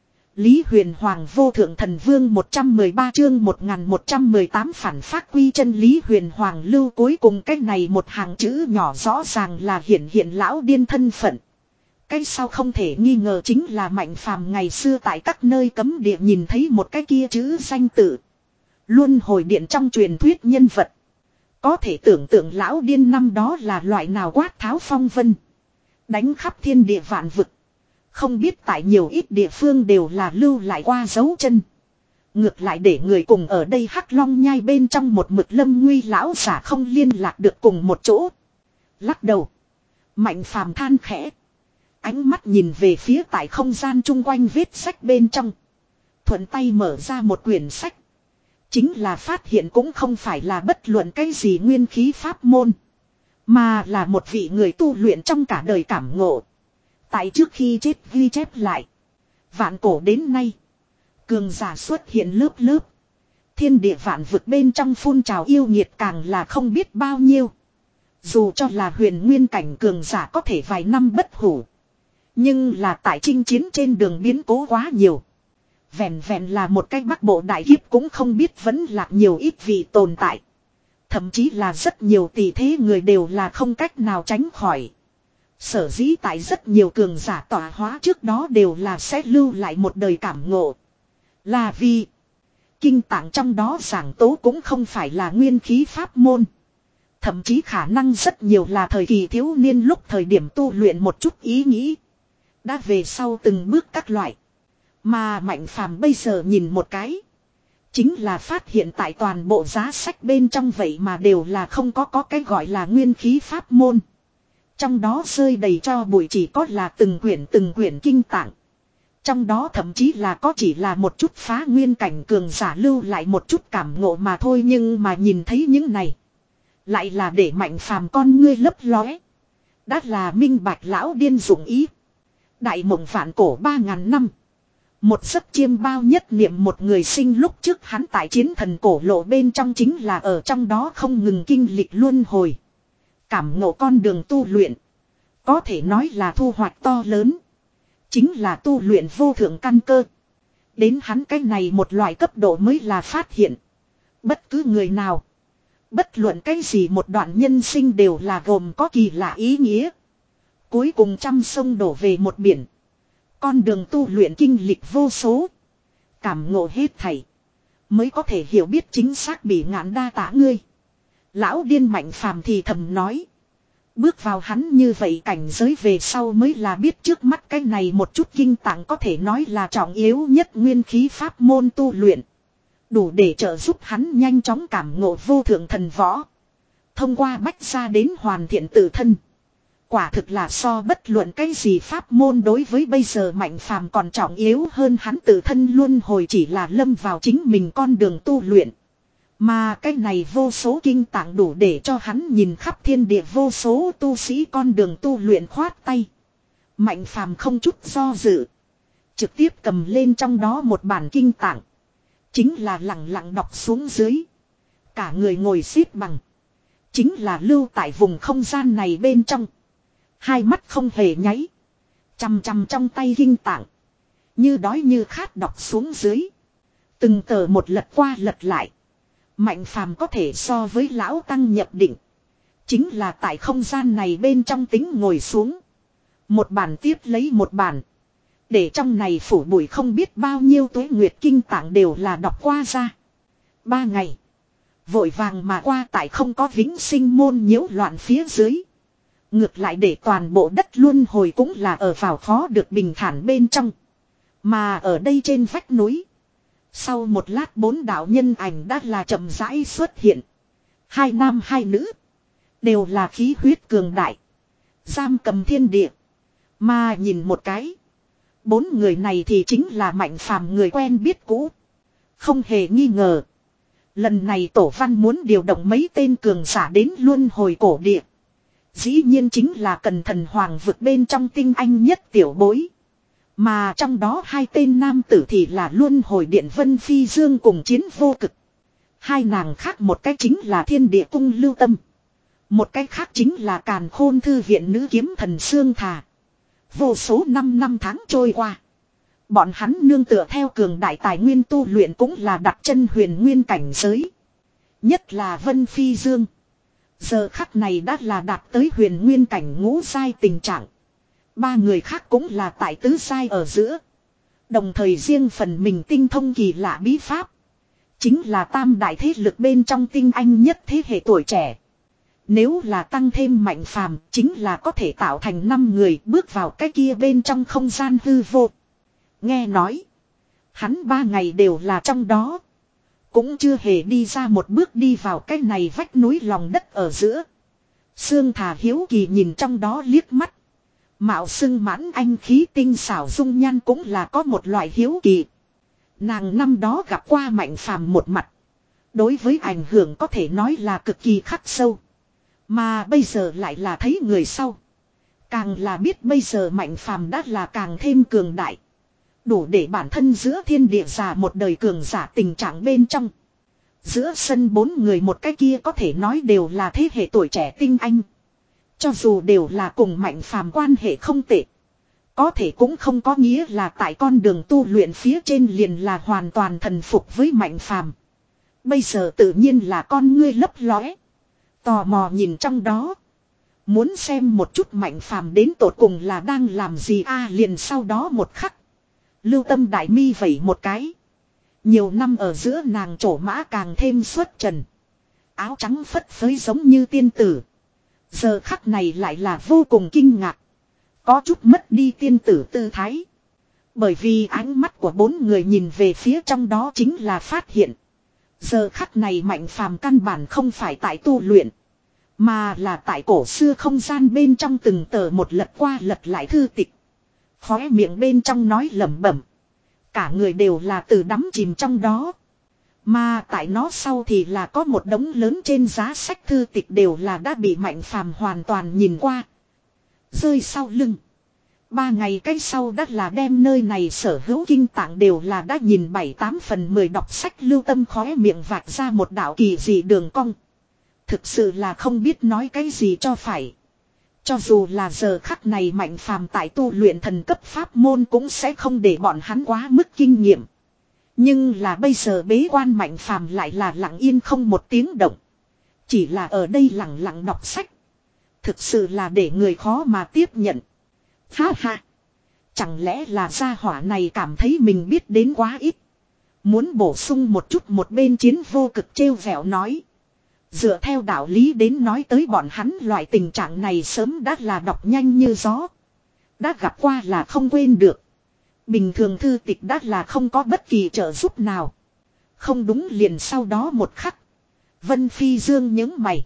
Lý Huyền Hoàng vô thượng thần vương một trăm mười ba chương một nghìn một trăm mười tám phản phát quy chân. Lý Huyền Hoàng lưu cuối cùng cái này một hàng chữ nhỏ rõ ràng là hiển hiện lão điên thân phận. Cái sau không thể nghi ngờ chính là Mạnh Phàm ngày xưa tại các nơi cấm địa nhìn thấy một cái kia chữ danh tự. Luân hồi điện trong truyền thuyết nhân vật. Có thể tưởng tượng lão điên năm đó là loại nào quát tháo phong vân. Đánh khắp thiên địa vạn vực. Không biết tại nhiều ít địa phương đều là lưu lại qua dấu chân. Ngược lại để người cùng ở đây Hắc Long nhai bên trong một mực lâm nguy lão giả không liên lạc được cùng một chỗ. Lắc đầu. Mạnh Phàm than khẽ. Ánh mắt nhìn về phía tại không gian chung quanh vết sách bên trong. Thuận tay mở ra một quyển sách. Chính là phát hiện cũng không phải là bất luận cái gì nguyên khí pháp môn. Mà là một vị người tu luyện trong cả đời cảm ngộ. Tại trước khi chết ghi chép lại. Vạn cổ đến nay. Cường giả xuất hiện lớp lớp. Thiên địa vạn vực bên trong phun trào yêu nghiệt càng là không biết bao nhiêu. Dù cho là huyền nguyên cảnh cường giả có thể vài năm bất hủ. Nhưng là tại chinh chiến trên đường biến cố quá nhiều. Vẹn vẹn là một cái bắc bộ đại kiếp cũng không biết vẫn lạc nhiều ít vị tồn tại. Thậm chí là rất nhiều tỷ thế người đều là không cách nào tránh khỏi. Sở dĩ tại rất nhiều cường giả tọa hóa trước đó đều là sẽ lưu lại một đời cảm ngộ. Là vì kinh tạng trong đó giảng tố cũng không phải là nguyên khí pháp môn. Thậm chí khả năng rất nhiều là thời kỳ thiếu niên lúc thời điểm tu luyện một chút ý nghĩ. Đã về sau từng bước các loại. Mà Mạnh Phàm bây giờ nhìn một cái. Chính là phát hiện tại toàn bộ giá sách bên trong vậy mà đều là không có có cái gọi là nguyên khí pháp môn. Trong đó rơi đầy cho bụi chỉ có là từng quyển từng quyển kinh tạng. Trong đó thậm chí là có chỉ là một chút phá nguyên cảnh cường giả lưu lại một chút cảm ngộ mà thôi, nhưng mà nhìn thấy những này. Lại là để Mạnh Phàm con ngươi lấp lóe. Đã là minh bạch lão điên dụng ý. Đại mộng vạn cổ ba ngàn năm. Một giấc chiêm bao nhất niệm một người sinh lúc trước hắn tại chiến thần cổ lộ bên trong chính là ở trong đó không ngừng kinh lịch luân hồi. Cảm ngộ con đường tu luyện. Có thể nói là thu hoạch to lớn. Chính là tu luyện vô thượng căn cơ. Đến hắn cái này một loại cấp độ mới là phát hiện. Bất cứ người nào. Bất luận cái gì một đoạn nhân sinh đều là gồm có kỳ lạ ý nghĩa. Cuối cùng trăm sông đổ về một biển. Con đường tu luyện kinh lịch vô số. Cảm ngộ hết thảy. Mới có thể hiểu biết chính xác bị ngạn đa tả ngươi. Lão điên Mạnh Phàm thì thầm nói. Bước vào hắn như vậy cảnh giới về sau mới là biết trước mắt cái này một chút kinh tạng có thể nói là trọng yếu nhất nguyên khí pháp môn tu luyện. Đủ để trợ giúp hắn nhanh chóng cảm ngộ vô thượng thần võ. Thông qua bách ra đến hoàn thiện tự thân. Quả thực là so bất luận cái gì pháp môn đối với bây giờ Mạnh Phàm còn trọng yếu hơn, hắn tự thân luôn hồi chỉ là lâm vào chính mình con đường tu luyện. Mà cái này vô số kinh tạng đủ để cho hắn nhìn khắp thiên địa vô số tu sĩ con đường tu luyện khoát tay. Mạnh Phàm không chút do dự. Trực tiếp cầm lên trong đó một bản kinh tạng. Chính là lặng lặng đọc xuống dưới. Cả người ngồi xếp bằng. Chính là lưu tại vùng không gian này bên trong. Hai mắt không hề nháy. Chằm chằm trong tay kinh tạng. Như đói như khát đọc xuống dưới. Từng tờ một lật qua lật lại. Mạnh Phàm có thể so với lão tăng nhập định. Chính là tại không gian này bên trong tính ngồi xuống. Một bản tiếp lấy một bản. Để trong này phủ bụi không biết bao nhiêu tuế nguyệt kinh tạng đều là đọc qua ra. Ba ngày. Vội vàng mà qua tại không có vĩnh sinh môn nhiễu loạn phía dưới. Ngược lại để toàn bộ đất luân hồi cũng là ở vào khó được bình thản bên trong. Mà ở đây trên vách núi. Sau một lát bốn đạo nhân ảnh đã là chậm rãi xuất hiện. Hai nam hai nữ. Đều là khí huyết cường đại. Giam cầm thiên địa. Mà nhìn một cái. Bốn người này thì chính là Mạnh Phàm người quen biết cũ. Không hề nghi ngờ. Lần này Tổ Văn muốn điều động mấy tên cường giả đến luân hồi cổ địa. Dĩ nhiên chính là cần thần hoàng vực bên trong tinh anh nhất tiểu bối. Mà trong đó hai tên nam tử thì là luân hồi điện Vân Phi Dương cùng Chiến Vô Cực. Hai nàng khác một cái chính là Thiên Địa Cung Lưu Tâm. Một cái khác chính là Càn Khôn Thư Viện nữ kiếm thần Sương Thà. Vô số năm năm tháng trôi qua. Bọn hắn nương tựa theo cường đại tài nguyên tu luyện cũng là đặt chân huyền nguyên cảnh giới. Nhất là Vân Phi Dương. Giờ khắc này đã là đạt tới huyền nguyên cảnh ngũ giai tình trạng. Ba người khác cũng là tại tứ giai ở giữa. Đồng thời riêng phần mình tinh thông kỳ lạ bí pháp. Chính là tam đại thế lực bên trong tinh anh nhất thế hệ tuổi trẻ. Nếu là tăng thêm Mạnh Phàm chính là có thể tạo thành năm người bước vào cái kia bên trong không gian hư vô. Nghe nói. Hắn ba ngày đều là trong đó. Cũng chưa hề đi ra một bước đi vào cái này vách núi lòng đất ở giữa. Sương Thà hiếu kỳ nhìn trong đó liếc mắt. Mạo xưng mãn anh khí tinh xảo dung nhan cũng là có một loại hiếu kỳ. Nàng năm đó gặp qua Mạnh Phàm một mặt. Đối với ảnh hưởng có thể nói là cực kỳ khắc sâu. Mà bây giờ lại là thấy người sau. Càng là biết bây giờ Mạnh Phàm đã là càng thêm cường đại. Đủ để bản thân giữa thiên địa giả một đời cường giả tình trạng bên trong. Giữa sân bốn người một cái kia có thể nói đều là thế hệ tuổi trẻ tinh anh. Cho dù đều là cùng Mạnh Phàm quan hệ không tệ. Có thể cũng không có nghĩa là tại con đường tu luyện phía trên liền là hoàn toàn thần phục với Mạnh Phàm. Bây giờ tự nhiên là con ngươi lấp lóe. Tò mò nhìn trong đó. Muốn xem một chút Mạnh Phàm đến tột cùng là đang làm gì a liền sau đó một khắc. Lưu Tâm đại mi vẩy một cái. Nhiều năm ở giữa nàng trổ mã càng thêm xuất trần. Áo trắng phất phới giống như tiên tử. Giờ khắc này lại là vô cùng kinh ngạc. Có chút mất đi tiên tử tư thái. Bởi vì ánh mắt của bốn người nhìn về phía trong đó chính là phát hiện. Giờ khắc này Mạnh Phàm căn bản không phải tại tu luyện. Mà là tại cổ xưa không gian bên trong từng tờ một lật qua lật lại thư tịch. Khóe miệng bên trong nói lẩm bẩm. Cả người đều là từ đắm chìm trong đó. Mà tại nó sau thì là có một đống lớn trên giá sách thư tịch đều là đã bị Mạnh Phàm hoàn toàn nhìn qua. Rơi sau lưng. Ba ngày cách sau đã là đem nơi này sở hữu kinh tạng đều là đã nhìn bảy tám phần mười đọc sách Lưu Tâm khóe miệng vạch ra một đạo kỳ dị đường cong. Thực sự là không biết nói cái gì cho phải. Cho dù là giờ khắc này Mạnh Phàm tại tu luyện thần cấp pháp môn cũng sẽ không để bọn hắn quá mức kinh nghiệm. Nhưng là bây giờ bế quan Mạnh Phàm lại là lặng yên không một tiếng động. Chỉ là ở đây lặng lặng đọc sách. Thực sự là để người khó mà tiếp nhận. Ha ha. Chẳng lẽ là gia hỏa này cảm thấy mình biết đến quá ít. Muốn bổ sung một chút một bên chiến vô cực trêu vẻo nói. Dựa theo đạo lý đến nói tới bọn hắn loại tình trạng này sớm đã là đọc nhanh như gió. Đã gặp qua là không quên được. Bình thường thư tịch đã là không có bất kỳ trợ giúp nào. Không đúng liền sau đó một khắc. Vân Phi Dương nhướng mày.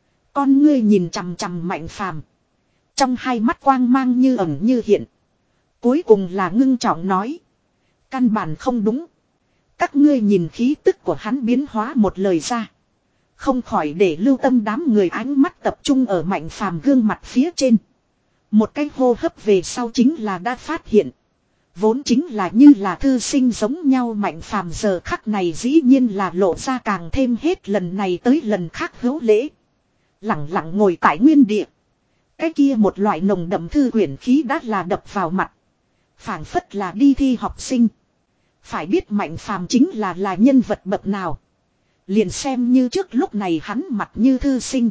Con ngươi nhìn chằm chằm Mạnh Phàm. Trong hai mắt quang mang như ẩn như hiện. Cuối cùng là ngưng trọng nói. Căn bản không đúng. Các ngươi nhìn khí tức của hắn biến hóa một lời ra. Không khỏi để Lưu Tâm đám người ánh mắt tập trung ở Mạnh Phàm gương mặt phía trên. Một cái hô hấp về sau chính là đã phát hiện. Vốn chính là như là thư sinh giống nhau Mạnh Phàm giờ khắc này dĩ nhiên là lộ ra càng thêm hết lần này tới lần khác hữu lễ. Lặng lặng ngồi tại nguyên địa. Cái kia một loại nồng đậm thư quyển khí đã là đập vào mặt. Phảng phất là đi thi học sinh. Phải biết Mạnh Phàm chính là là nhân vật bậc nào. Liền xem như trước lúc này hắn mặt như thư sinh.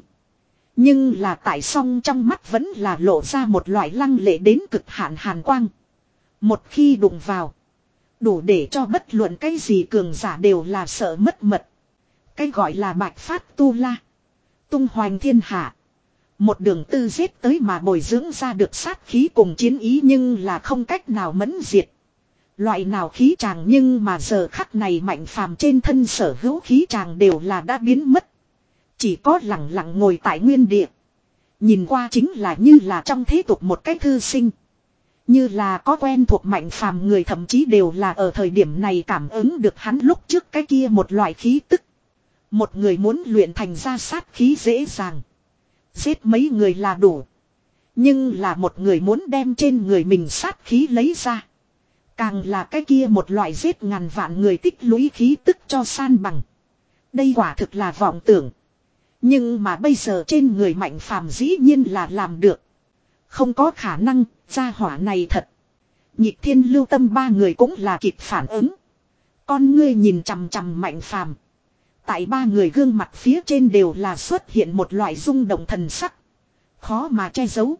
Nhưng là tại song trong mắt vẫn là lộ ra một loại lăng lệ đến cực hạn hàn quang. Một khi đụng vào. Đủ để cho bất luận cái gì cường giả đều là sợ mất mật. Cái gọi là bạch phát tu la. Tung hoành thiên hạ. Một đường tư giết tới mà bồi dưỡng ra được sát khí cùng chiến ý nhưng là không cách nào mẫn diệt. Loại nào khí tràng nhưng mà giờ khắc này Mạnh Phàm trên thân sở hữu khí tràng đều là đã biến mất. Chỉ có lặng lặng ngồi tại nguyên địa. Nhìn qua chính là như là trong thế tục một cái thư sinh. Như là có quen thuộc Mạnh Phàm người thậm chí đều là ở thời điểm này cảm ứng được hắn lúc trước cái kia một loại khí tức. Một người muốn luyện thành ra sát khí dễ dàng. Giết mấy người là đủ. Nhưng là một người muốn đem trên người mình sát khí lấy ra. Càng là cái kia một loại giết ngàn vạn người tích lũy khí tức cho san bằng. Đây quả thực là vọng tưởng. Nhưng mà bây giờ trên người Mạnh Phàm dĩ nhiên là làm được. Không có khả năng, gia hỏa này thật. Nhịp Thiên Lưu Tâm ba người cũng là kịp phản ứng. Con ngươi nhìn chằm chằm Mạnh Phàm. Tại ba người gương mặt phía trên đều là xuất hiện một loại rung động thần sắc. Khó mà che giấu.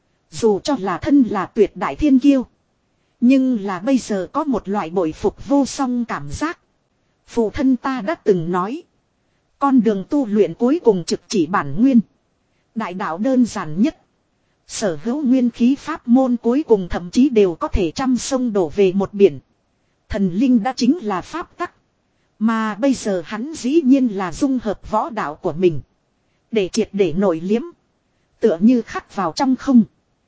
Dù cho là thân là tuyệt đại thiên kiêu. Nhưng là bây giờ có một loại bội phục vô song cảm giác. Phụ thân ta đã từng nói. Con đường tu luyện cuối cùng trực chỉ bản nguyên. Đại đạo đơn giản nhất. Sở hữu nguyên khí pháp môn cuối cùng thậm chí đều có thể trăm sông đổ về một biển. Thần linh đã chính là pháp tắc. Mà bây giờ hắn dĩ nhiên là dung hợp võ đạo của mình. Để triệt để nổi liếm. Tựa như khắc vào trong không.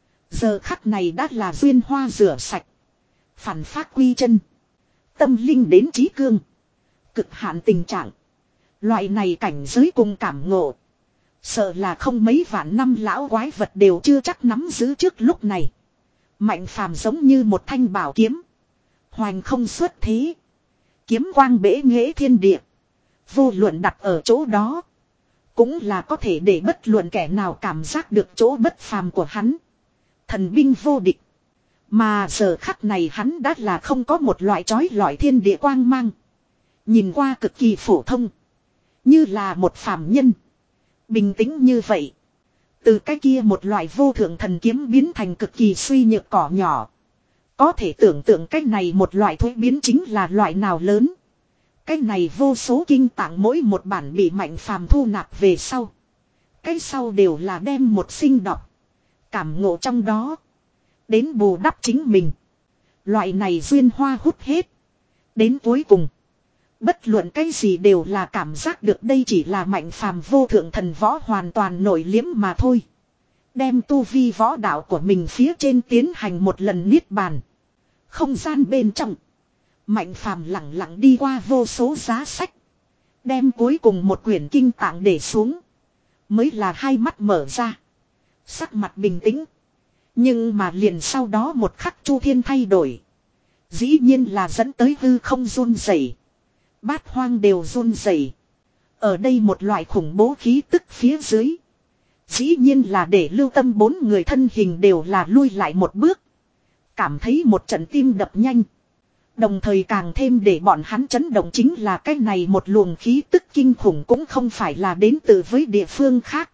Giờ khắc này đã là duyên hoa rửa sạch. Phản phát quy chân. Tâm linh đến trí cương. Cực hạn tình trạng. Loại này cảnh giới cùng cảm ngộ. Sợ là không mấy vạn năm lão quái vật đều chưa chắc nắm giữ trước lúc này. Mạnh phàm giống như một thanh bảo kiếm. Hoành không xuất thế. Kiếm quang bể nghệ thiên địa. Vô luận đặt ở chỗ đó. Cũng là có thể để bất luận kẻ nào cảm giác được chỗ bất phàm của hắn. Thần binh vô địch. Mà giờ khắc này hắn đã là không có một loại chói lọi thiên địa quang mang. Nhìn qua cực kỳ phổ thông. Như là một phàm nhân. Bình tĩnh như vậy. Từ cái kia một loại vô thượng thần kiếm biến thành cực kỳ suy nhược cỏ nhỏ. Có thể tưởng tượng cái này một loại thuế biến chính là loại nào lớn. Cái này vô số kinh tạng mỗi một bản bị mạnh phàm thu nạp về sau. Cái sau đều là đem một sinh đọc. Cảm ngộ trong đó. Đến bù đắp chính mình. Loại này duyên hoa hút hết. Đến cuối cùng. Bất luận cái gì đều là cảm giác được đây chỉ là mạnh phàm vô thượng thần võ hoàn toàn nổi liếm mà thôi. Đem tu vi võ đạo của mình phía trên tiến hành một lần niết bàn. Không gian bên trong. Mạnh phàm lặng lặng đi qua vô số giá sách. Đem cuối cùng một quyển kinh tạng để xuống. Mới là hai mắt mở ra. Sắc mặt bình tĩnh. Nhưng mà liền sau đó một khắc chu thiên thay đổi. Dĩ nhiên là dẫn tới hư không run rẩy. Bát hoang đều run rẩy. Ở đây một loại khủng bố khí tức phía dưới. Dĩ nhiên là để Lưu Tâm bốn người thân hình đều là lui lại một bước. Cảm thấy một trận tim đập nhanh. Đồng thời càng thêm để bọn hắn chấn động chính là cái này một luồng khí tức kinh khủng cũng không phải là đến từ với địa phương khác.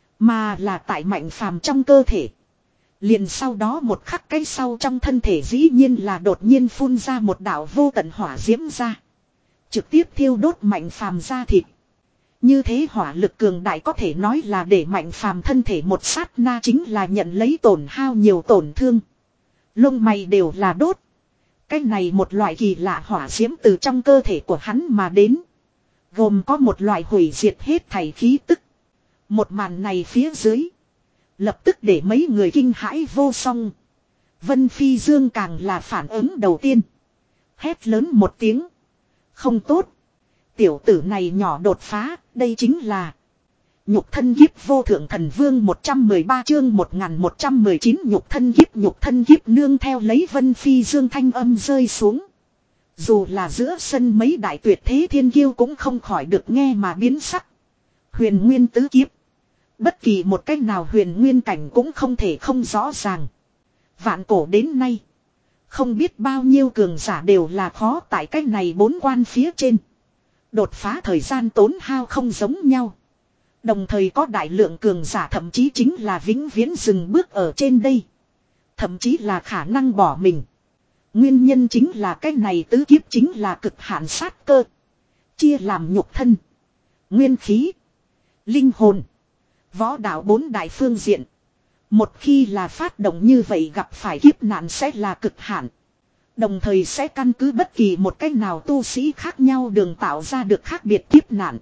Mà là tại mạnh phàm trong cơ thể. Liền sau đó một khắc cái sau trong thân thể dĩ nhiên là đột nhiên phun ra một đạo vô tận hỏa diễm ra. Trực tiếp thiêu đốt mạnh phàm ra thịt. Như thế hỏa lực cường đại có thể nói là để mạnh phàm thân thể một sát na chính là nhận lấy tổn hao nhiều tổn thương. Lông mày đều là đốt. Cái này một loại kỳ lạ hỏa diễm từ trong cơ thể của hắn mà đến. Gồm có một loại hủy diệt hết thảy khí tức. Một màn này phía dưới. Lập tức để mấy người kinh hãi vô song. Vân Phi Dương càng là phản ứng đầu tiên. Hét lớn một tiếng. Không tốt. Tiểu tử này nhỏ đột phá, đây chính là nhục thân kiếp vô thượng thần vương một trăm mười ba chương một nghìn một trăm mười chín nhục thân kiếp nhục thân kiếp nương theo lấy Vân Phi Dương thanh âm rơi xuống. Dù là giữa sân mấy đại tuyệt thế thiên kiêu cũng không khỏi được nghe mà biến sắc. Huyền nguyên tứ kiếp. Bất kỳ một cách nào huyền nguyên cảnh cũng không thể không rõ ràng. Vạn cổ đến nay. Không biết bao nhiêu cường giả đều là khó tại cách này bốn quan phía trên. Đột phá thời gian tốn hao không giống nhau. Đồng thời có đại lượng cường giả thậm chí chính là vĩnh viễn dừng bước ở trên đây. Thậm chí là khả năng bỏ mình. Nguyên nhân chính là cái này tứ kiếp chính là cực hạn sát cơ. Chia làm nhục thân, nguyên khí, linh hồn, võ đạo bốn đại phương diện. Một khi là phát động như vậy gặp phải kiếp nạn sẽ là cực hạn. Đồng thời sẽ căn cứ bất kỳ một cách nào tu sĩ khác nhau đường tạo ra được khác biệt kiếp nạn.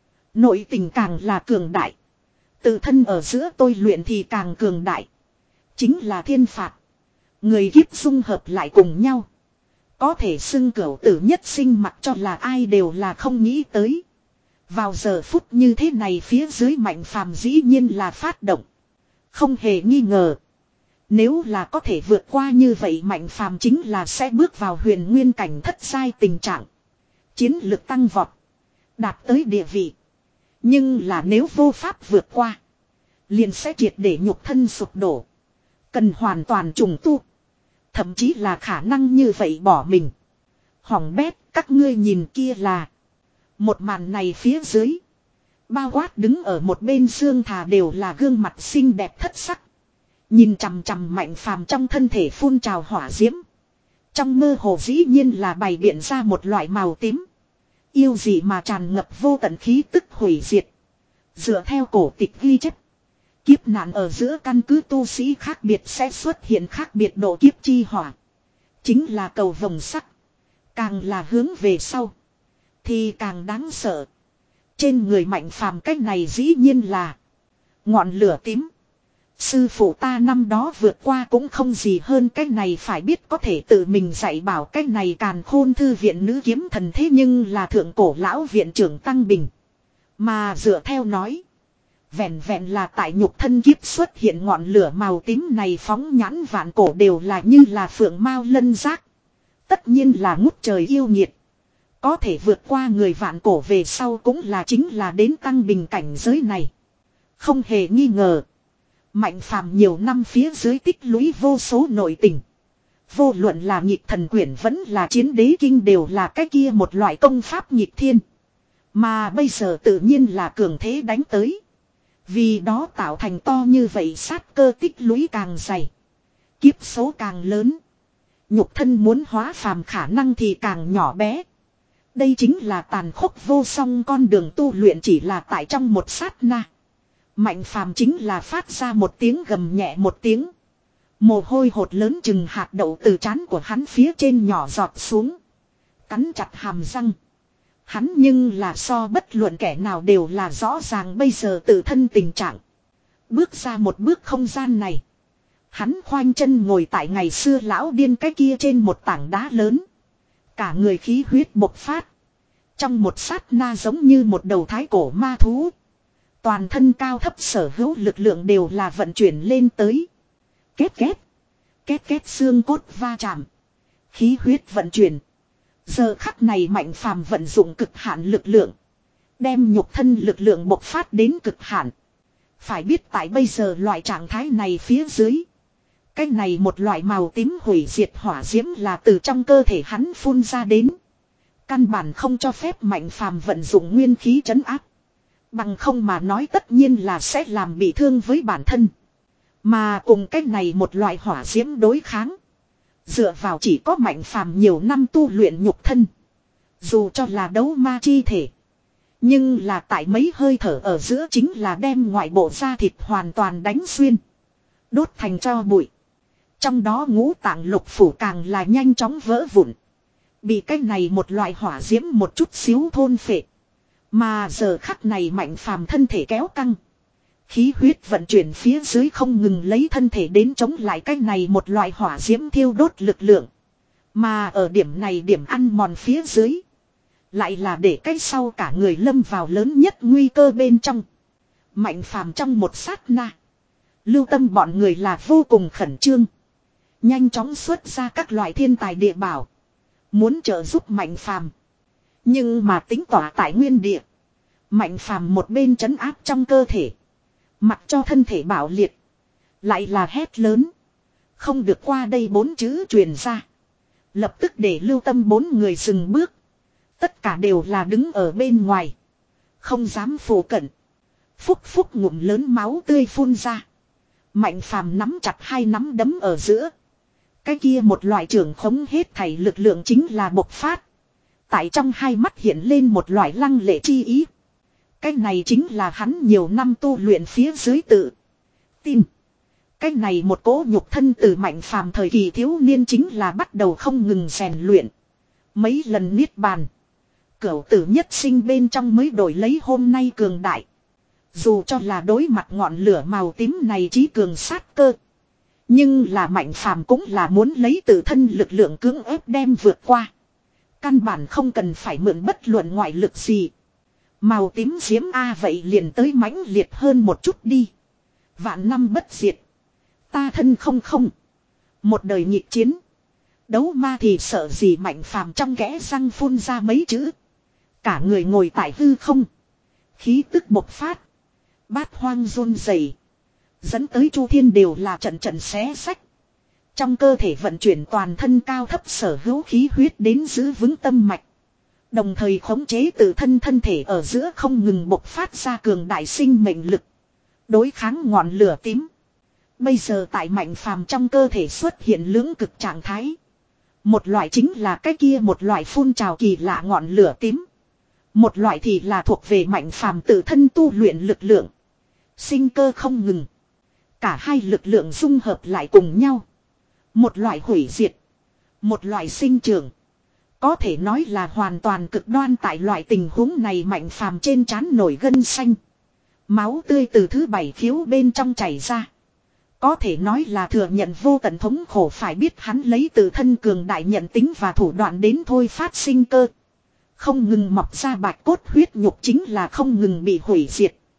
Nội tình càng là cường đại. Tự thân ở giữa tôi luyện thì càng cường đại. Chính là thiên phạt. Người kiếp dung hợp lại cùng nhau. Có thể xưng cửu tử nhất sinh mặc cho là ai đều là không nghĩ tới. Vào giờ phút như thế này phía dưới mạnh phàm dĩ nhiên là phát động. Không hề nghi ngờ. Nếu là có thể vượt qua như vậy mạnh phàm chính là sẽ bước vào huyền nguyên cảnh thất giai tình trạng. Chiến lực tăng vọt. Đạt tới địa vị. Nhưng là nếu vô pháp vượt qua. Liền sẽ triệt để nhục thân sụp đổ. Cần hoàn toàn trùng tu. Thậm chí là khả năng như vậy bỏ mình. Hỏng bét các ngươi nhìn kia là. Một màn này phía dưới. Bao quát đứng ở một bên xương thà đều là gương mặt xinh đẹp thất sắc. Nhìn chằm chằm mạnh phàm trong thân thể phun trào hỏa diễm. Trong mơ hồ dĩ nhiên là bày biện ra một loại màu tím. Yêu gì mà tràn ngập vô tận khí tức hủy diệt. Dựa theo cổ tịch ghi chép. Kiếp nạn ở giữa căn cứ tu sĩ khác biệt sẽ xuất hiện khác biệt độ kiếp chi hỏa. Chính là cầu vồng sắc. Càng là hướng về sau. Thì càng đáng sợ. Trên người mạnh phàm cách này dĩ nhiên là ngọn lửa tím. Sư phụ ta năm đó vượt qua cũng không gì hơn cái này phải biết có thể tự mình dạy bảo cái này càn khôn thư viện nữ kiếm thần thế nhưng là thượng cổ lão viện trưởng Tăng Bình. Mà dựa theo nói. Vẹn vẹn là tại nhục thân kiếp xuất hiện ngọn lửa màu tím này phóng nhãn vạn cổ đều là như là phượng mao lân giác. Tất nhiên là ngút trời yêu nhiệt. Có thể vượt qua người vạn cổ về sau cũng là chính là đến tăng bình cảnh giới này. Không hề nghi ngờ. Mạnh phàm nhiều năm phía dưới tích lũy vô số nội tình. Vô luận là nhịp thần quyển vẫn là chiến đế kinh đều là cái kia một loại công pháp nhịp thiên. Mà bây giờ tự nhiên là cường thế đánh tới. Vì đó tạo thành to như vậy sát cơ tích lũy càng dày. Kiếp số càng lớn. Nhục thân muốn hóa phàm khả năng thì càng nhỏ bé. Đây chính là tàn khốc vô song con đường tu luyện chỉ là tại trong một sát na. Mạnh phàm chính là phát ra một tiếng gầm nhẹ một tiếng. Mồ hôi hột lớn chừng hạt đậu từ trán của hắn phía trên nhỏ giọt xuống. Cắn chặt hàm răng. Hắn nhưng là so bất luận kẻ nào đều là rõ ràng bây giờ tự thân tình trạng. Bước ra một bước không gian này. Hắn khoanh chân ngồi tại ngày xưa lão điên cái kia trên một tảng đá lớn. Cả người khí huyết bộc phát. Trong một sát na giống như một đầu thái cổ ma thú. Toàn thân cao thấp sở hữu lực lượng đều là vận chuyển lên tới. Két két. Két két xương cốt va chạm. Khí huyết vận chuyển. Giờ khắc này mạnh phàm vận dụng cực hạn lực lượng. Đem nhục thân lực lượng bộc phát đến cực hạn. Phải biết tại bây giờ loại trạng thái này phía dưới. Cái này một loại màu tím hủy diệt hỏa diễm là từ trong cơ thể hắn phun ra đến. Căn bản không cho phép mạnh phàm vận dụng nguyên khí trấn áp. Bằng không mà nói tất nhiên là sẽ làm bị thương với bản thân. Mà cùng cái này một loại hỏa diễm đối kháng. Dựa vào chỉ có mạnh phàm nhiều năm tu luyện nhục thân. Dù cho là đấu ma chi thể. Nhưng là tại mấy hơi thở ở giữa chính là đem ngoại bộ da thịt hoàn toàn đánh xuyên. Đốt thành tro bụi. Trong đó ngũ tạng lục phủ càng là nhanh chóng vỡ vụn. Bị cái này một loại hỏa diễm một chút xíu thôn phệ. Mà giờ khắc này mạnh phàm thân thể kéo căng. Khí huyết vận chuyển phía dưới không ngừng lấy thân thể đến chống lại cái này một loại hỏa diễm thiêu đốt lực lượng. Mà ở điểm này điểm ăn mòn phía dưới. Lại là để cái sau cả người lâm vào lớn nhất nguy cơ bên trong. Mạnh phàm trong một sát na. Lưu tâm bọn người là vô cùng khẩn trương. Nhanh chóng xuất ra các loại thiên tài địa bảo. Muốn trợ giúp mạnh phàm. Nhưng mà tính tỏa tại nguyên địa. Mạnh phàm một bên trấn áp trong cơ thể. Mặc cho thân thể bạo liệt. Lại là hét lớn. Không được qua đây bốn chữ truyền ra. Lập tức để lưu tâm bốn người dừng bước. Tất cả đều là đứng ở bên ngoài. Không dám phủ cận. Phúc phúc ngụm lớn máu tươi phun ra. Mạnh phàm nắm chặt hai nắm đấm ở giữa. Cái kia một loại trưởng khống hết thảy lực lượng chính là bộc phát. Tại trong hai mắt hiện lên một loại lăng lệ chi ý. Cái này chính là hắn nhiều năm tu luyện phía dưới tự tin. Cái này một cỗ nhục thân từ mạnh phàm thời kỳ thiếu niên chính là bắt đầu không ngừng rèn luyện. Mấy lần niết bàn. Cửu tử nhất sinh bên trong mới đổi lấy hôm nay cường đại. Dù cho là đối mặt ngọn lửa màu tím này trí cường sát cơ. Nhưng là mạnh phàm cũng là muốn lấy tự thân lực lượng cưỡng ép đem vượt qua. Căn bản không cần phải mượn bất luận ngoại lực gì. Màu tím diễm A vậy liền tới mãnh liệt hơn một chút đi. Vạn năm bất diệt. Ta thân không không. Một đời nhịp chiến. Đấu ma thì sợ gì mạnh phàm trong kẽ răng phun ra mấy chữ. Cả người ngồi tại hư không. Khí tức bộc phát. Bát hoang run rẩy. Dẫn tới Chu Thiên đều là trận trận xé sách. Trong cơ thể vận chuyển toàn thân cao thấp sở hữu khí huyết đến giữ vững tâm mạch. Đồng thời khống chế tự thân thân thể ở giữa không ngừng bộc phát ra cường đại sinh mệnh lực. Đối kháng ngọn lửa tím. Bây giờ tại mạnh phàm trong cơ thể xuất hiện lưỡng cực trạng thái. Một loại chính là cái kia một loại phun trào kỳ lạ ngọn lửa tím. Một loại thì là thuộc về mạnh phàm tự thân tu luyện lực lượng. Sinh cơ không ngừng. Cả hai lực lượng dung hợp lại cùng nhau. Một loại hủy diệt. Một loại sinh trưởng. Có thể nói là hoàn toàn cực đoan tại loại tình huống này mạnh phàm trên trán nổi gân xanh. Máu tươi từ thứ bảy khiếu bên trong chảy ra. Có thể nói là thừa nhận vô tận thống khổ phải biết hắn lấy từ thân cường đại nhận tính và thủ đoạn đến thôi phát sinh cơ. Không ngừng mọc ra bạch cốt huyết nhục chính là không ngừng bị hủy diệt.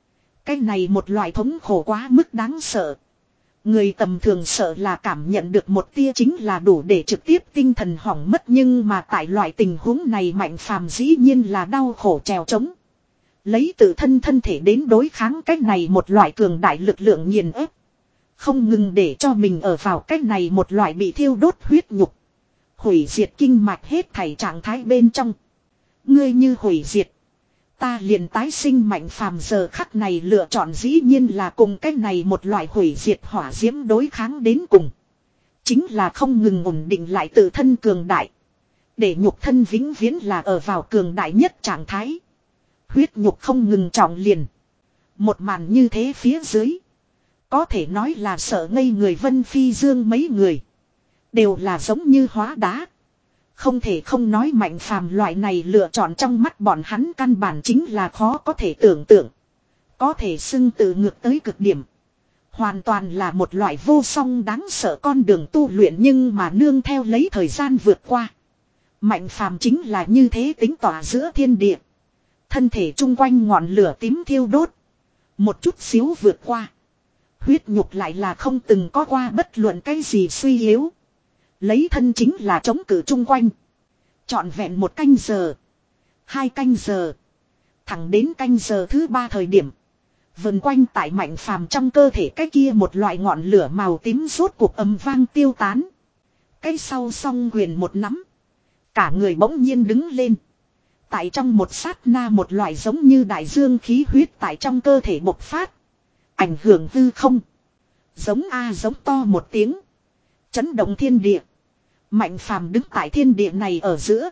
Cái này một loại thống khổ quá mức đáng sợ. Người tầm thường sợ là cảm nhận được một tia chính là đủ để trực tiếp tinh thần hỏng mất, nhưng mà tại loại tình huống này Mạnh Phàm dĩ nhiên là đau khổ trèo trống. Lấy tự thân thân thể đến đối kháng cái này một loại cường đại lực lượng nghiền ép. Không ngừng để cho mình ở vào cái này một loại bị thiêu đốt huyết nhục. Hủy diệt kinh mạch hết thảy trạng thái bên trong. Ngươi như hủy diệt. Ta liền tái sinh. Mạnh Phàm giờ khắc này lựa chọn dĩ nhiên là cùng cái này một loại hủy diệt hỏa diễm đối kháng đến cùng. Chính là không ngừng ổn định lại tự thân cường đại. Để nhục thân vĩnh viễn là ở vào cường đại nhất trạng thái. Huyết nhục không ngừng trọng liền. Một màn như thế phía dưới. Có thể nói là sợ ngây người Vân Phi Dương mấy người. Đều là giống như hóa đá. Không thể không nói Mạnh Phàm loại này lựa chọn trong mắt bọn hắn căn bản chính là khó có thể tưởng tượng. Có thể xưng tự ngược tới cực điểm. Hoàn toàn là một loại vô song đáng sợ con đường tu luyện, nhưng mà nương theo lấy thời gian vượt qua. Mạnh Phàm chính là như thế tính tỏa giữa thiên địa. Thân thể chung quanh ngọn lửa tím thiêu đốt. Một chút xíu vượt qua. Huyết nhục lại là không từng có qua bất luận cái gì suy yếu. Lấy thân chính là chống cự chung quanh. Trọn vẹn một canh giờ. Hai canh giờ. Thẳng đến canh giờ thứ ba thời điểm. Vần quanh tại Mạnh Phàm trong cơ thể cái kia một loại ngọn lửa màu tím rốt cuộc ầm vang tiêu tán. Cái sau song quyền một nắm. Cả người bỗng nhiên đứng lên. Tại trong một sát na một loại giống như đại dương khí huyết tại trong cơ thể bộc phát. Ảnh hưởng hư không. Giống a giống to một tiếng. Chấn động thiên địa. Mạnh Phàm đứng tại thiên địa này ở giữa.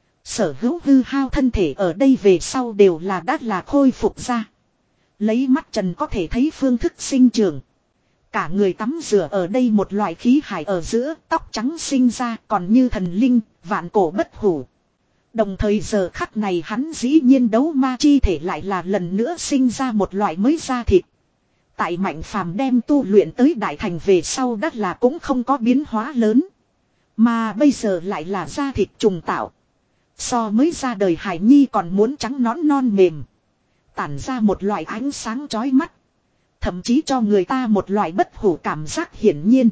Sở hữu hư hao thân thể ở đây về sau đều là đã là khôi phục ra. Lấy mắt trần có thể thấy phương thức sinh trưởng. Cả người tắm rửa ở đây một loại khí hải ở giữa, tóc trắng sinh ra còn như thần linh, vạn cổ bất hủ. Đồng thời giờ khắc này hắn dĩ nhiên đấu ma chi thể lại là lần nữa sinh ra một loại mới da thịt. Tại Mạnh Phàm đem tu luyện tới đại thành về sau đắt là cũng không có biến hóa lớn. Mà bây giờ lại là da thịt trùng tạo. So mới ra đời hải nhi còn muốn trắng nõn non mềm. Tản ra một loại ánh sáng chói mắt. Thậm chí cho người ta một loại bất hủ cảm giác hiển nhiên.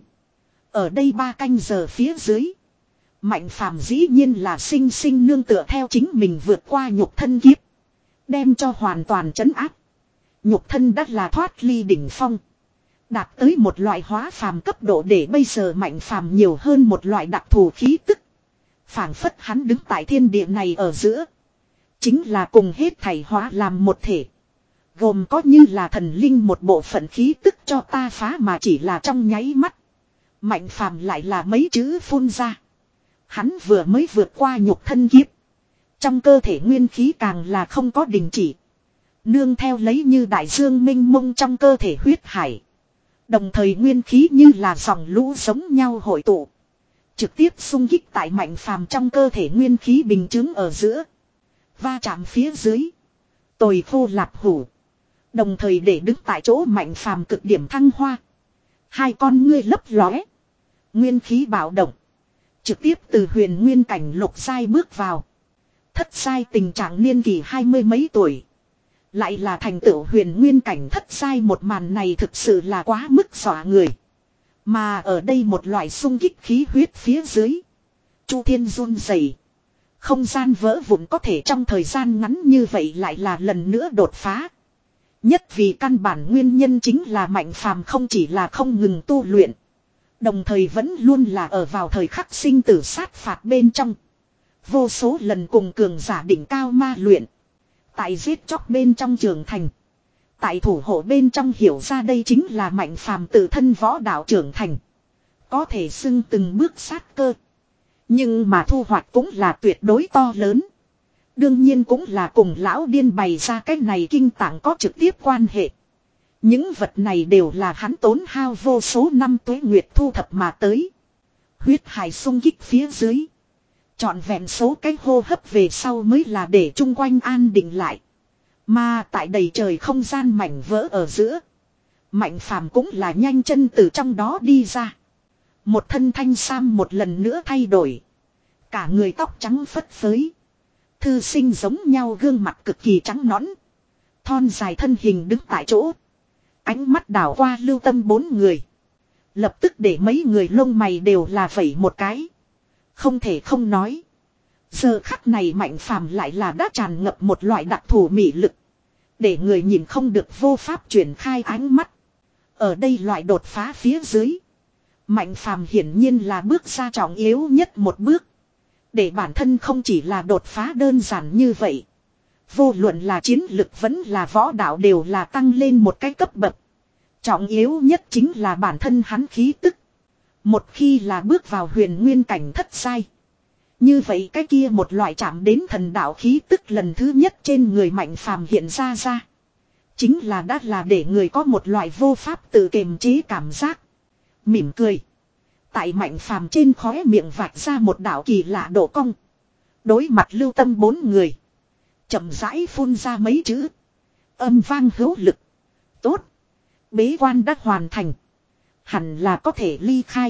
Ở đây ba canh giờ phía dưới. Mạnh Phàm dĩ nhiên là sinh sinh nương tựa theo chính mình vượt qua nhục thân kiếp. Đem cho hoàn toàn trấn áp. Nhục thân đắt là thoát ly đỉnh phong. Đạt tới một loại hóa phàm cấp độ để bây giờ Mạnh Phàm nhiều hơn một loại đặc thù khí tức. Phảng phất hắn đứng tại thiên địa này ở giữa. Chính là cùng hết thảy hóa làm một thể. Gồm có như là thần linh một bộ phận khí tức cho ta phá mà chỉ là trong nháy mắt. Mạnh Phàm lại là mấy chữ phun ra. Hắn vừa mới vượt qua nhục thân kiếp. Trong cơ thể nguyên khí càng là không có đình chỉ. Nương theo lấy như đại dương minh mông trong cơ thể huyết hải. Đồng thời nguyên khí như là dòng lũ giống nhau hội tụ. Trực tiếp xung kích tại Mạnh Phàm trong cơ thể nguyên khí bình chứng ở giữa. Va chạm phía dưới. Tồi khô lạp hủ. Đồng thời để đứng tại chỗ Mạnh Phàm cực điểm thăng hoa. Hai con ngươi lấp lóe. Nguyên khí bạo động. Trực tiếp từ huyền nguyên cảnh lục giai bước vào. Thất giai tình trạng niên kỳ hai mươi mấy tuổi. Lại là thành tựu huyền nguyên cảnh thất giai, một màn này thực sự là quá mức dọa người. Mà ở đây một loại xung kích khí huyết phía dưới. Chu thiên run rẩy. Không gian vỡ vụn có thể trong thời gian ngắn như vậy lại là lần nữa đột phá. Nhất vì căn bản nguyên nhân chính là Mạnh Phàm không chỉ là không ngừng tu luyện. Đồng thời vẫn luôn là ở vào thời khắc sinh tử sát phạt bên trong. Vô số lần cùng cường giả đỉnh cao ma luyện. Tại giết chóc bên trong trường thành. Tại thủ hộ bên trong hiểu ra đây chính là Mạnh Phàm tự thân võ đạo trưởng thành. Có thể xưng từng bước sát cơ. Nhưng mà thu hoạch cũng là tuyệt đối to lớn. Đương nhiên cũng là cùng lão điên bày ra cái này kinh tạng có trực tiếp quan hệ. Những vật này đều là hắn tốn hao vô số năm tuế nguyệt thu thập mà tới. Huyết hải xung kích phía dưới. Chọn vẹn số cái hô hấp về sau mới là để chung quanh an định lại. Mà tại đầy trời không gian mảnh vỡ ở giữa. Mạnh Phàm cũng là nhanh chân từ trong đó đi ra. Một thân thanh sam một lần nữa thay đổi. Cả người tóc trắng phất phới. Thư sinh giống nhau gương mặt cực kỳ trắng nõn. Thon dài thân hình đứng tại chỗ. Ánh mắt đảo qua Lưu Tâm bốn người. Lập tức để mấy người lông mày đều là vẩy một cái. Không thể không nói. Giờ khắc này Mạnh Phàm lại là đã tràn ngập một loại đặc thù mị lực. Để người nhìn không được vô pháp triển khai ánh mắt. Ở đây loại đột phá phía dưới. Mạnh Phàm hiển nhiên là bước ra trọng yếu nhất một bước. Để bản thân không chỉ là đột phá đơn giản như vậy. Vô luận là chiến lực vẫn là võ đạo đều là tăng lên một cái cấp bậc. Trọng yếu nhất chính là bản thân hắn khí tức. Một khi là bước vào huyền nguyên cảnh thất giai. Như vậy cái kia một loại chạm đến thần đạo khí tức lần thứ nhất trên người Mạnh Phàm hiện ra ra. Chính là đã là để người có một loại vô pháp tự kiềm chế cảm giác. Mỉm cười. Tại Mạnh Phàm trên khóe miệng vạch ra một đạo kỳ lạ độ cong. Đối mặt Lưu Tâm bốn người. Chậm rãi phun ra mấy chữ. Âm vang hữu lực. Tốt. Bế quan đã hoàn thành. Hẳn là có thể ly khai.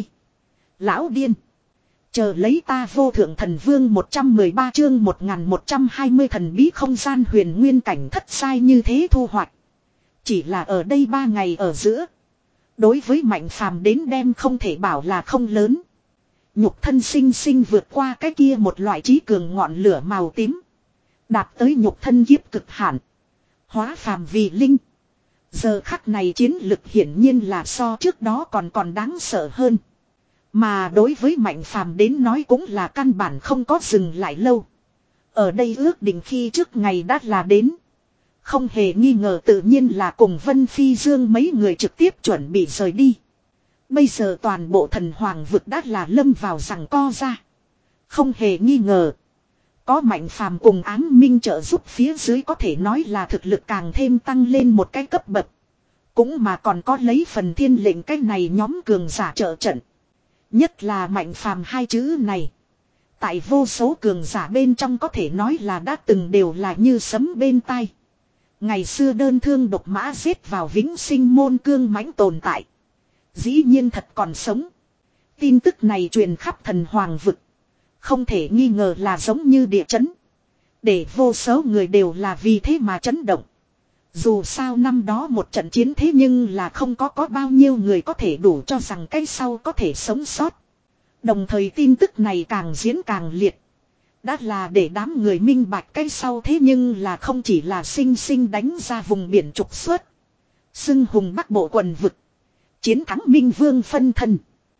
Lão điên. Chờ lấy ta vô thượng thần vương một trăm mười ba chương một nghìn một trăm hai mươi thần bí không gian huyền nguyên cảnh thất sai như thế thu hoạch. Chỉ là ở đây ba ngày ở giữa. Đối với Mạnh Phàm đến đem không thể bảo là không lớn. Nhục thân sinh sinh vượt qua cái kia một loại trí cường ngọn lửa màu tím. Đạt tới nhục thân kiếp cực hạn. Hóa phàm vì linh. Giờ khắc này chiến lực hiển nhiên là so trước đó còn còn đáng sợ hơn. Mà đối với Mạnh Phàm đến nói cũng là căn bản không có dừng lại lâu. Ở đây ước định khi trước ngày đã là đến. Không hề nghi ngờ tự nhiên là cùng Vân Phi Dương mấy người trực tiếp chuẩn bị rời đi. Bây giờ toàn bộ thần hoàng vực đã là lâm vào giằng co ra. Không hề nghi ngờ. Có Mạnh Phàm cùng Ám Minh trợ giúp phía dưới có thể nói là thực lực càng thêm tăng lên một cái cấp bậc. Cũng mà còn có lấy phần thiên lệnh cái này nhóm cường giả trợ trận. Nhất là Mạnh Phàm hai chữ này. Tại vô số cường giả bên trong có thể nói là đã từng đều là như sấm bên tai. Ngày xưa đơn thương độc mã giết vào vĩnh sinh môn cương mãnh tồn tại. Dĩ nhiên thật còn sống. Tin tức này truyền khắp thần hoàng vực. Không thể nghi ngờ là giống như địa chấn. Để vô số người đều là vì thế mà chấn động. Dù sao năm đó một trận chiến thế nhưng là không có có bao nhiêu người có thể đủ cho rằng cái sau có thể sống sót. Đồng thời tin tức này càng diễn càng liệt. Đã là để đám người minh bạch cái sau thế nhưng là không chỉ là sinh sinh đánh ra vùng biển trục xuất. Xưng hùng bắc bộ quần vực. Chiến thắng Minh Vương phân thân.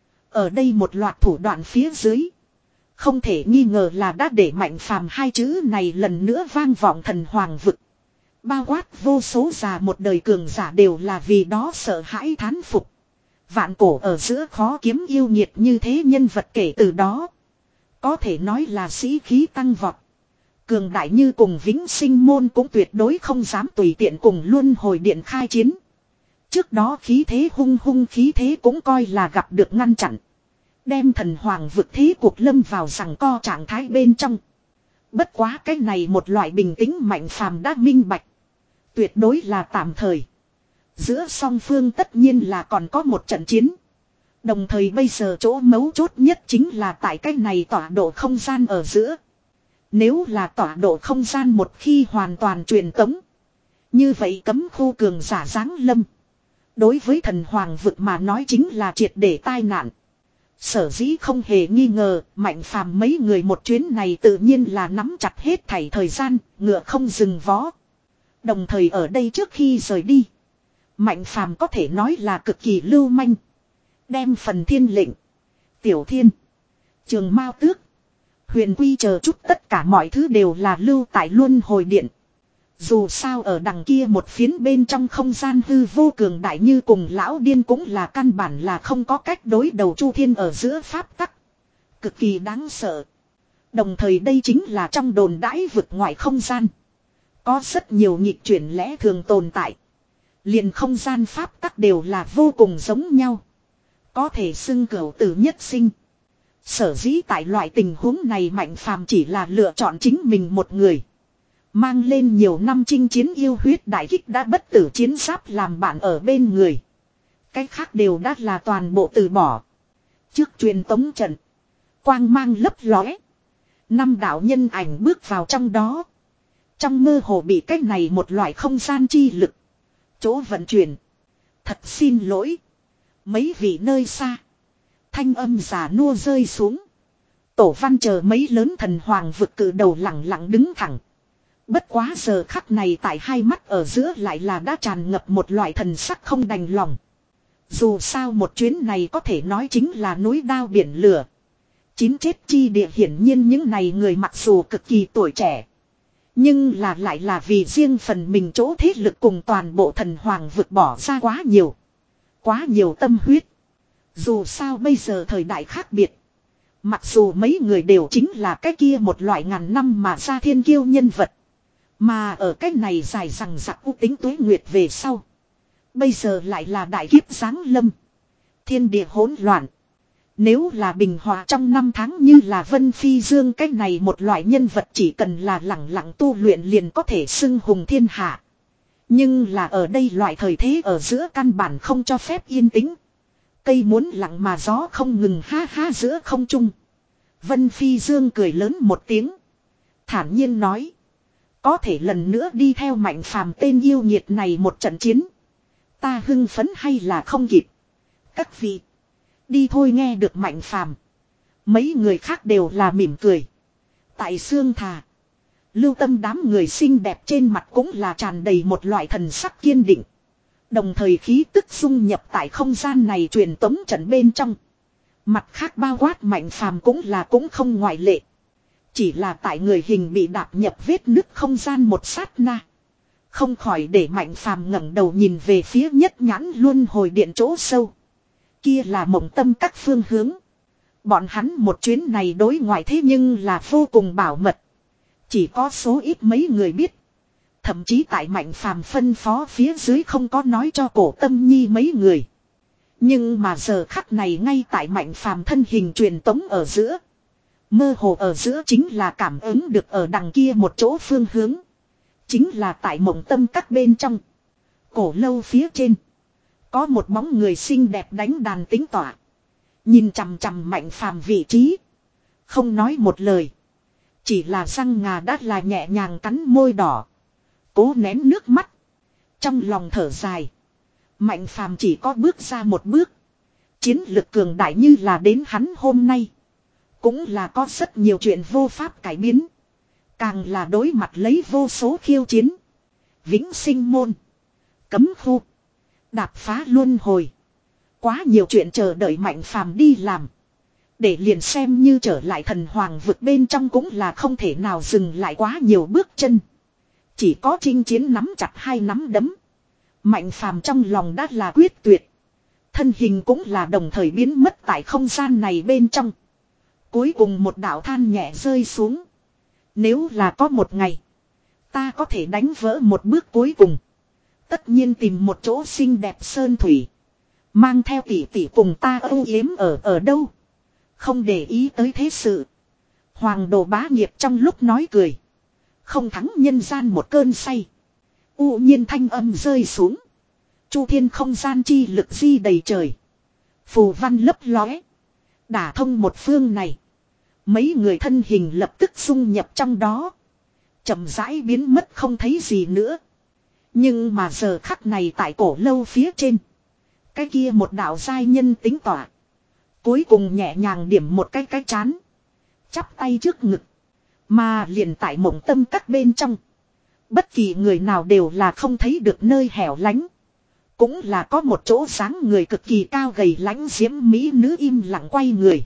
Ở đây một loạt thủ đoạn phía dưới. Không thể nghi ngờ là đã để Mạnh Phàm hai chữ này lần nữa vang vọng thần hoàng vực. Bao quát vô số già một đời cường giả đều là vì đó sợ hãi thán phục. Vạn cổ ở giữa khó kiếm yêu nghiệt như thế nhân vật kể từ đó. Có thể nói là sĩ khí tăng vọt. Cường đại như cùng vĩnh sinh môn cũng tuyệt đối không dám tùy tiện cùng luân hồi điện khai chiến. Trước đó khí thế hung hung khí thế cũng coi là gặp được ngăn chặn. Đem thần hoàng vực thế cuộc lâm vào rằng co trạng thái bên trong. Bất quá cái này một loại bình tĩnh Mạnh Phàm đã minh bạch. Tuyệt đối là tạm thời. Giữa song phương tất nhiên là còn có một trận chiến. Đồng thời bây giờ chỗ mấu chốt nhất chính là tại cái này tọa độ không gian ở giữa. Nếu là tọa độ không gian một khi hoàn toàn truyền tống. Như vậy cấm khu cường giả giáng lâm. Đối với thần hoàng vực mà nói chính là triệt để tai nạn. Sở dĩ không hề nghi ngờ, Mạnh Phàm mấy người một chuyến này tự nhiên là nắm chặt hết thảy thời gian, ngựa không dừng vó. Đồng thời ở đây trước khi rời đi, Mạnh Phàm có thể nói là cực kỳ lưu manh. Đem phần thiên lệnh, tiểu thiên, trường mao tước, huyền quy chờ chút tất cả mọi thứ đều là lưu tại luân hồi điện. Dù sao ở đằng kia một phiến bên trong không gian hư vô cường đại như cùng lão điên cũng là căn bản là không có cách đối đầu chu thiên ở giữa pháp tắc. Cực kỳ đáng sợ. Đồng thời đây chính là trong đồn đãi vực ngoại không gian. Có rất nhiều nhịp chuyển lẽ thường tồn tại. Liền không gian pháp tắc đều là vô cùng giống nhau. Có thể xưng cửu tử nhất sinh. Sở dĩ tại loại tình huống này Mạnh Phàm chỉ là lựa chọn chính mình một người. Mang lên nhiều năm chinh chiến yêu huyết đại kích đã bất tử chiến giáp làm bạn ở bên người. Cái khác đều đã là toàn bộ từ bỏ. Trước truyền tống trận. Quang mang lấp lóe. Năm đạo nhân ảnh bước vào trong đó. Trong mơ hồ bị cách này một loại không gian chi lực. Chỗ vận chuyển. Thật xin lỗi. Mấy vị nơi xa. Thanh âm già nua rơi xuống. Tổ văn chờ mấy lớn thần hoàng vực cử đầu lặng lặng đứng thẳng. Bất quá giờ khắc này tại hai mắt ở giữa lại là đã tràn ngập một loại thần sắc không đành lòng. Dù sao một chuyến này có thể nói chính là núi đao biển lửa. Chín chết chi địa hiển nhiên những này người mặc dù cực kỳ tuổi trẻ. Nhưng là lại là vì riêng phần mình chỗ thế lực cùng toàn bộ thần hoàng vực bỏ ra quá nhiều. Quá nhiều tâm huyết. Dù sao bây giờ thời đại khác biệt. Mặc dù mấy người đều chính là cái kia một loại ngàn năm mà ra thiên kiêu nhân vật. Mà ở cái này dài rằng giặc u tính tuế nguyệt về sau. Bây giờ lại là đại kiếp giáng lâm. Thiên địa hỗn loạn. Nếu là bình hòa trong năm tháng như là Vân Phi Dương cái này một loại nhân vật chỉ cần là lẳng lặng tu luyện liền có thể xưng hùng thiên hạ. Nhưng là ở đây loại thời thế ở giữa căn bản không cho phép yên tĩnh. Cây muốn lặng mà gió không ngừng ha ha giữa không trung. Vân Phi Dương cười lớn một tiếng. Thản nhiên nói. Có thể lần nữa đi theo Mạnh Phàm tên yêu nghiệt này một trận chiến. Ta hưng phấn hay là không kịp. Các vị. Đi thôi nghe được Mạnh Phàm. Mấy người khác đều là mỉm cười. Tại Sương Thà. Lưu Tâm đám người xinh đẹp trên mặt cũng là tràn đầy một loại thần sắc kiên định. Đồng thời khí tức dung nhập tại không gian này truyền tống trận bên trong. Mặt khác bao quát Mạnh Phàm cũng là cũng không ngoại lệ. Chỉ là tại người hình bị đạp nhập vết nứt không gian một sát na. Không khỏi để Mạnh Phàm ngẩng đầu nhìn về phía nhất nhãn luân hồi điện chỗ sâu. Kia là Mộng Tâm các phương hướng. Bọn hắn một chuyến này đối ngoại thế nhưng là vô cùng bảo mật. Chỉ có số ít mấy người biết. Thậm chí tại Mạnh Phàm phân phó phía dưới không có nói cho Cổ Tâm Nhi mấy người. Nhưng mà giờ khắc này ngay tại Mạnh Phàm thân hình truyền tống ở giữa. Mơ hồ ở giữa chính là cảm ứng được ở đằng kia một chỗ phương hướng. Chính là tại Mộng Tâm các bên trong. Cổ lâu phía trên. Có một bóng người xinh đẹp đánh đàn tính tỏa. Nhìn chằm chằm Mạnh Phàm vị trí. Không nói một lời. Chỉ là răng ngà đắt là nhẹ nhàng cắn môi đỏ. Cố nén nước mắt. Trong lòng thở dài. Mạnh Phàm chỉ có bước ra một bước. Chiến lực cường đại như là đến hắn hôm nay. Cũng là có rất nhiều chuyện vô pháp cải biến. Càng là đối mặt lấy vô số khiêu chiến. Vĩnh sinh môn. Cấm khu. Đạp phá luân hồi. Quá nhiều chuyện chờ đợi Mạnh Phàm đi làm. Để liền xem như trở lại thần hoàng vực bên trong cũng là không thể nào dừng lại quá nhiều bước chân. Chỉ có chinh chiến nắm chặt hai nắm đấm. Mạnh Phàm trong lòng đã là quyết tuyệt. Thân hình cũng là đồng thời biến mất tại không gian này bên trong. Cuối cùng một đạo than nhẹ rơi xuống. Nếu là có một ngày. Ta có thể đánh vỡ một bước cuối cùng. Tất nhiên tìm một chỗ xinh đẹp sơn thủy. Mang theo tỷ tỷ cùng ta âu yếm ở ở đâu. Không để ý tới thế sự. Hoàng đồ bá nghiệp trong lúc nói cười. Không thắng nhân gian một cơn say. U nhiên thanh âm rơi xuống. Chu thiên không gian chi lực di đầy trời. Phù văn lấp lóe. Đả thông một phương này. Mấy người thân hình lập tức xung nhập trong đó. Chậm rãi biến mất không thấy gì nữa. Nhưng mà giờ khắc này tại cổ lâu phía trên. Cái kia một đạo giai nhân tính tỏa. Cuối cùng nhẹ nhàng điểm một cái cái chán. Chắp tay trước ngực. Mà liền tại Mộng Tâm các bên trong. Bất kỳ người nào đều là không thấy được nơi hẻo lánh. Cũng là có một chỗ dáng người cực kỳ cao gầy lãnh diễm mỹ nữ im lặng quay người.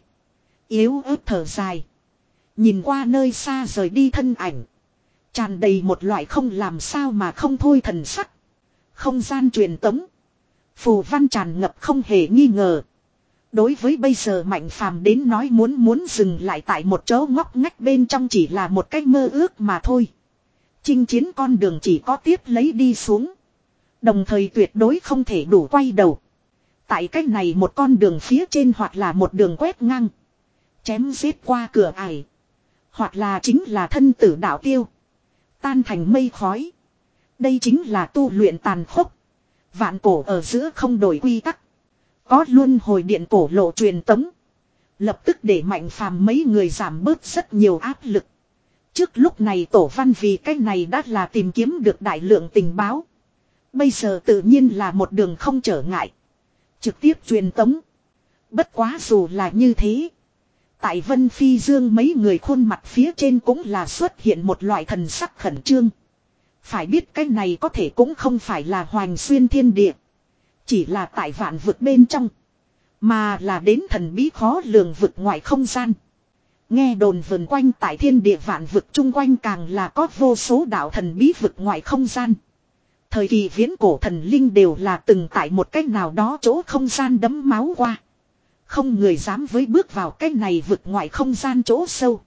Yếu ớt thở dài. Nhìn qua nơi xa rời đi thân ảnh. Tràn đầy một loại không làm sao mà không thôi thần sắc. Không gian truyền tống. Phù văn tràn ngập không hề nghi ngờ. Đối với bây giờ Mạnh Phàm đến nói muốn muốn dừng lại tại một chỗ ngóc ngách bên trong chỉ là một cái mơ ước mà thôi. Chinh chiến con đường chỉ có tiếp lấy đi xuống. Đồng thời tuyệt đối không thể đủ quay đầu. Tại cách này một con đường phía trên hoặc là một đường quét ngang. Chém giết qua cửa ải. Hoặc là chính là thân tử đạo tiêu. Tan thành mây khói. Đây chính là tu luyện tàn khốc. Vạn cổ ở giữa không đổi quy tắc. Có luân hồi điện cổ lộ truyền tống. Lập tức để Mạnh Phàm mấy người giảm bớt rất nhiều áp lực. Trước lúc này Tổ Văn vì cái này đã là tìm kiếm được đại lượng tình báo. Bây giờ tự nhiên là một đường không trở ngại. Trực tiếp truyền tống. Bất quá dù là như thế. Tại Vân Phi Dương mấy người khuôn mặt phía trên cũng là xuất hiện một loại thần sắc khẩn trương. Phải biết cái này có thể cũng không phải là hoành xuyên thiên địa. Chỉ là tại vạn vực bên trong. Mà là đến thần bí khó lường vực ngoại không gian. Nghe đồn vần quanh tại thiên địa vạn vực chung quanh càng là có vô số đạo thần bí vực ngoại không gian. Thời kỳ viễn cổ thần linh đều là từng tại một cách nào đó chỗ không gian đẫm máu qua. Không người dám với bước vào cái này vực ngoại không gian chỗ sâu.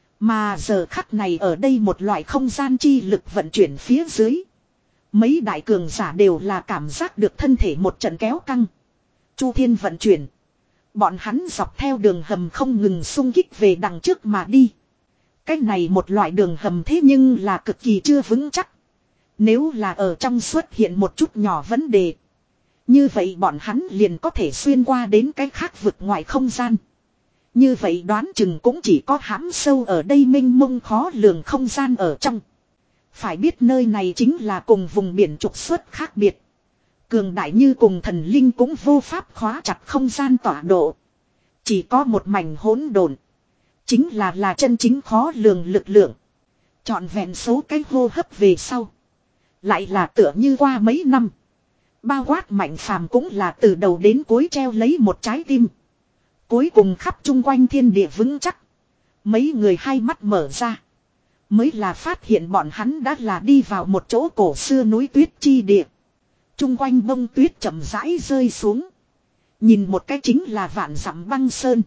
Mà giờ khắc này ở đây một loại không gian chi lực vận chuyển phía dưới. Mấy đại cường giả đều là cảm giác được thân thể một trận kéo căng. Chu thiên vận chuyển. Bọn hắn dọc theo đường hầm không ngừng xung kích về đằng trước mà đi. Cái này một loại đường hầm thế nhưng là cực kỳ chưa vững chắc. Nếu là ở trong xuất hiện một chút nhỏ vấn đề. Như vậy bọn hắn liền có thể xuyên qua đến cái khác vực ngoài không gian. Như vậy đoán chừng cũng chỉ có hãm sâu ở đây mênh mông khó lường không gian ở trong. Phải biết nơi này chính là cùng vùng biển trục xuất khác biệt. Cường đại như cùng thần linh cũng vô pháp khóa chặt không gian tọa độ. Chỉ có một mảnh hỗn độn. Chính là là chân chính khó lường lực lượng. Chọn vẹn số cái hô hấp về sau. Lại là tựa như qua mấy năm. Bao quát Mạnh Phàm cũng là từ đầu đến cuối treo lấy một trái tim. Cuối cùng khắp chung quanh thiên địa vững chắc. Mấy người hai mắt mở ra. Mới là phát hiện bọn hắn đã là đi vào một chỗ cổ xưa núi tuyết chi địa. Chung quanh bông tuyết chậm rãi rơi xuống. Nhìn một cái chính là vạn dặm băng sơn.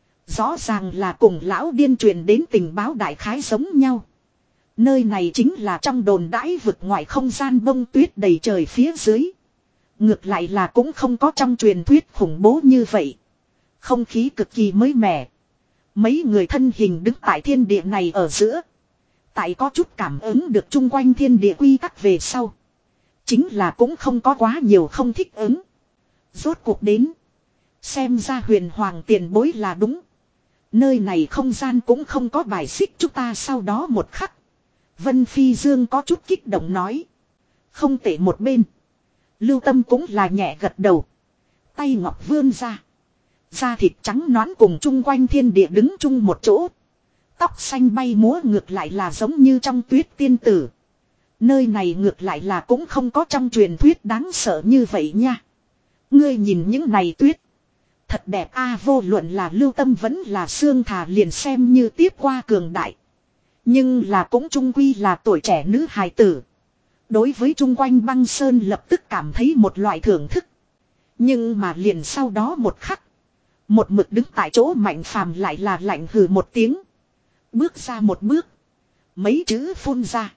Rõ ràng là cùng lão điên truyền đến tình báo đại khái giống nhau. Nơi này chính là trong đồn đãi vực ngoại không gian bông tuyết đầy trời phía dưới. Ngược lại là cũng không có trong truyền thuyết khủng bố như vậy. Không khí cực kỳ mới mẻ. Mấy người thân hình đứng tại thiên địa này ở giữa. Tại có chút cảm ứng được chung quanh thiên địa quy tắc về sau. Chính là cũng không có quá nhiều không thích ứng. Rốt cuộc đến. Xem ra huyền hoàng tiền bối là đúng. Nơi này không gian cũng không có bài xích chúng ta sau đó một khắc. Vân Phi Dương có chút kích động nói. Không tệ một bên. Lưu Tâm cũng là nhẹ gật đầu. Tay ngọc vươn ra. Da thịt trắng nõn cùng chung quanh thiên địa đứng chung một chỗ. Tóc xanh bay múa ngược lại là giống như trong tuyết tiên tử. Nơi này ngược lại là cũng không có trong truyền thuyết đáng sợ như vậy nha. Ngươi nhìn những này tuyết. Thật đẹp a, vô luận là Lưu Tâm vẫn là Sương Thà liền xem như tiếp qua cường đại. Nhưng là cũng trung quy là tuổi trẻ nữ hài tử. Đối với chung quanh băng sơn lập tức cảm thấy một loại thưởng thức. Nhưng mà liền sau đó một khắc. Một mực đứng tại chỗ Mạnh Phàm lại là lạnh hừ một tiếng. Bước ra một bước. Mấy chữ phun ra.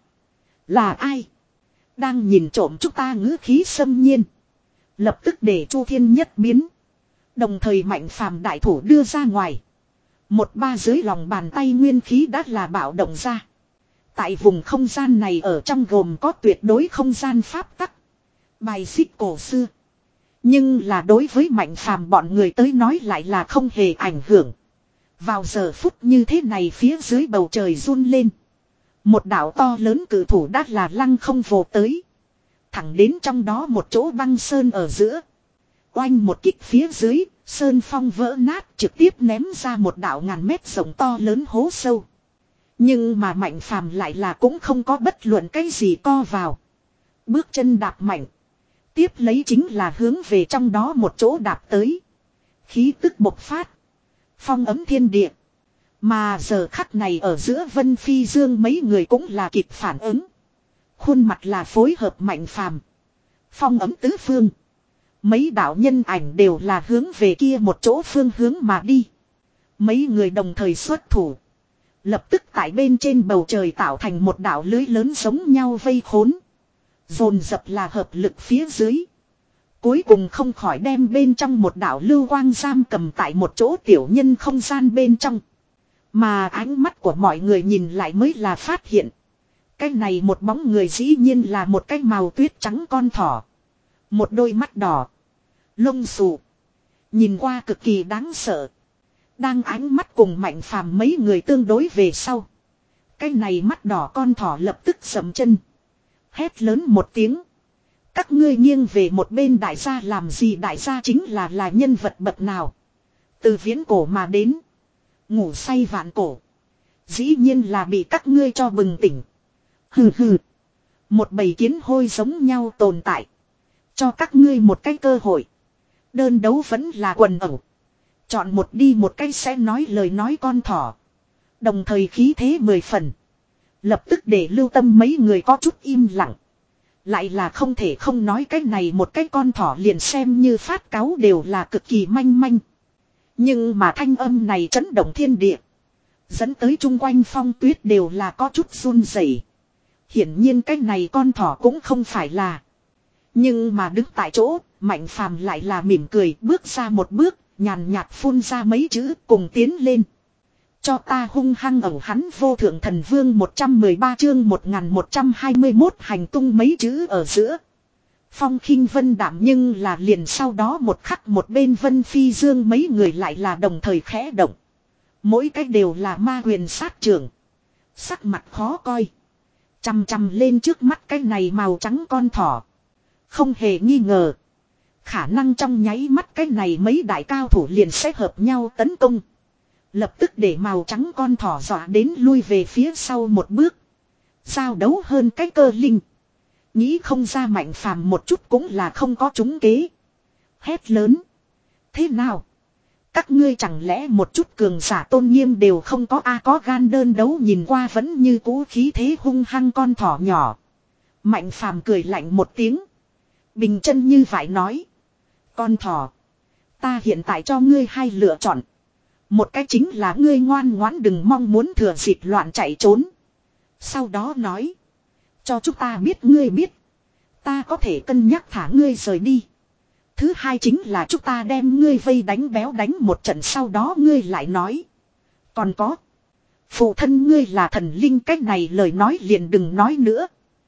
Là ai? Đang nhìn trộm chúng ta ngữ khí xâm nhiên. Lập tức để Chu Thiên nhất biến. Đồng thời Mạnh Phàm đại thủ đưa ra ngoài. Một ba dưới lòng bàn tay nguyên khí đã là bạo động ra. Tại vùng không gian này ở trong gồm có tuyệt đối không gian pháp tắc. Bài xích cổ xưa. Nhưng là đối với Mạnh Phàm bọn người tới nói lại là không hề ảnh hưởng. Vào giờ phút như thế này phía dưới bầu trời run lên. Một đảo to lớn cử thủ đã là lăng không vồ tới. Thẳng đến trong đó một chỗ băng sơn ở giữa. Oanh một kích phía dưới, sơn phong vỡ nát trực tiếp ném ra một đảo ngàn mét rộng to lớn hố sâu. Nhưng mà Mạnh Phàm lại là cũng không có bất luận cái gì co vào. Bước chân đạp mạnh. Tiếp lấy chính là hướng về trong đó một chỗ đạp tới. Khí tức bộc phát. Phong ấm thiên địa. Mà giờ khắc này ở giữa Vân Phi Dương mấy người cũng là kịp phản ứng. Khuôn mặt là phối hợp Mạnh Phàm. Phong ấm tứ phương. Mấy đạo nhân ảnh đều là hướng về kia một chỗ phương hướng mà đi. Mấy người đồng thời xuất thủ. Lập tức tại bên trên bầu trời tạo thành một đạo lưới lớn giống nhau vây khốn. Dồn dập là hợp lực phía dưới. Cuối cùng không khỏi đem bên trong một đạo lưu quang giam cầm tại một chỗ tiểu nhân không gian bên trong. Mà ánh mắt của mọi người nhìn lại mới là phát hiện. Cái này một bóng người dĩ nhiên là một cái màu tuyết trắng con thỏ. Một đôi mắt đỏ. Lông xù. Nhìn qua cực kỳ đáng sợ. Đang ánh mắt cùng Mạnh Phàm mấy người tương đối về sau. Cái này mắt đỏ con thỏ lập tức sầm chân. Hét lớn một tiếng. Các ngươi nghiêng về một bên đại gia làm gì, đại gia chính là là nhân vật bậc nào. Từ viễn cổ mà đến. Ngủ say vạn cổ. Dĩ nhiên là bị các ngươi cho bừng tỉnh. Hừ hừ. Một bầy kiến hôi giống nhau tồn tại. Cho các ngươi một cái cơ hội. Đơn đấu vẫn là quần ẩu. Chọn một đi một cái sẽ nói lời nói con thỏ. Đồng thời khí thế mười phần. Lập tức để Lưu Tâm mấy người có chút im lặng. Lại là không thể không nói cái này một cái con thỏ liền xem như phát cáu đều là cực kỳ manh manh. Nhưng mà thanh âm này chấn động thiên địa. Dẫn tới chung quanh phong tuyết đều là có chút run rẩy. Hiển nhiên cái này con thỏ cũng không phải là. Nhưng mà đứng tại chỗ, Mạnh Phàm lại là mỉm cười bước ra một bước, nhàn nhạt phun ra mấy chữ cùng tiến lên. Cho ta hung hăng ẩu hắn vô thượng thần vương một trăm mười ba chương một nghìn một trăm hai mươi mốt hành tung mấy chữ ở giữa. Phong khinh vân đảm nhưng là liền sau đó một khắc một bên Vân Phi Dương mấy người lại là đồng thời khẽ động. Mỗi cách đều là ma quyền sát trưởng. Sắc mặt khó coi. Chằm chằm lên trước mắt cái này màu trắng con thỏ. Không hề nghi ngờ. Khả năng trong nháy mắt cái này mấy đại cao thủ liền sẽ hợp nhau tấn công. Lập tức để màu trắng con thỏ dọa đến lui về phía sau một bước. Giao đấu hơn cái cơ linh. Nghĩ không ra Mạnh Phàm một chút cũng là không có trúng kế. Hét lớn. Thế nào? Các ngươi chẳng lẽ một chút cường giả tôn nghiêm đều không có, a có gan đơn đấu, nhìn qua vẫn như cũ khí thế hung hăng con thỏ nhỏ. Mạnh Phàm cười lạnh một tiếng. Bình chân như vậy nói. Con thỏ. Ta hiện tại cho ngươi hai lựa chọn. Một cái chính là ngươi ngoan ngoãn đừng mong muốn thừa dịp loạn chạy trốn. Sau đó nói. Cho chúng ta biết ngươi biết. Ta có thể cân nhắc thả ngươi rời đi. Thứ hai chính là chúng ta đem ngươi vây đánh béo đánh một trận, sau đó ngươi lại nói. Còn có. Phụ thân ngươi là thần linh, cách này lời nói liền đừng nói nữa.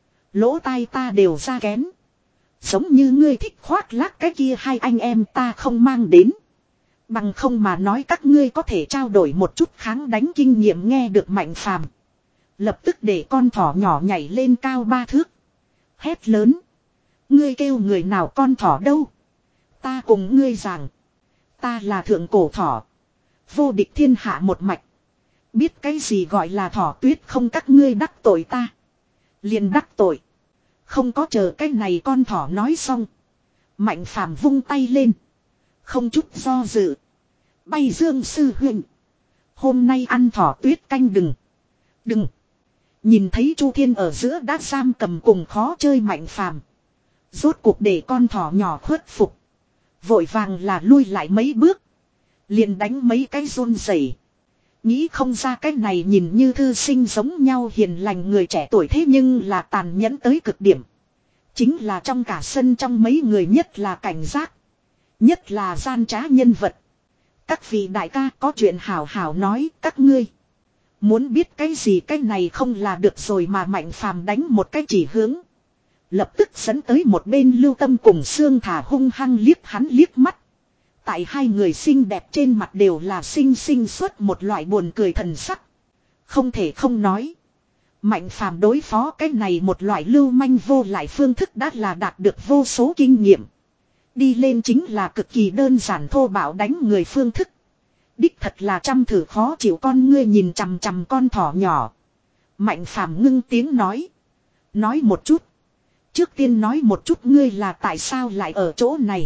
Lỗ tai ta đều ra kén. Giống như ngươi thích khoác lác cái kia hai anh em ta không mang đến. Bằng không mà nói các ngươi có thể trao đổi một chút kháng đánh kinh nghiệm. Nghe được Mạnh Phàm, lập tức để con thỏ nhỏ nhảy lên cao ba thước. Hét lớn. Ngươi kêu người nào con thỏ đâu? Ta cùng ngươi rằng. Ta là thượng cổ thỏ. Vô địch thiên hạ một mạch. Biết cái gì gọi là thỏ tuyết không? Các ngươi đắc tội ta. Liền đắc tội. Không có chờ cái này con thỏ nói xong. Mạnh Phàm vung tay lên. Không chút do dự. Bay Dương sư huynh. Hôm nay ăn thỏ tuyết canh đừng. Đừng. Nhìn thấy Chu Thiên ở giữa đã giam cầm cùng khó chơi Mạnh Phàm, rốt cuộc để con thỏ nhỏ khuất phục. Vội vàng là lui lại mấy bước. Liền đánh mấy cái run rẩy. Nghĩ không ra cái này nhìn như thư sinh giống nhau hiền lành người trẻ tuổi thế nhưng là tàn nhẫn tới cực điểm. Chính là trong cả sân trong mấy người nhất là cảnh giác. Nhất là gian trá nhân vật. Các vị đại ca có chuyện hảo hảo nói các ngươi. Muốn biết cái gì cái này không là được rồi mà. Mạnh Phàm đánh một cái chỉ hướng. Lập tức dẫn tới một bên Lưu Tâm cùng Sương Thả hung hăng liếc hắn liếc mắt. Tại hai người xinh đẹp trên mặt đều là xinh xinh xuất một loại buồn cười thần sắc. Không thể không nói. Mạnh Phàm đối phó cái này một loại lưu manh vô lại phương thức đã là đạt được vô số kinh nghiệm. Đi lên chính là cực kỳ đơn giản thô bạo đánh người phương thức. Đích thật là trăm thử khó chịu. Con ngươi nhìn chằm chằm con thỏ nhỏ. Mạnh Phàm ngưng tiếng nói. Nói một chút. Trước tiên nói một chút ngươi là tại sao lại ở chỗ này.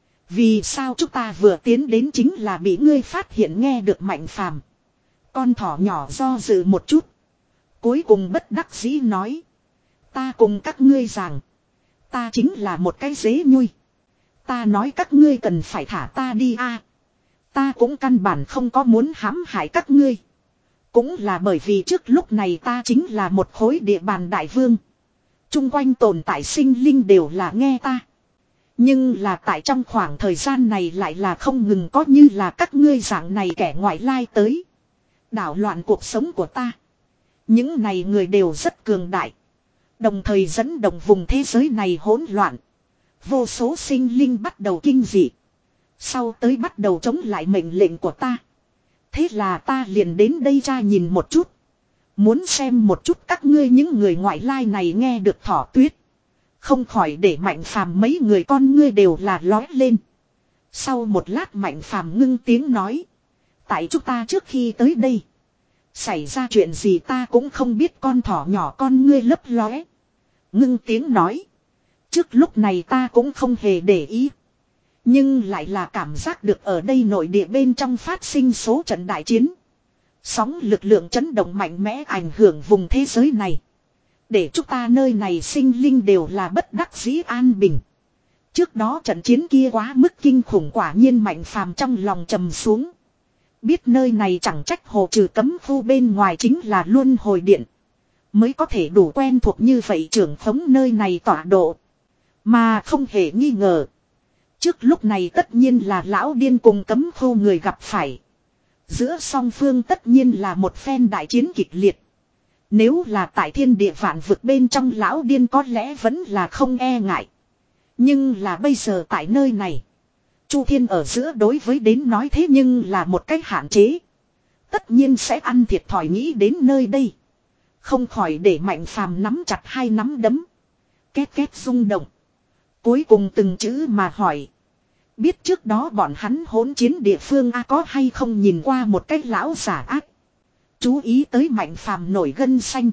Vì sao chúng ta vừa tiến đến chính là bị ngươi phát hiện. Nghe được Mạnh Phàm, con thỏ nhỏ do dự một chút. Cuối cùng bất đắc dĩ nói. Ta cùng các ngươi rằng. Ta chính là một cái dế nhui. Ta nói các ngươi cần phải thả ta đi a. Ta cũng căn bản không có muốn hãm hại các ngươi. Cũng là bởi vì trước lúc này ta chính là một khối địa bàn đại vương. Trung quanh tồn tại sinh linh đều là nghe ta. Nhưng là tại trong khoảng thời gian này lại là không ngừng có như là các ngươi dạng này kẻ ngoại lai tới. Đảo loạn cuộc sống của ta. Những này người đều rất cường đại. Đồng thời dẫn động vùng thế giới này hỗn loạn. Vô số sinh linh bắt đầu kinh dị. Sau tới bắt đầu chống lại mệnh lệnh của ta. Thế là ta liền đến đây ra nhìn một chút. Muốn xem một chút các ngươi những người ngoại lai này nghe được Thỏ Tuyết. Không khỏi để Mạnh Phàm mấy người con ngươi đều là lói lên. Sau một lát Mạnh Phàm ngưng tiếng nói. Tại chúng ta trước khi tới đây. Xảy ra chuyện gì ta cũng không biết, con thỏ nhỏ con ngươi lấp lóe. Ngưng tiếng nói. Trước lúc này ta cũng không hề để ý. Nhưng lại là cảm giác được ở đây nội địa bên trong phát sinh số trận đại chiến. Sóng lực lượng chấn động mạnh mẽ ảnh hưởng vùng thế giới này. Để chúng ta nơi này sinh linh đều là bất đắc dĩ an bình. Trước đó trận chiến kia quá mức kinh khủng, quả nhiên Mạnh Phàm trong lòng trầm xuống. Biết nơi này chẳng trách hồ trừ cấm khu bên ngoài chính là luân hồi điện. Mới có thể đủ quen thuộc như vậy trưởng khống nơi này tọa độ. Mà không hề nghi ngờ. Trước lúc này tất nhiên là lão điên cùng cấm khu người gặp phải. Giữa song phương tất nhiên là một phen đại chiến kịch liệt. Nếu là tại thiên địa vạn vực bên trong, lão điên có lẽ vẫn là không e ngại. Nhưng là bây giờ tại nơi này. Chu Thiên ở giữa đối với đến nói thế nhưng là một cách hạn chế. Tất nhiên sẽ ăn thiệt thòi, nghĩ đến nơi đây. Không khỏi để Mạnh Phàm nắm chặt hai nắm đấm. Két két rung động. Cuối cùng từng chữ mà hỏi. Biết trước đó bọn hắn hỗn chiến địa phương a có hay không nhìn qua một cái lão giả ác. Chú ý tới Mạnh Phàm nổi gân xanh.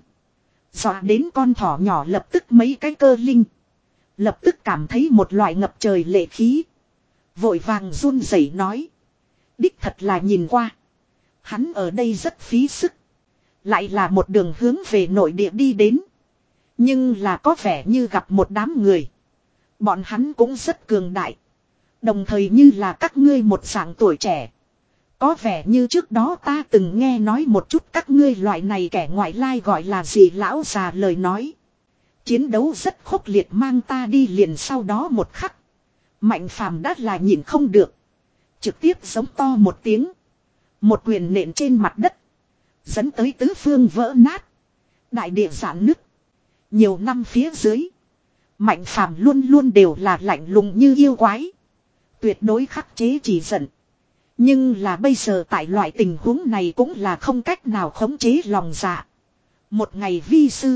Dọa đến con thỏ nhỏ lập tức mấy cái cơ linh. Lập tức cảm thấy một loại ngập trời lệ khí. Vội vàng run rẩy nói. Đích thật là nhìn qua. Hắn ở đây rất phí sức. Lại là một đường hướng về nội địa đi đến. Nhưng là có vẻ như gặp một đám người. Bọn hắn cũng rất cường đại. Đồng thời như là các ngươi một dạng tuổi trẻ. Có vẻ như trước đó ta từng nghe nói một chút các ngươi loại này kẻ ngoại lai gọi là gì lão già lời nói. Chiến đấu rất khốc liệt, mang ta đi liền sau đó một khắc. Mạnh Phàm đã là nhìn không được. Trực tiếp giống to một tiếng. Một quyền nện trên mặt đất. Dẫn tới tứ phương vỡ nát. Đại địa giãn nứt. Nhiều năm phía dưới. Mạnh Phàm luôn luôn đều là lạnh lùng như yêu quái. Tuyệt đối khắc chế chỉ giận. Nhưng là bây giờ tại loại tình huống này cũng là không cách nào khống chế lòng dạ. Một ngày vi sư.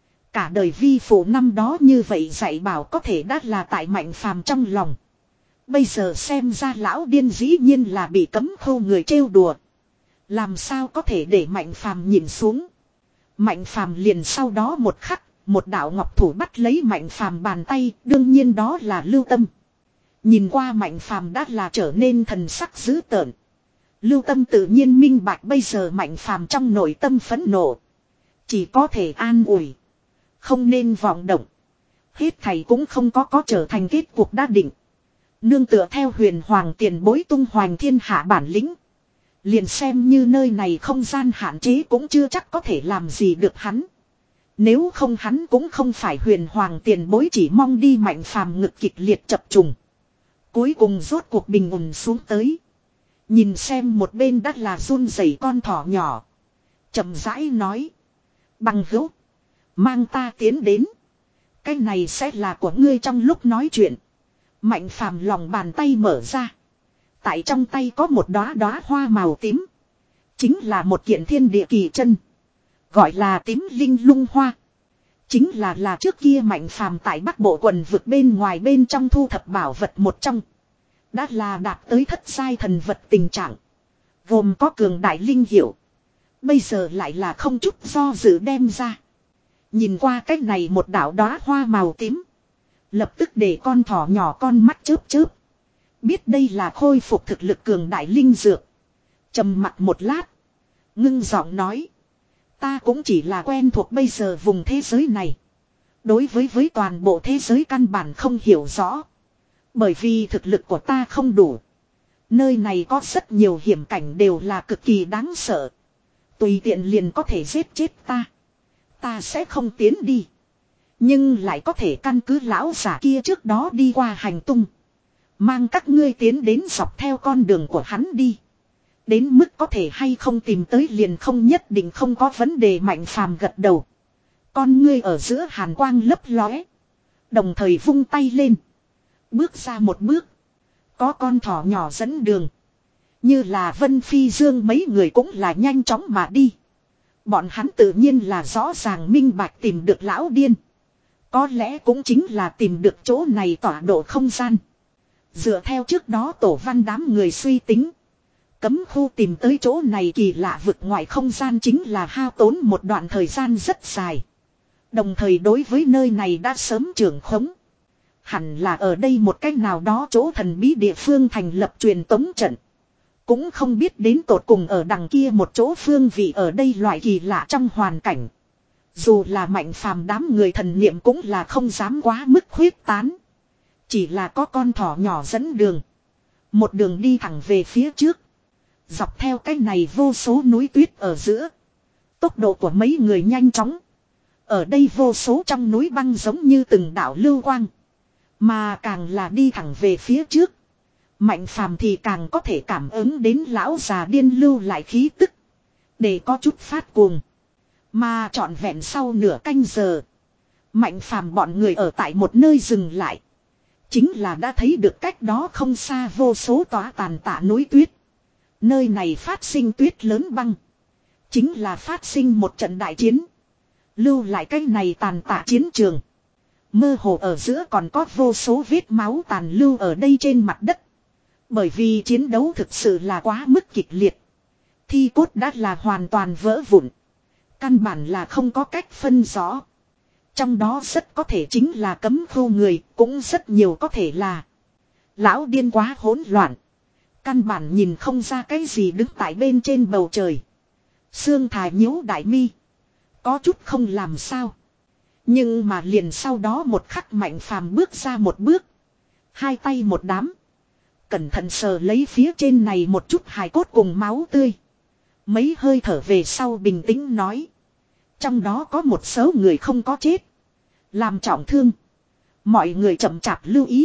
Cả đời vi phụ năm đó như vậy dạy bảo có thể đã là tại Mạnh Phàm trong lòng. Bây giờ xem ra lão điên dĩ nhiên là bị cấm khô người trêu đùa. Làm sao có thể để Mạnh Phàm nhìn xuống. Mạnh Phàm liền sau đó một khắc, một đạo ngọc thủ bắt lấy Mạnh Phàm bàn tay, đương nhiên đó là Lưu Tâm. Nhìn qua Mạnh Phàm đã là trở nên thần sắc dữ tợn. Lưu Tâm tự nhiên minh bạch bây giờ Mạnh Phàm trong nội tâm phẫn nộ. Chỉ có thể an ủi. Không nên vọng động. Hết thầy cũng không có có trở thành kết cuộc đã định. Nương tựa theo huyền hoàng tiền bối tung hoành thiên hạ bản lĩnh. Liền xem như nơi này không gian hạn chế cũng chưa chắc có thể làm gì được hắn. Nếu không hắn cũng không phải huyền hoàng tiền bối, chỉ mong đi Mạnh Phàm ngực kịch liệt chập trùng. Cuối cùng rốt cuộc bình ổn xuống tới. Nhìn xem một bên đã là run rẩy con thỏ nhỏ. Chậm rãi nói. Bằng hữu. Mang ta tiến đến. Cái này sẽ là của ngươi. Trong lúc nói chuyện. Mạnh Phàm lòng bàn tay mở ra. Tại trong tay có một đóa đóa hoa màu tím. Chính là một kiện thiên địa kỳ chân. Gọi là tím linh lung hoa. Chính là là trước kia Mạnh Phàm tại Bắc Bộ quần vực bên ngoài bên trong thu thập bảo vật một trong. Đã là đạt tới thất giai thần vật tình trạng. Gồm có cường đại linh hiệu. Bây giờ lại là không chút do dự đem ra. Nhìn qua cách này một đạo đóa hoa màu tím. Lập tức để con thỏ nhỏ con mắt chớp chớp. Biết đây là khôi phục thực lực cường đại linh dược. Trầm mặt một lát. Ngưng giọng nói. Ta cũng chỉ là quen thuộc bây giờ vùng thế giới này. Đối với với toàn bộ thế giới căn bản không hiểu rõ. Bởi vì thực lực của ta không đủ. Nơi này có rất nhiều hiểm cảnh đều là cực kỳ đáng sợ. Tùy tiện liền có thể giết chết ta. Ta sẽ không tiến đi. Nhưng lại có thể căn cứ lão giả kia trước đó đi qua hành tung. Mang các ngươi tiến đến dọc theo con đường của hắn đi. Đến mức có thể hay không tìm tới liền không nhất định, không có vấn đề. Mạnh Phàm gật đầu. Con ngươi ở giữa hàn quang lấp lóe. Đồng thời vung tay lên. Bước ra một bước. Có con thỏ nhỏ dẫn đường. Như là Vân Phi Dương mấy người cũng là nhanh chóng mà đi. Bọn hắn tự nhiên là rõ ràng minh bạch tìm được lão điên. Có lẽ cũng chính là tìm được chỗ này tọa độ không gian. Dựa theo trước đó tổ văn đám người suy tính. Cấm khu tìm tới chỗ này kỳ lạ vực ngoài không gian chính là hao tốn một đoạn thời gian rất dài. Đồng thời đối với nơi này đã sớm trưởng khống. Hẳn là ở đây một cách nào đó chỗ thần bí địa phương thành lập truyền tống trận. Cũng không biết đến tột cùng ở đằng kia một chỗ phương vị ở đây loại kỳ lạ trong hoàn cảnh. Dù là mạnh phàm đám người thần niệm cũng là không dám quá mức khuyết tán. Chỉ là có con thỏ nhỏ dẫn đường. Một đường đi thẳng về phía trước. Dọc theo cái này vô số núi tuyết ở giữa. Tốc độ của mấy người nhanh chóng. Ở đây vô số trong núi băng giống như từng đảo lưu quang. Mà càng là đi thẳng về phía trước. Mạnh phàm thì càng có thể cảm ứng đến lão già điên lưu lại khí tức. Để có chút phát cuồng. Mà trọn vẹn sau nửa canh giờ. Mạnh phàm bọn người ở tại một nơi dừng lại. Chính là đã thấy được cách đó không xa vô số tỏa tàn tạ núi tuyết. Nơi này phát sinh tuyết lớn băng. Chính là phát sinh một trận đại chiến. Lưu lại cái này tàn tạ chiến trường. Mơ hồ ở giữa còn có vô số vết máu tàn lưu ở đây trên mặt đất. Bởi vì chiến đấu thực sự là quá mức kịch liệt. Thi cốt đã là hoàn toàn vỡ vụn. Căn bản là không có cách phân rõ. Trong đó rất có thể chính là cấm khu người, cũng rất nhiều có thể là lão điên quá hỗn loạn. Căn bản nhìn không ra cái gì đứng tại bên trên bầu trời. Sương Thải nhíu đại mi. Có chút không làm sao. Nhưng mà liền sau đó một khắc Mạnh Phàm bước ra một bước. Hai tay một đám. Cẩn thận sờ lấy phía trên này một chút hài cốt cùng máu tươi. Mấy hơi thở về sau bình tĩnh nói. Trong đó có một số người không có chết. Làm trọng thương. Mọi người chậm chạp lưu ý.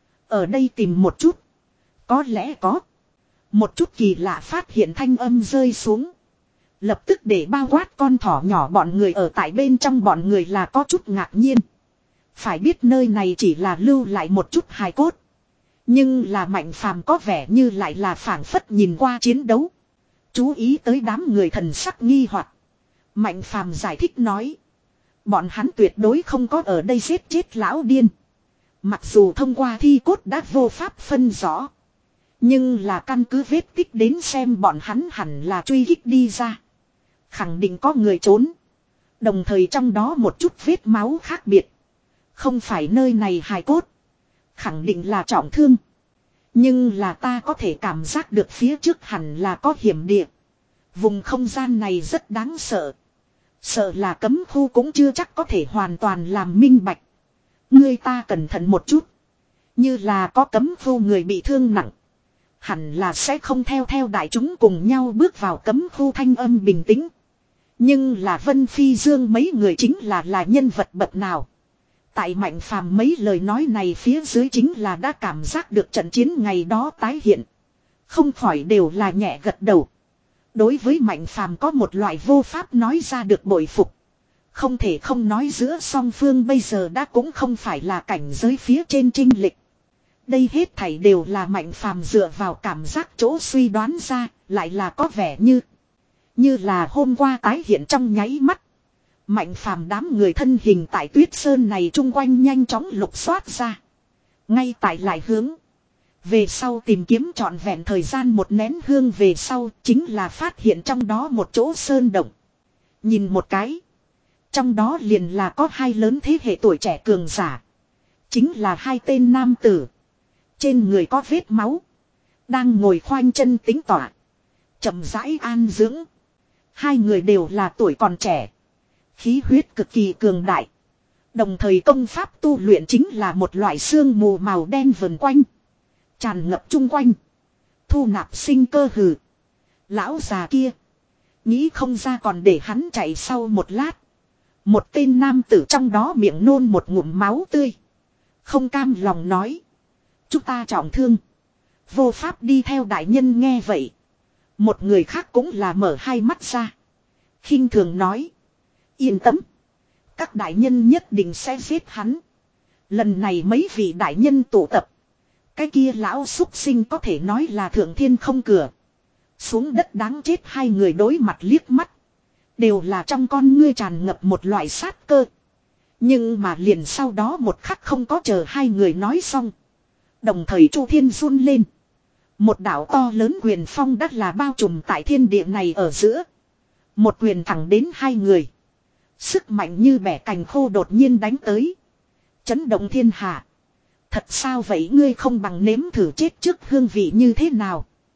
Ở đây tìm một chút. Có lẽ có. Một chút kỳ lạ phát hiện thanh âm rơi xuống. Lập tức để bao quát con thỏ nhỏ bọn người ở tại bên trong bọn người là có chút ngạc nhiên. Phải biết nơi này chỉ là lưu lại một chút hài cốt. Nhưng là Mạnh Phàm có vẻ như lại là phảng phất nhìn qua chiến đấu. Chú ý tới đám người thần sắc nghi hoặc. Mạnh Phàm giải thích nói. Bọn hắn tuyệt đối không có ở đây giết chết lão điên. Mặc dù thông qua thi cốt đã vô pháp phân rõ. Nhưng là căn cứ vết tích đến xem bọn hắn hẳn là truy kích đi ra. Khẳng định có người trốn. Đồng thời trong đó một chút vết máu khác biệt. Không phải nơi này hài cốt. Khẳng định là trọng thương. Nhưng là ta có thể cảm giác được phía trước hẳn là có hiểm địa. Vùng không gian này rất đáng sợ. Sợ là cấm khu cũng chưa chắc có thể hoàn toàn làm minh bạch. Ngươi ta cẩn thận một chút. Như là có cấm khu người bị thương nặng. Hẳn là sẽ không theo theo đại chúng cùng nhau bước vào cấm khu thanh âm bình tĩnh. Nhưng là Vân Phi Dương mấy người chính là là nhân vật bậc nào. Tại Mạnh Phàm mấy lời nói này phía dưới chính là đã cảm giác được trận chiến ngày đó tái hiện. Không khỏi đều là nhẹ gật đầu. Đối với Mạnh Phàm có một loại vô pháp nói ra được bội phục. Không thể không nói giữa song phương bây giờ đã cũng không phải là cảnh giới phía trên trinh lịch. Đây hết thảy đều là Mạnh Phàm dựa vào cảm giác chỗ suy đoán ra, lại là có vẻ như như là hôm qua tái hiện trong nháy mắt. Mạnh Phàm đám người thân hình tại tuyết sơn này chung quanh nhanh chóng lục soát ra. Ngay tại lại hướng về sau tìm kiếm trọn vẹn thời gian một nén hương về sau chính là phát hiện trong đó một chỗ sơn động. Nhìn một cái. Trong đó liền là có hai lớn thế hệ tuổi trẻ cường giả. Chính là hai tên nam tử. Trên người có vết máu. Đang ngồi khoanh chân tính tỏa. Chậm rãi an dưỡng. Hai người đều là tuổi còn trẻ. Khí huyết cực kỳ cường đại. Đồng thời công pháp tu luyện chính là một loại xương mù màu đen vần quanh. Tràn ngập chung quanh. Thu nạp sinh cơ hừ. Lão già kia. Nghĩ không ra còn để hắn chạy sau một lát. Một tên nam tử trong đó miệng nôn một ngụm máu tươi. Không cam lòng nói. Chúng ta trọng thương. Vô pháp đi theo đại nhân nghe vậy. Một người khác cũng là mở hai mắt ra. Khinh thường nói. Yên tâm. Các đại nhân nhất định sẽ giết hắn. Lần này mấy vị đại nhân tụ tập. Cái kia lão súc sinh có thể nói là thượng thiên không cửa. Xuống đất đáng chết hai người đối mặt liếc mắt. Đều là trong con ngươi tràn ngập một loại sát cơ. Nhưng mà liền sau đó một khắc không có chờ hai người nói xong. Đồng thời Chu Thiên run lên. Một đạo to lớn quyền phong đắt là bao trùm tại thiên địa này ở giữa. Một quyền thẳng đến hai người. Sức mạnh như bẻ cành khô đột nhiên đánh tới. Chấn động thiên hạ. Thật sao vậy ngươi không bằng nếm thử chết trước hương vị như thế nào.